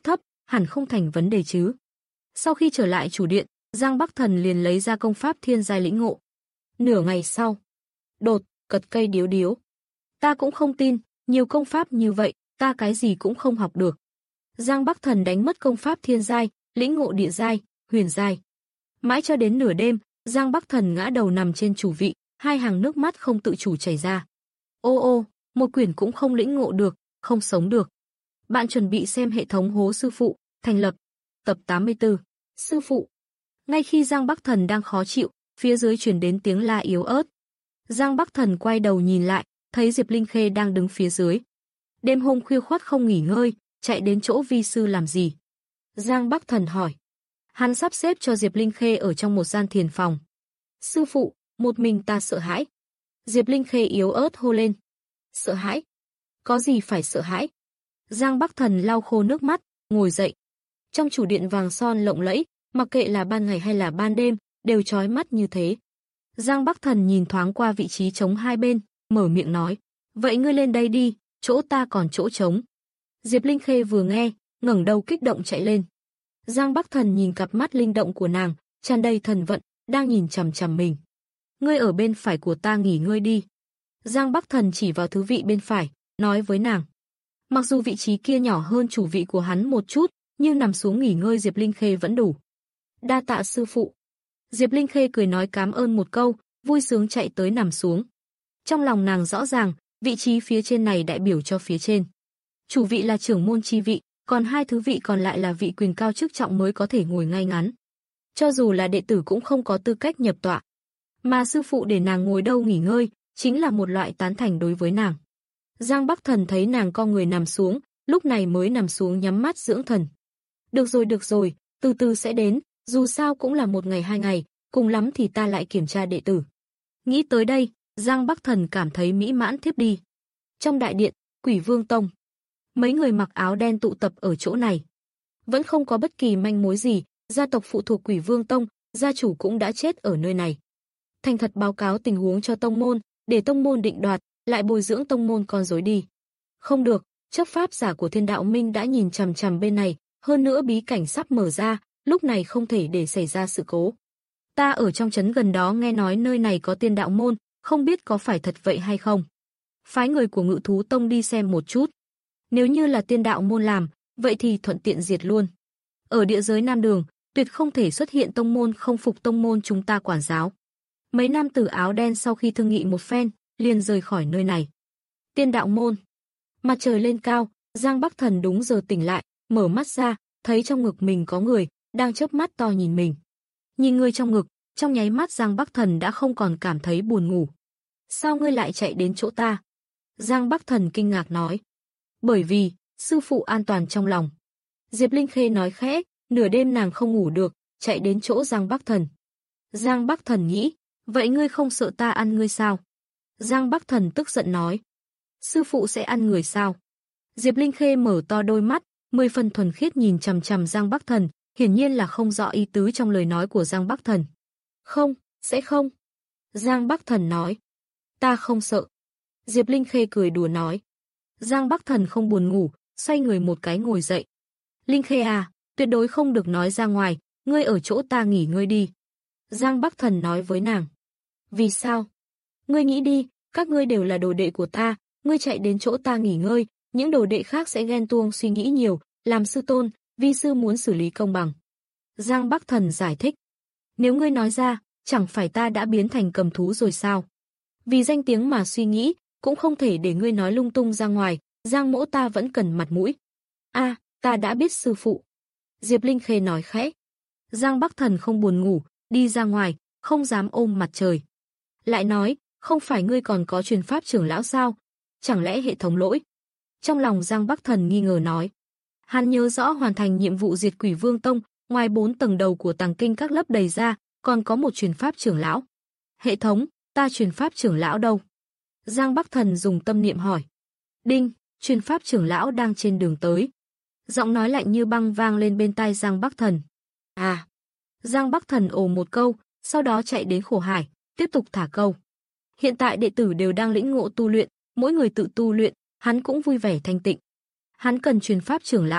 hẳn không thành vấn đề chứ. Sau khi trở lại chủ điện, Giang Bắc Thần liền lấy ra công pháp thiên giai lĩnh ngộ. Nửa ngày sau, đột, cật cây điếu điếu. Ta cũng không tin, nhiều công pháp như vậy, ta cái gì cũng không học được. Giang Bắc Thần đánh mất công pháp thiên giai, lĩnh ngộ địa giai, huyền giai. Mãi cho đến nửa đêm, Giang Bắc Thần ngã đầu nằm trên chủ vị, hai hàng nước mắt không tự chủ chảy ra. Ô ô, một quyển cũng không lĩnh ngộ được, không sống được. Bạn chuẩn bị xem hệ thống hố sư phụ, thành lập. Tập tám mươi tư. Sư phụ. Ngay khi Giang Bắc Thần đang khó chịu, phía dưới truyền đến tiếng la yếu ớt. Giang Bắc Thần quay đầu nhìn lại, thấy Diệp Linh Khê đang đứng phía dưới. Đêm hôm khuya khoắt không nghỉ ngơi, chạy đến chỗ vi sư làm gì? Giang Bắc Thần hỏi. Hắn sắp xếp cho Diệp Linh Khê ở trong một gian thiền phòng. Sư phụ, một mình ta sợ hãi. Diệp Linh Khê yếu ớt hô lên. Sợ hãi? Có gì phải sợ hãi? Giang Bắc Thần lau khô nước mắt, ngồi dậy. Trong chủ điện vàng son lộng lẫy, mặc kệ là ban ngày hay là ban đêm, đều chói mắt như thế. Giang Bắc Thần nhìn thoáng qua vị trí trống hai bên, mở miệng nói. Vậy ngươi lên đây đi, chỗ ta còn chỗ trống. Diệp Linh Khê vừa nghe, ngẩng đầu kích động chạy lên. Giang Bắc Thần nhìn cặp mắt linh động của nàng, tràn đầy thần vận, đang nhìn chằm chằm mình. Ngươi ở bên phải của ta nghỉ ngơi đi. Giang Bắc Thần chỉ vào thứ vị bên phải, nói với nàng. Mặc dù vị trí kia nhỏ hơn chủ vị của hắn một chút, nhưng nằm xuống nghỉ ngơi Diệp Linh Khê vẫn đủ. Đa tạ sư phụ. Diệp Linh Khê cười nói cảm ơn một câu, vui sướng chạy tới nằm xuống. Trong lòng nàng rõ ràng, vị trí phía trên này đại biểu cho phía trên. Chủ vị là trưởng môn chi vị, còn hai thứ vị còn lại là vị quyền cao chức trọng mới có thể ngồi ngay ngắn. Cho dù là đệ tử cũng không có tư cách nhập tọa. Mà sư phụ để nàng ngồi đâu nghỉ ngơi, chính là một loại tán thành đối với nàng. Giang Bắc Thần thấy nàng co người nằm xuống, lúc này mới nằm xuống nhắm mắt dưỡng thần. Được rồi được rồi, từ từ sẽ đến, dù sao cũng là một ngày hai ngày, cùng lắm thì ta lại kiểm tra đệ tử. Nghĩ tới đây, Giang Bắc Thần cảm thấy mỹ mãn thiếp đi. Trong đại điện, Quỷ Vương Tông. Mấy người mặc áo đen tụ tập ở chỗ này. Vẫn không có bất kỳ manh mối gì, gia tộc phụ thuộc Quỷ Vương Tông, gia chủ cũng đã chết ở nơi này. Thành thật báo cáo tình huống cho tông môn, để tông môn định đoạt, lại bồi dưỡng tông môn con rối đi. Không được, chấp pháp giả của Thiên Đạo Minh đã nhìn chằm chằm bên này, hơn nữa bí cảnh sắp mở ra, lúc này không thể để xảy ra sự cố. Ta ở trong trấn gần đó nghe nói nơi này có Tiên Đạo môn, không biết có phải thật vậy hay không. Phái người của Ngự Thú Tông đi xem một chút. Nếu như là Tiên Đạo môn làm, vậy thì thuận tiện diệt luôn. Ở địa giới Nam Đường, tuyệt không thể xuất hiện tông môn không phục tông môn chúng ta quản giáo. Mấy nam tử áo đen sau khi thương nghị một phen, liền rời khỏi nơi này. Tiên Đạo môn. Mặt trời lên cao, Giang Bắc Thần đúng giờ tỉnh lại, mở mắt ra, thấy trong ngực mình có người, đang chớp mắt to nhìn mình. Nhìn người trong ngực, trong nháy mắt Giang Bắc Thần đã không còn cảm thấy buồn ngủ. Sao ngươi lại chạy đến chỗ ta? Giang Bắc Thần kinh ngạc nói. Bởi vì, sư phụ an toàn trong lòng. Diệp Linh Khê nói khẽ, nửa đêm nàng không ngủ được, chạy đến chỗ Giang Bắc Thần. Giang Bắc Thần nghĩ, vậy ngươi không sợ ta ăn ngươi sao? Giang Bắc Thần tức giận nói. Sư phụ sẽ ăn người sao? Diệp Linh Khê mở to đôi mắt, mười phần thuần khiết nhìn chằm chằm Giang Bắc Thần, hiển nhiên là không rõ ý tứ trong lời nói của Giang Bắc Thần. Không, sẽ không. Giang Bắc Thần nói. Ta không sợ. Diệp Linh Khê cười đùa nói. Giang Bắc Thần không buồn ngủ, xoay người một cái ngồi dậy. Linh Khê à, tuyệt đối không được nói ra ngoài, ngươi ở chỗ ta nghỉ ngơi đi. Giang Bắc Thần nói với nàng. Vì sao? Ngươi nghĩ đi, các ngươi đều là đồ đệ của ta, ngươi chạy đến chỗ ta nghỉ ngơi, những đồ đệ khác sẽ ghen tuông suy nghĩ nhiều, làm sư tôn, vi sư muốn xử lý công bằng. Giang Bắc Thần giải thích. Nếu ngươi nói ra, chẳng phải ta đã biến thành cầm thú rồi sao? Vì danh tiếng mà suy nghĩ, cũng không thể để ngươi nói lung tung ra ngoài, Giang mỗ ta vẫn cần mặt mũi. A, à, ta đã biết sư phụ. Diệp Linh Khê nói khẽ. Giang Bắc Thần không buồn ngủ, đi ra ngoài, không dám ôm mặt trời. Lại nói, không phải ngươi còn có truyền pháp trưởng lão sao? Chẳng lẽ hệ thống lỗi? Trong lòng Giang Bắc Thần nghi ngờ nói. Hắn nhớ rõ hoàn thành nhiệm vụ diệt Quỷ Vương Tông, ngoài bốn tầng đầu của tàng kinh các lớp đầy ra, còn có một truyền pháp trưởng lão. Hệ thống, ta truyền pháp trưởng lão đâu? Giang Bắc Thần dùng tâm niệm hỏi. Đinh, truyền pháp trưởng lão đang trên đường tới. Giọng nói lạnh như băng vang lên bên tai Giang Bắc Thần. À. Giang Bắc Thần ồ một câu, sau đó chạy đến khổ hải, tiếp tục thả câu. Hiện tại đệ tử đều đang lĩnh ngộ tu luyện, mỗi người tự tu luyện, hắn cũng vui vẻ thanh tịnh. Hắn cần truyền pháp trưởng lão,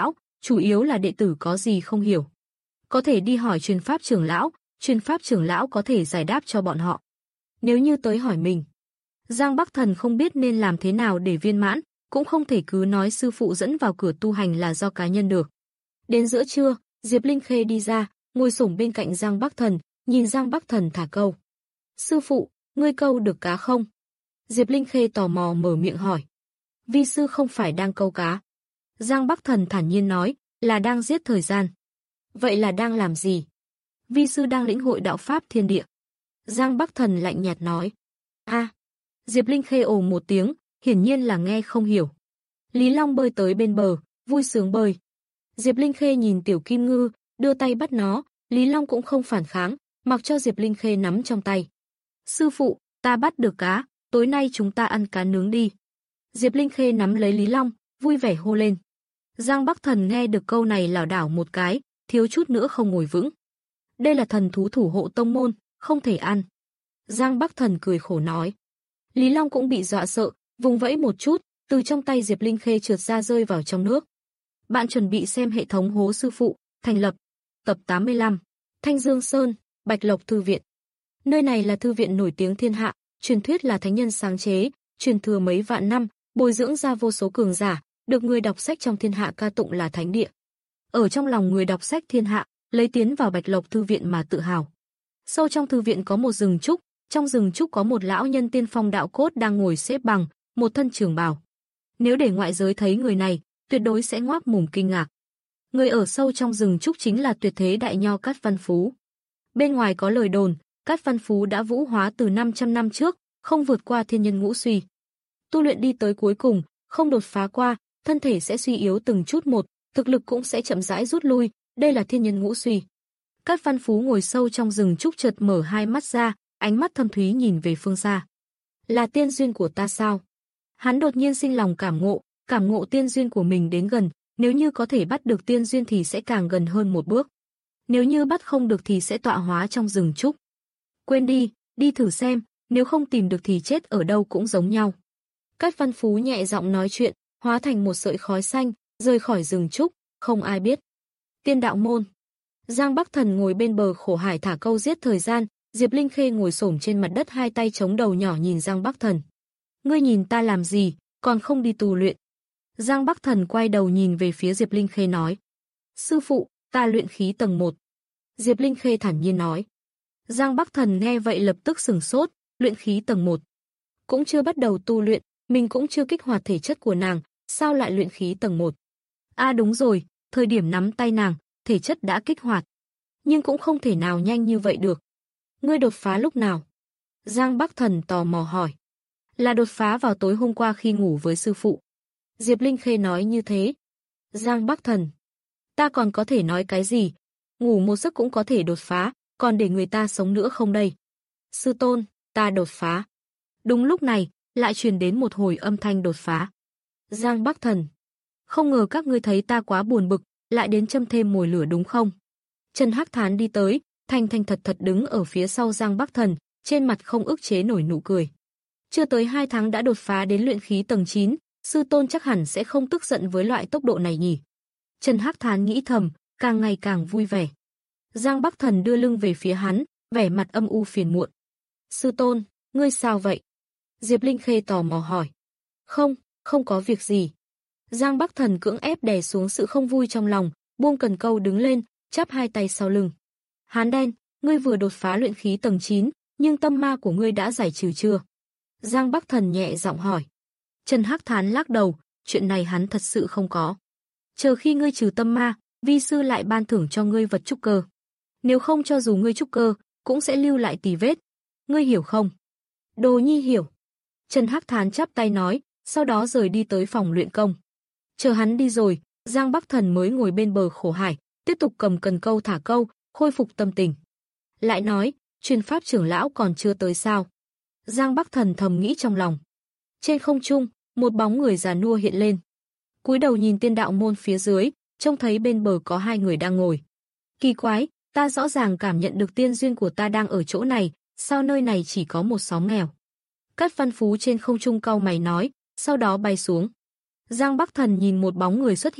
chủ yếu là đệ tử có gì không hiểu. Có thể đi hỏi truyền pháp trưởng lão, truyền pháp trưởng lão có thể giải đáp cho bọn họ. Nếu như tới hỏi mình, Giang Bắc Thần không biết nên làm thế nào để viên mãn, cũng không thể cứ nói sư phụ dẫn vào cửa tu hành là do cá nhân được. Đến giữa trưa, Diệp Linh Khê đi ra, ngồi xổm bên cạnh Giang Bắc Thần, nhìn Giang Bắc Thần thả câu. Sư phụ, ngươi câu được cá không? Diệp Linh Khê tò mò mở miệng hỏi. Vi sư không phải đang câu cá. Giang Bắc Thần thản nhiên nói, là đang giết thời gian. Vậy là đang làm gì? Vi sư đang lĩnh hội đạo pháp thiên địa. Giang Bắc Thần lạnh nhạt nói. A. À. Diệp Linh Khê ồ một tiếng, hiển nhiên là nghe không hiểu. Lý Long bơi tới bên bờ, vui sướng bơi. Diệp Linh Khê nhìn Tiểu Kim Ngư, đưa tay bắt nó, Lý Long cũng không phản kháng, mặc cho Diệp Linh Khê nắm trong tay. Sư phụ, ta bắt được cá, tối nay chúng ta ăn cá nướng đi. Diệp Linh Khê nắm lấy Lý Long, vui vẻ hô lên. Giang Bắc Thần nghe được câu này lảo đảo một cái, thiếu chút nữa không ngồi vững. Đây là thần thú thủ hộ tông môn, không thể ăn. Giang Bắc Thần cười khổ nói. Lý Long cũng bị dọa sợ, vùng vẫy một chút, từ trong tay Diệp Linh Khê trượt ra rơi vào trong nước. Bạn chuẩn bị xem hệ thống hố sư phụ, thành lập. Tập tám mươi lăm. Thanh Dương Sơn, Bạch Lộc Thư viện. Nơi này là thư viện nổi tiếng thiên hạ, truyền thuyết là thánh nhân sáng chế, truyền thừa mấy vạn năm, bồi dưỡng ra vô số cường giả, được người đọc sách trong thiên hạ ca tụng là thánh địa. Ở trong lòng người đọc sách thiên hạ, lấy tiến vào Bạch Lộc Thư viện mà tự hào. Sâu trong thư viện có một rừng trúc, trong rừng trúc có một lão nhân tiên phong đạo cốt đang ngồi xếp bằng, một thân trường bào. Nếu để ngoại giới thấy người này, tuyệt đối sẽ ngoác mồm kinh ngạc. Người ở sâu trong rừng trúc chính là tuyệt thế đại nho Cát Văn Phú. Bên ngoài có lời đồn, Cát Văn Phú đã vũ hóa từ năm trăm năm trước, không vượt qua thiên nhân ngũ suy. Tu luyện đi tới cuối cùng, không đột phá qua, thân thể sẽ suy yếu từng chút một, thực lực cũng sẽ chậm rãi rút lui, đây là thiên nhân ngũ suy. Cát Văn Phú ngồi sâu trong rừng trúc chợt mở hai mắt ra, ánh mắt thâm thúy nhìn về phương xa. Là tiên duyên của ta sao? Hắn đột nhiên sinh lòng cảm ngộ, cảm ngộ tiên duyên của mình đến gần, nếu như có thể bắt được tiên duyên thì sẽ càng gần hơn một bước. Nếu như bắt không được thì sẽ tọa hóa trong rừng trúc. Quên đi, đi thử xem, nếu không tìm được thì chết ở đâu cũng giống nhau. Cát Văn Phú nhẹ giọng nói chuyện, hóa thành một sợi khói xanh, rời khỏi rừng trúc, không ai biết. Tiên đạo môn. Giang Bắc Thần ngồi bên bờ khổ hải thả câu giết thời gian, Diệp Linh Khê ngồi xổm trên mặt đất hai tay chống đầu nhỏ nhìn Giang Bắc Thần. Ngươi nhìn ta làm gì, còn không đi tu luyện. Giang Bắc Thần quay đầu nhìn về phía Diệp Linh Khê nói. Sư phụ, ta luyện khí tầng một. Diệp Linh Khê thản nhiên nói. Giang Bắc Thần nghe vậy lập tức sửng sốt, luyện khí tầng một. Cũng chưa bắt đầu tu luyện, mình cũng chưa kích hoạt thể chất của nàng, sao lại luyện khí tầng một? À đúng rồi, thời điểm nắm tay nàng, thể chất đã kích hoạt. Nhưng cũng không thể nào nhanh như vậy được. Ngươi đột phá lúc nào? Giang Bắc Thần tò mò hỏi. Là đột phá vào tối hôm qua khi ngủ với sư phụ. Diệp Linh Khê nói như thế. Giang Bắc Thần. Ta còn có thể nói cái gì? Ngủ một giấc cũng có thể đột phá, còn để người ta sống nữa không đây? Sư tôn, ta đột phá. Đúng lúc này, lại truyền đến một hồi âm thanh đột phá. Giang Bắc Thần. Không ngờ các ngươi thấy ta quá buồn bực, lại đến châm thêm mồi lửa đúng không? Trần Hắc Thán đi tới, thành thành thật thật đứng ở phía sau Giang Bắc Thần, trên mặt không ức chế nổi nụ cười. Chưa tới hai tháng đã đột phá đến luyện khí tầng chín, sư tôn chắc hẳn sẽ không tức giận với loại tốc độ này nhỉ. Trần Hắc Thán nghĩ thầm, càng ngày càng vui vẻ. Giang Bắc Thần đưa lưng về phía hắn, vẻ mặt âm u phiền muộn. Sư tôn, ngươi sao vậy? Diệp Linh Khê tò mò hỏi. Không, không có việc gì. Giang Bắc Thần cưỡng ép đè xuống sự không vui trong lòng, buông cần câu đứng lên, chắp hai tay sau lưng. Hán đen, ngươi vừa đột phá luyện khí tầng chín, nhưng tâm ma của ngươi đã giải trừ chưa? Giang Bắc Thần nhẹ giọng hỏi. Trần Hắc Thán lắc đầu, chuyện này hắn thật sự không có. Chờ khi ngươi trừ tâm ma, vi sư lại ban thưởng cho ngươi vật trúc cơ. Nếu không cho dù ngươi trúc cơ, cũng sẽ lưu lại tì vết. Ngươi hiểu không? Đồ nhi hiểu. Trần Hắc Thán chắp tay nói, sau đó rời đi tới phòng luyện công. Chờ hắn đi rồi, Giang Bắc Thần mới ngồi bên bờ khổ hải, tiếp tục cầm cần câu thả câu, khôi phục tâm tình. Lại nói, truyền pháp trưởng lão còn chưa tới sao? Giang Bắc Thần thầm nghĩ trong lòng. Trên không trung, một bóng người già nua hiện lên. Cúi đầu nhìn tiên đạo môn phía dưới, trông thấy bên bờ có hai người đang ngồi. Kỳ quái, ta rõ ràng cảm nhận được tiên duyên của ta đang ở chỗ này, sao nơi này chỉ có một xóm nghèo? Cát Văn Phú trên không trung cau mày nói, sau đó bay xuống. Giang Bắc Thần nhìn một bóng người xuất hiện,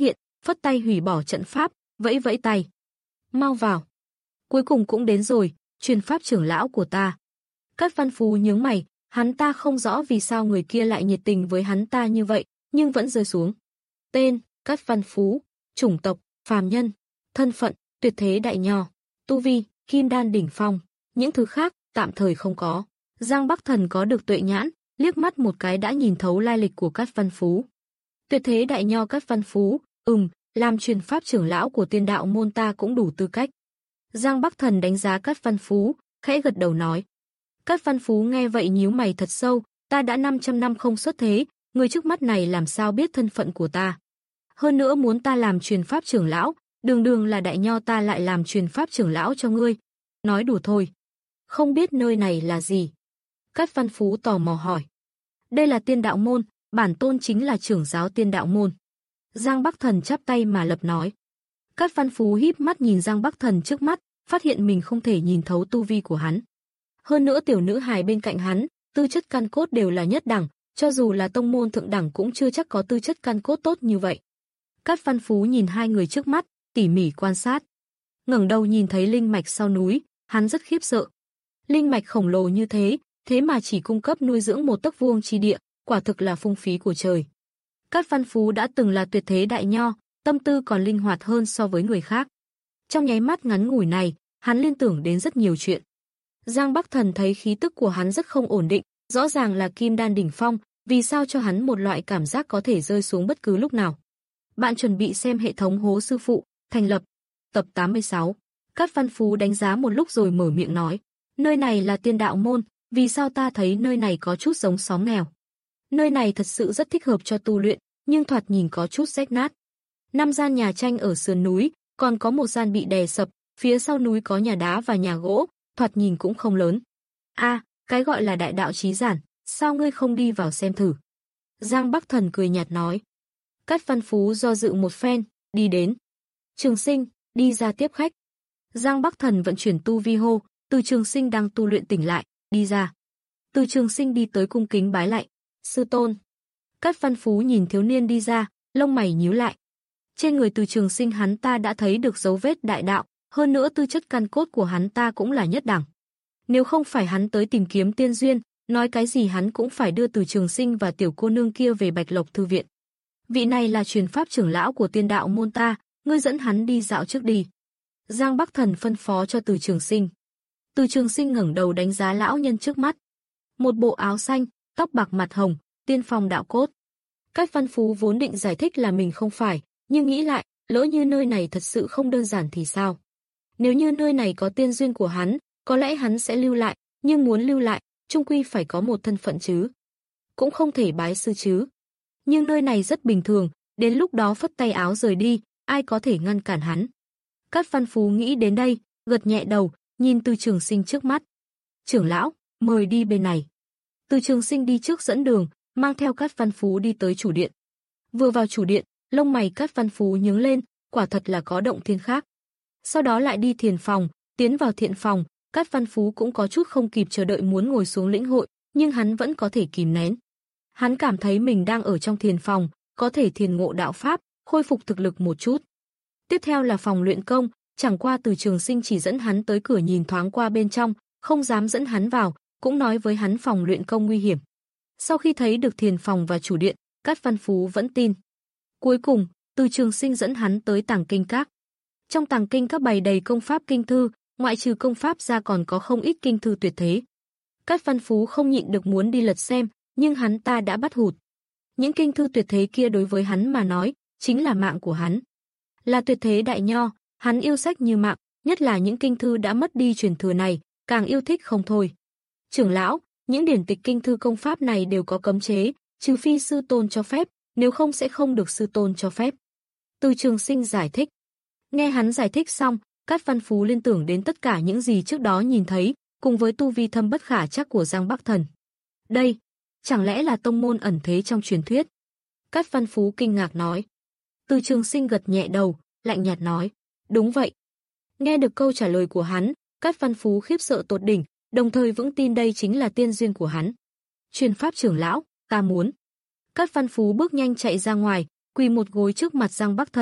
phất tay hủy bỏ trận pháp, vẫy vẫy tay. Mau vào. Cuối cùng cũng đến rồi, truyền pháp trưởng lão của ta. Cát Văn Phú nhướng mày, hắn ta không rõ vì sao người kia lại nhiệt tình với hắn ta như vậy, nhưng vẫn rơi xuống. Tên, Cát Văn Phú, chủng tộc, phàm nhân, thân phận, tuyệt thế đại nho, tu vi, kim đan đỉnh phong, những thứ khác, tạm thời không có. Giang Bắc Thần có được tuệ nhãn, liếc mắt một cái đã nhìn thấu lai lịch của Cát Văn Phú. Tuyệt thế đại nho Cát Văn Phú, ừm, làm truyền pháp trưởng lão của tiên đạo môn ta cũng đủ tư cách. Giang Bắc Thần đánh giá Cát Văn Phú, khẽ gật đầu nói. Cát Văn Phú nghe vậy nhíu mày thật sâu, ta đã năm trăm năm không xuất thế, người trước mắt này làm sao biết thân phận của ta. Hơn nữa muốn ta làm truyền pháp trưởng lão, đường đường là đại nho ta lại làm truyền pháp trưởng lão cho ngươi. Nói đùa thôi. Không biết nơi này là gì? Cát Văn Phú tò mò hỏi. Đây là tiên đạo môn, bản tôn chính là trưởng giáo tiên đạo môn. Giang Bắc Thần chắp tay mà lập nói. Cát Văn Phú híp mắt nhìn Giang Bắc Thần trước mắt, phát hiện mình không thể nhìn thấu tu vi của hắn. Hơn nữa tiểu nữ hài bên cạnh hắn, tư chất căn cốt đều là nhất đẳng, cho dù là tông môn thượng đẳng cũng chưa chắc có tư chất căn cốt tốt như vậy. Cát Văn Phú nhìn hai người trước mắt, tỉ mỉ quan sát. Ngẩng đầu nhìn thấy linh mạch sau núi, hắn rất khiếp sợ. Linh mạch khổng lồ như thế, thế mà chỉ cung cấp nuôi dưỡng một tấc vuông chi địa, quả thực là phung phí của trời. Cát Văn Phú đã từng là tuyệt thế đại nho, tâm tư còn linh hoạt hơn so với người khác. Trong nháy mắt ngắn ngủi này, hắn liên tưởng đến rất nhiều chuyện. Giang Bắc Thần thấy khí tức của hắn rất không ổn định, rõ ràng là kim đan đỉnh phong, vì sao cho hắn một loại cảm giác có thể rơi xuống bất cứ lúc nào. Bạn chuẩn bị xem hệ thống Hố Sư Phụ, thành lập, tập tám mươi sáu. Cát Văn Phú đánh giá một lúc rồi mở miệng nói, nơi này là tiên đạo môn, vì sao ta thấy nơi này có chút giống xóm nghèo. Nơi này thật sự rất thích hợp cho tu luyện, nhưng thoạt nhìn có chút rách nát. Năm gian nhà tranh ở sườn núi, còn có một gian bị đè sập, phía sau núi có nhà đá và nhà gỗ, thoạt nhìn cũng không lớn. A, à, cái gọi là đại đạo chí giản, sao ngươi không đi vào xem thử? Giang Bắc Thần cười nhạt nói. Cát Văn Phú do dự một phen, đi đến. Trường Sinh, đi ra tiếp khách. Giang Bắc Thần vận chuyển tu vi hô, Từ Trường Sinh đang tu luyện tỉnh lại, đi ra. Từ Trường Sinh đi tới cung kính bái lại. Sư tôn. Cát Văn Phú nhìn thiếu niên đi ra, lông mày nhíu lại. Trên người Từ Trường Sinh hắn ta đã thấy được dấu vết đại đạo, hơn nữa tư chất căn cốt của hắn ta cũng là nhất đẳng. Nếu không phải hắn tới tìm kiếm tiên duyên, nói cái gì hắn cũng phải đưa Từ Trường Sinh và tiểu cô nương kia về Bạch Lộc thư viện. Vị này là truyền pháp trưởng lão của tiên đạo môn ta, ngươi dẫn hắn đi dạo trước đi. Giang Bắc Thần phân phó cho Từ Trường Sinh. Từ Trường Sinh ngẩng đầu đánh giá lão nhân trước mắt. Một bộ áo xanh, tóc bạc mặt hồng, tiên phong đạo cốt. Cát Văn Phú vốn định giải thích là mình không phải, nhưng nghĩ lại, lỡ như nơi này thật sự không đơn giản thì sao? Nếu như nơi này có tiên duyên của hắn, có lẽ hắn sẽ lưu lại, nhưng muốn lưu lại, chung quy phải có một thân phận chứ. Cũng không thể bái sư chứ. Nhưng nơi này rất bình thường, đến lúc đó phất tay áo rời đi, ai có thể ngăn cản hắn. Cát Văn Phú nghĩ đến đây, gật nhẹ đầu, nhìn Từ Trường Sinh trước mắt. Trưởng lão, mời đi bên này. Từ Trường Sinh đi trước dẫn đường, mang theo Cát Văn Phú đi tới chủ điện. Vừa vào chủ điện, lông mày Cát Văn Phú nhướng lên, quả thật là có động thiên khác. Sau đó lại đi thiền phòng, tiến vào thiện phòng, Cát Văn Phú cũng có chút không kịp chờ đợi muốn ngồi xuống lĩnh hội, nhưng hắn vẫn có thể kìm nén. Hắn cảm thấy mình đang ở trong thiền phòng, có thể thiền ngộ đạo pháp, khôi phục thực lực một chút. Tiếp theo là phòng luyện công, chẳng qua Từ Trường Sinh chỉ dẫn hắn tới cửa nhìn thoáng qua bên trong, không dám dẫn hắn vào, cũng nói với hắn phòng luyện công nguy hiểm. Sau khi thấy được thiền phòng và chủ điện, Cát Văn Phú vẫn tin. Cuối cùng, Từ Trường Sinh dẫn hắn tới Tàng Kinh Các. Trong Tàng Kinh Các bày đầy công pháp kinh thư, ngoại trừ công pháp ra còn có không ít kinh thư tuyệt thế. Cát Văn Phú không nhịn được muốn đi lật xem, nhưng hắn ta đã bắt hụt. Những kinh thư tuyệt thế kia đối với hắn mà nói, chính là mạng của hắn. Là tuyệt thế đại nho, hắn yêu sách như mạng, nhất là những kinh thư đã mất đi truyền thừa này, càng yêu thích không thôi. Trưởng lão, những điển tịch kinh thư công pháp này đều có cấm chế, trừ phi sư tôn cho phép, nếu không sẽ không được sư tôn cho phép. Từ Trường Sinh giải thích. Nghe hắn giải thích xong, Cát Văn Phú liên tưởng đến tất cả những gì trước đó nhìn thấy, cùng với tu vi thâm bất khả trắc của Giang Bắc Thần. Đây, chẳng lẽ là tông môn ẩn thế trong truyền thuyết? Cát Văn Phú kinh ngạc nói. Từ Trường Sinh gật nhẹ đầu, lạnh nhạt nói, đúng vậy. Nghe được câu trả lời của hắn, Cát Văn Phú khiếp sợ tột đỉnh, đồng thời vững tin đây chính là tiên duyên của hắn. Truyền pháp trưởng lão, ta muốn. Cát Văn Phú bước nhanh chạy ra ngoài, quỳ một gối trước mặt Giang Bắc Thần,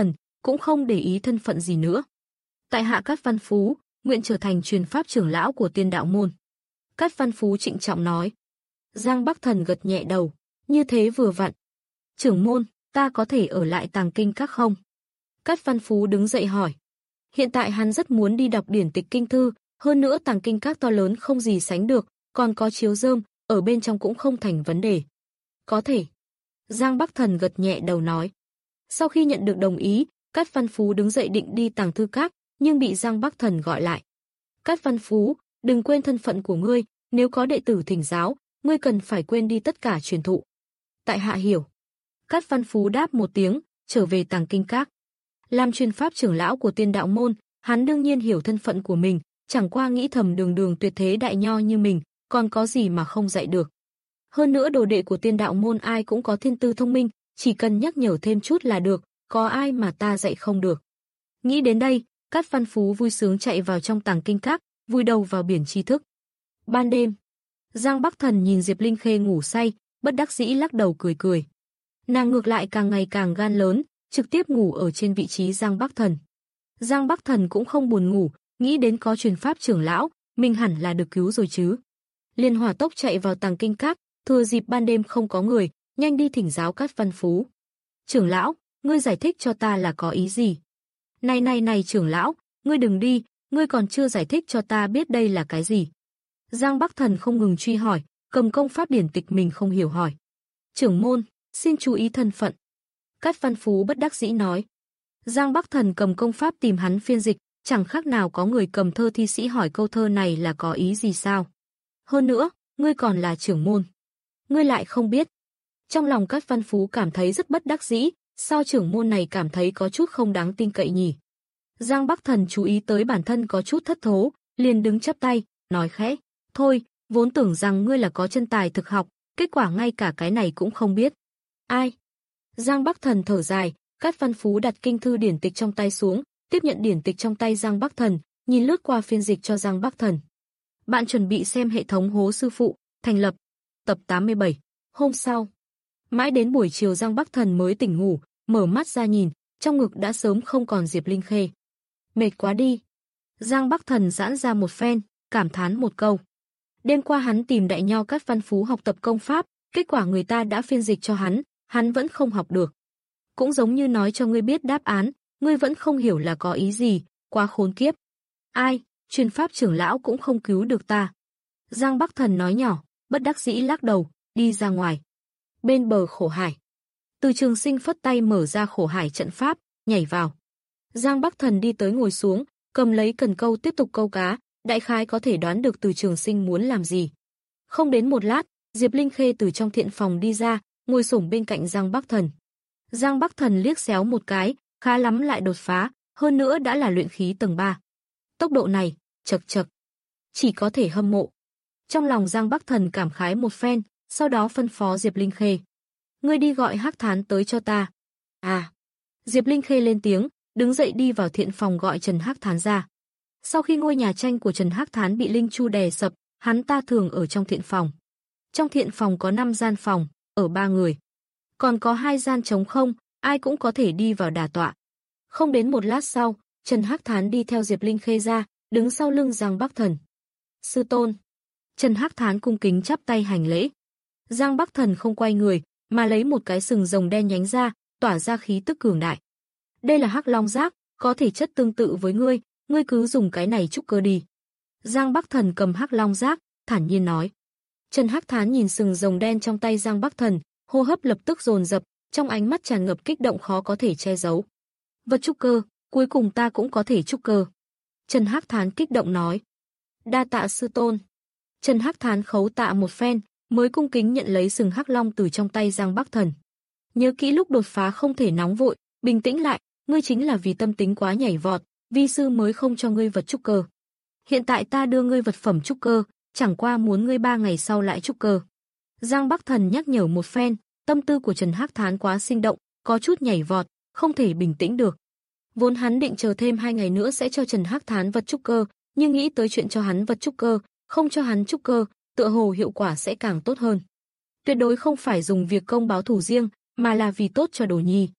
cũng không để ý thân phận gì nữa. Tại hạ Cát Văn Phú, nguyện trở thành truyền pháp trưởng lão của Tiên Đạo môn. Cát Văn Phú trịnh trọng nói. Giang Bắc Thần gật nhẹ đầu, như thế vừa vặn. Trưởng môn, ta có thể ở lại Tàng Kinh Các không? Cát Văn Phú đứng dậy hỏi. Hiện tại hắn rất muốn đi đọc điển tịch kinh thư, hơn nữa Tàng Kinh Các to lớn không gì sánh được, còn có chiếu rơm, ở bên trong cũng không thành vấn đề. Có thể. Giang Bắc Thần gật nhẹ đầu nói. Sau khi nhận được đồng ý, Cát Văn Phú đứng dậy định đi Tàng Thư Các, nhưng bị Giang Bắc Thần gọi lại. Cát Văn Phú, đừng quên thân phận của ngươi, nếu có đệ tử thỉnh giáo, ngươi cần phải quên đi tất cả truyền thụ. Tại hạ hiểu. Cát Văn Phú đáp một tiếng, trở về Tàng Kinh Các. Làm truyền pháp trưởng lão của Tiên Đạo môn, hắn đương nhiên hiểu thân phận của mình, chẳng qua nghĩ thầm đường đường tuyệt thế đại nho như mình, còn có gì mà không dạy được. Hơn nữa đồ đệ của Tiên Đạo môn ai cũng có thiên tư thông minh, chỉ cần nhắc nhở thêm chút là được, có ai mà ta dạy không được. Nghĩ đến đây, Cát Văn Phú vui sướng chạy vào trong Tàng Kinh Các, vùi đầu vào biển tri thức. Ban đêm, Giang Bắc Thần nhìn Diệp Linh Khê ngủ say, bất đắc dĩ lắc đầu cười cười. Nàng ngược lại càng ngày càng gan lớn, trực tiếp ngủ ở trên vị trí Giang Bắc Thần. Giang Bắc Thần cũng không buồn ngủ, nghĩ đến có truyền pháp trưởng lão, mình hẳn là được cứu rồi chứ. Liền hỏa tốc chạy vào Tàng Kinh Các, thừa dịp ban đêm không có người, nhanh đi thỉnh giáo Cát Văn Phú. Trưởng lão, ngươi giải thích cho ta là có ý gì? Này này này trưởng lão, ngươi đừng đi, ngươi còn chưa giải thích cho ta biết đây là cái gì. Giang Bắc Thần không ngừng truy hỏi, cầm công pháp điển tịch mình không hiểu hỏi. Trưởng môn, xin chú ý thân phận. Cát Văn Phú bất đắc dĩ nói. Giang Bắc Thần cầm công pháp tìm hắn phiên dịch, chẳng khác nào có người cầm thơ thi sĩ hỏi câu thơ này là có ý gì sao. Hơn nữa, ngươi còn là trưởng môn. Ngươi lại không biết. Trong lòng Cát Văn Phú cảm thấy rất bất đắc dĩ, sao trưởng môn này cảm thấy có chút không đáng tin cậy nhỉ. Giang Bắc Thần chú ý tới bản thân có chút thất thố, liền đứng chắp tay, nói khẽ, thôi, vốn tưởng rằng ngươi là có chân tài thực học, kết quả ngay cả cái này cũng không biết. Ai? Giang Bắc Thần thở dài, Cát Văn Phú đặt kinh thư điển tịch trong tay xuống, tiếp nhận điển tịch trong tay Giang Bắc Thần, nhìn lướt qua phiên dịch cho Giang Bắc Thần. Bạn chuẩn bị xem hệ thống Hố Sư Phụ, thành lập. Tập tám mươi bảy. Hôm sau. Mãi đến buổi chiều Giang Bắc Thần mới tỉnh ngủ, mở mắt ra nhìn, trong ngực đã sớm không còn Diệp Linh Khê. Mệt quá đi. Giang Bắc Thần giãn ra một phen, cảm thán một câu. Đêm qua hắn tìm đại nho Cát Văn Phú học tập công pháp, kết quả người ta đã phiên dịch cho hắn, hắn vẫn không học được. Cũng giống như nói cho ngươi biết đáp án, ngươi vẫn không hiểu là có ý gì, quá khốn kiếp. Ai, truyền pháp trưởng lão cũng không cứu được ta. Giang Bắc Thần nói nhỏ, bất đắc dĩ lắc đầu, đi ra ngoài. Bên bờ khổ hải. Từ Trường Sinh phất tay mở ra khổ hải trận pháp, nhảy vào. Giang Bắc Thần đi tới ngồi xuống, cầm lấy cần câu tiếp tục câu cá, đại khái có thể đoán được Từ Trường Sinh muốn làm gì. Không đến một lát, Diệp Linh Khê từ trong thiện phòng đi ra, ngồi xổm bên cạnh Giang Bắc Thần. Giang Bắc Thần liếc xéo một cái, khá lắm lại đột phá, hơn nữa đã là luyện khí tầng ba. Tốc độ này, chậc chậc, chỉ có thể hâm mộ. Trong lòng Giang Bắc Thần cảm khái một phen, sau đó phân phó Diệp Linh Khê. Ngươi đi gọi Hắc Thán tới cho ta. À. Diệp Linh Khê lên tiếng, đứng dậy đi vào thiện phòng gọi Trần Hắc Thán ra. Sau khi ngôi nhà tranh của Trần Hắc Thán bị linh chu đè sập, hắn ta thường ở trong thiện phòng. Trong thiện phòng có năm gian phòng, ở ba người. Còn có hai gian trống không, ai cũng có thể đi vào đả tọa. Không đến một lát sau, Trần Hắc Thán đi theo Diệp Linh Khê ra, đứng sau lưng Giang Bắc Thần. Sư tôn. Trần Hắc Thán cung kính chắp tay hành lễ. Giang Bắc Thần không quay người, mà lấy một cái sừng rồng đen nhánh ra, tỏa ra khí tức cường đại. Đây là Hắc Long Giác, có thể chất tương tự với ngươi, ngươi cứ dùng cái này trúc cơ đi. Giang Bắc Thần cầm Hắc Long Giác, thản nhiên nói. Trần Hắc Thán nhìn sừng rồng đen trong tay Giang Bắc Thần, hô hấp lập tức dồn dập, trong ánh mắt tràn ngập kích động khó có thể che giấu. Vật trúc cơ, cuối cùng ta cũng có thể trúc cơ. Trần Hắc Thán kích động nói. Đa tạ sư tôn. Trần Hắc Thán khấu tạ một phen, mới cung kính nhận lấy sừng Hắc Long từ trong tay Giang Bắc Thần. Nhớ kỹ lúc đột phá không thể nóng vội, bình tĩnh lại, ngươi chính là vì tâm tính quá nhảy vọt, vi sư mới không cho ngươi vật trúc cơ. Hiện tại ta đưa ngươi vật phẩm trúc cơ, chẳng qua muốn ngươi ba ngày sau lại trúc cơ. Giang Bắc Thần nhắc nhở một phen, tâm tư của Trần Hắc Thán quá sinh động, có chút nhảy vọt, không thể bình tĩnh được. Vốn hắn định chờ thêm hai ngày nữa sẽ cho Trần Hắc Thán vật trúc cơ, nhưng nghĩ tới chuyện cho hắn vật trúc cơ, không cho hắn trúc cơ, tựa hồ hiệu quả sẽ càng tốt hơn. Tuyệt đối không phải dùng việc công báo thù riêng, mà là vì tốt cho Đồ Nhi.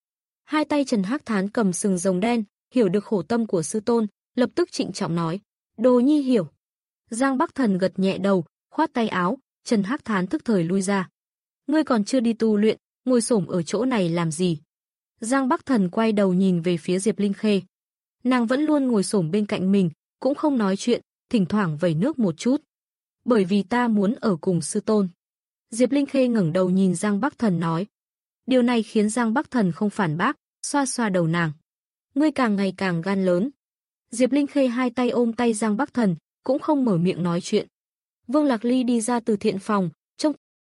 Hai tay Trần Hắc Thán cầm sừng rồng đen, hiểu được khổ tâm của sư tôn, lập tức trịnh trọng nói, đồ nhi hiểu. Giang Bắc Thần gật nhẹ đầu, khoát tay áo, Trần Hắc Thán tức thời lui ra. Ngươi còn chưa đi tu luyện, ngồi xổm ở chỗ này làm gì? Giang Bắc Thần quay đầu nhìn về phía Diệp Linh Khê. Nàng vẫn luôn ngồi xổm bên cạnh mình, cũng không nói chuyện, thỉnh thoảng vẩy nước một chút. Bởi vì ta muốn ở cùng sư tôn. Diệp Linh Khê ngẩng đầu nhìn Giang Bắc Thần nói. Điều này khiến Giang Bắc Thần không phản bác, xoa xoa đầu nàng. Ngươi càng ngày càng gan lớn. Diệp Linh Khê hai tay ôm tay Giang Bắc Thần, cũng không mở miệng nói chuyện. Vương Lạc Ly đi ra từ thiện phòng, trông.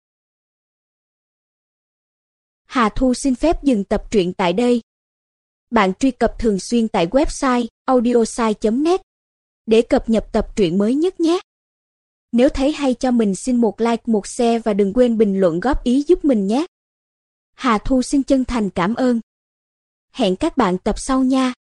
Hà Thu xin phép dừng tập truyện tại đây. Bạn truy cập thường xuyên tại website audiosai chấm net để cập nhật tập truyện mới nhất nhé. Nếu thấy hay cho mình xin một like, một share và đừng quên bình luận góp ý giúp mình nhé. Hà Thu xin chân thành cảm ơn. Hẹn các bạn tập sau nha.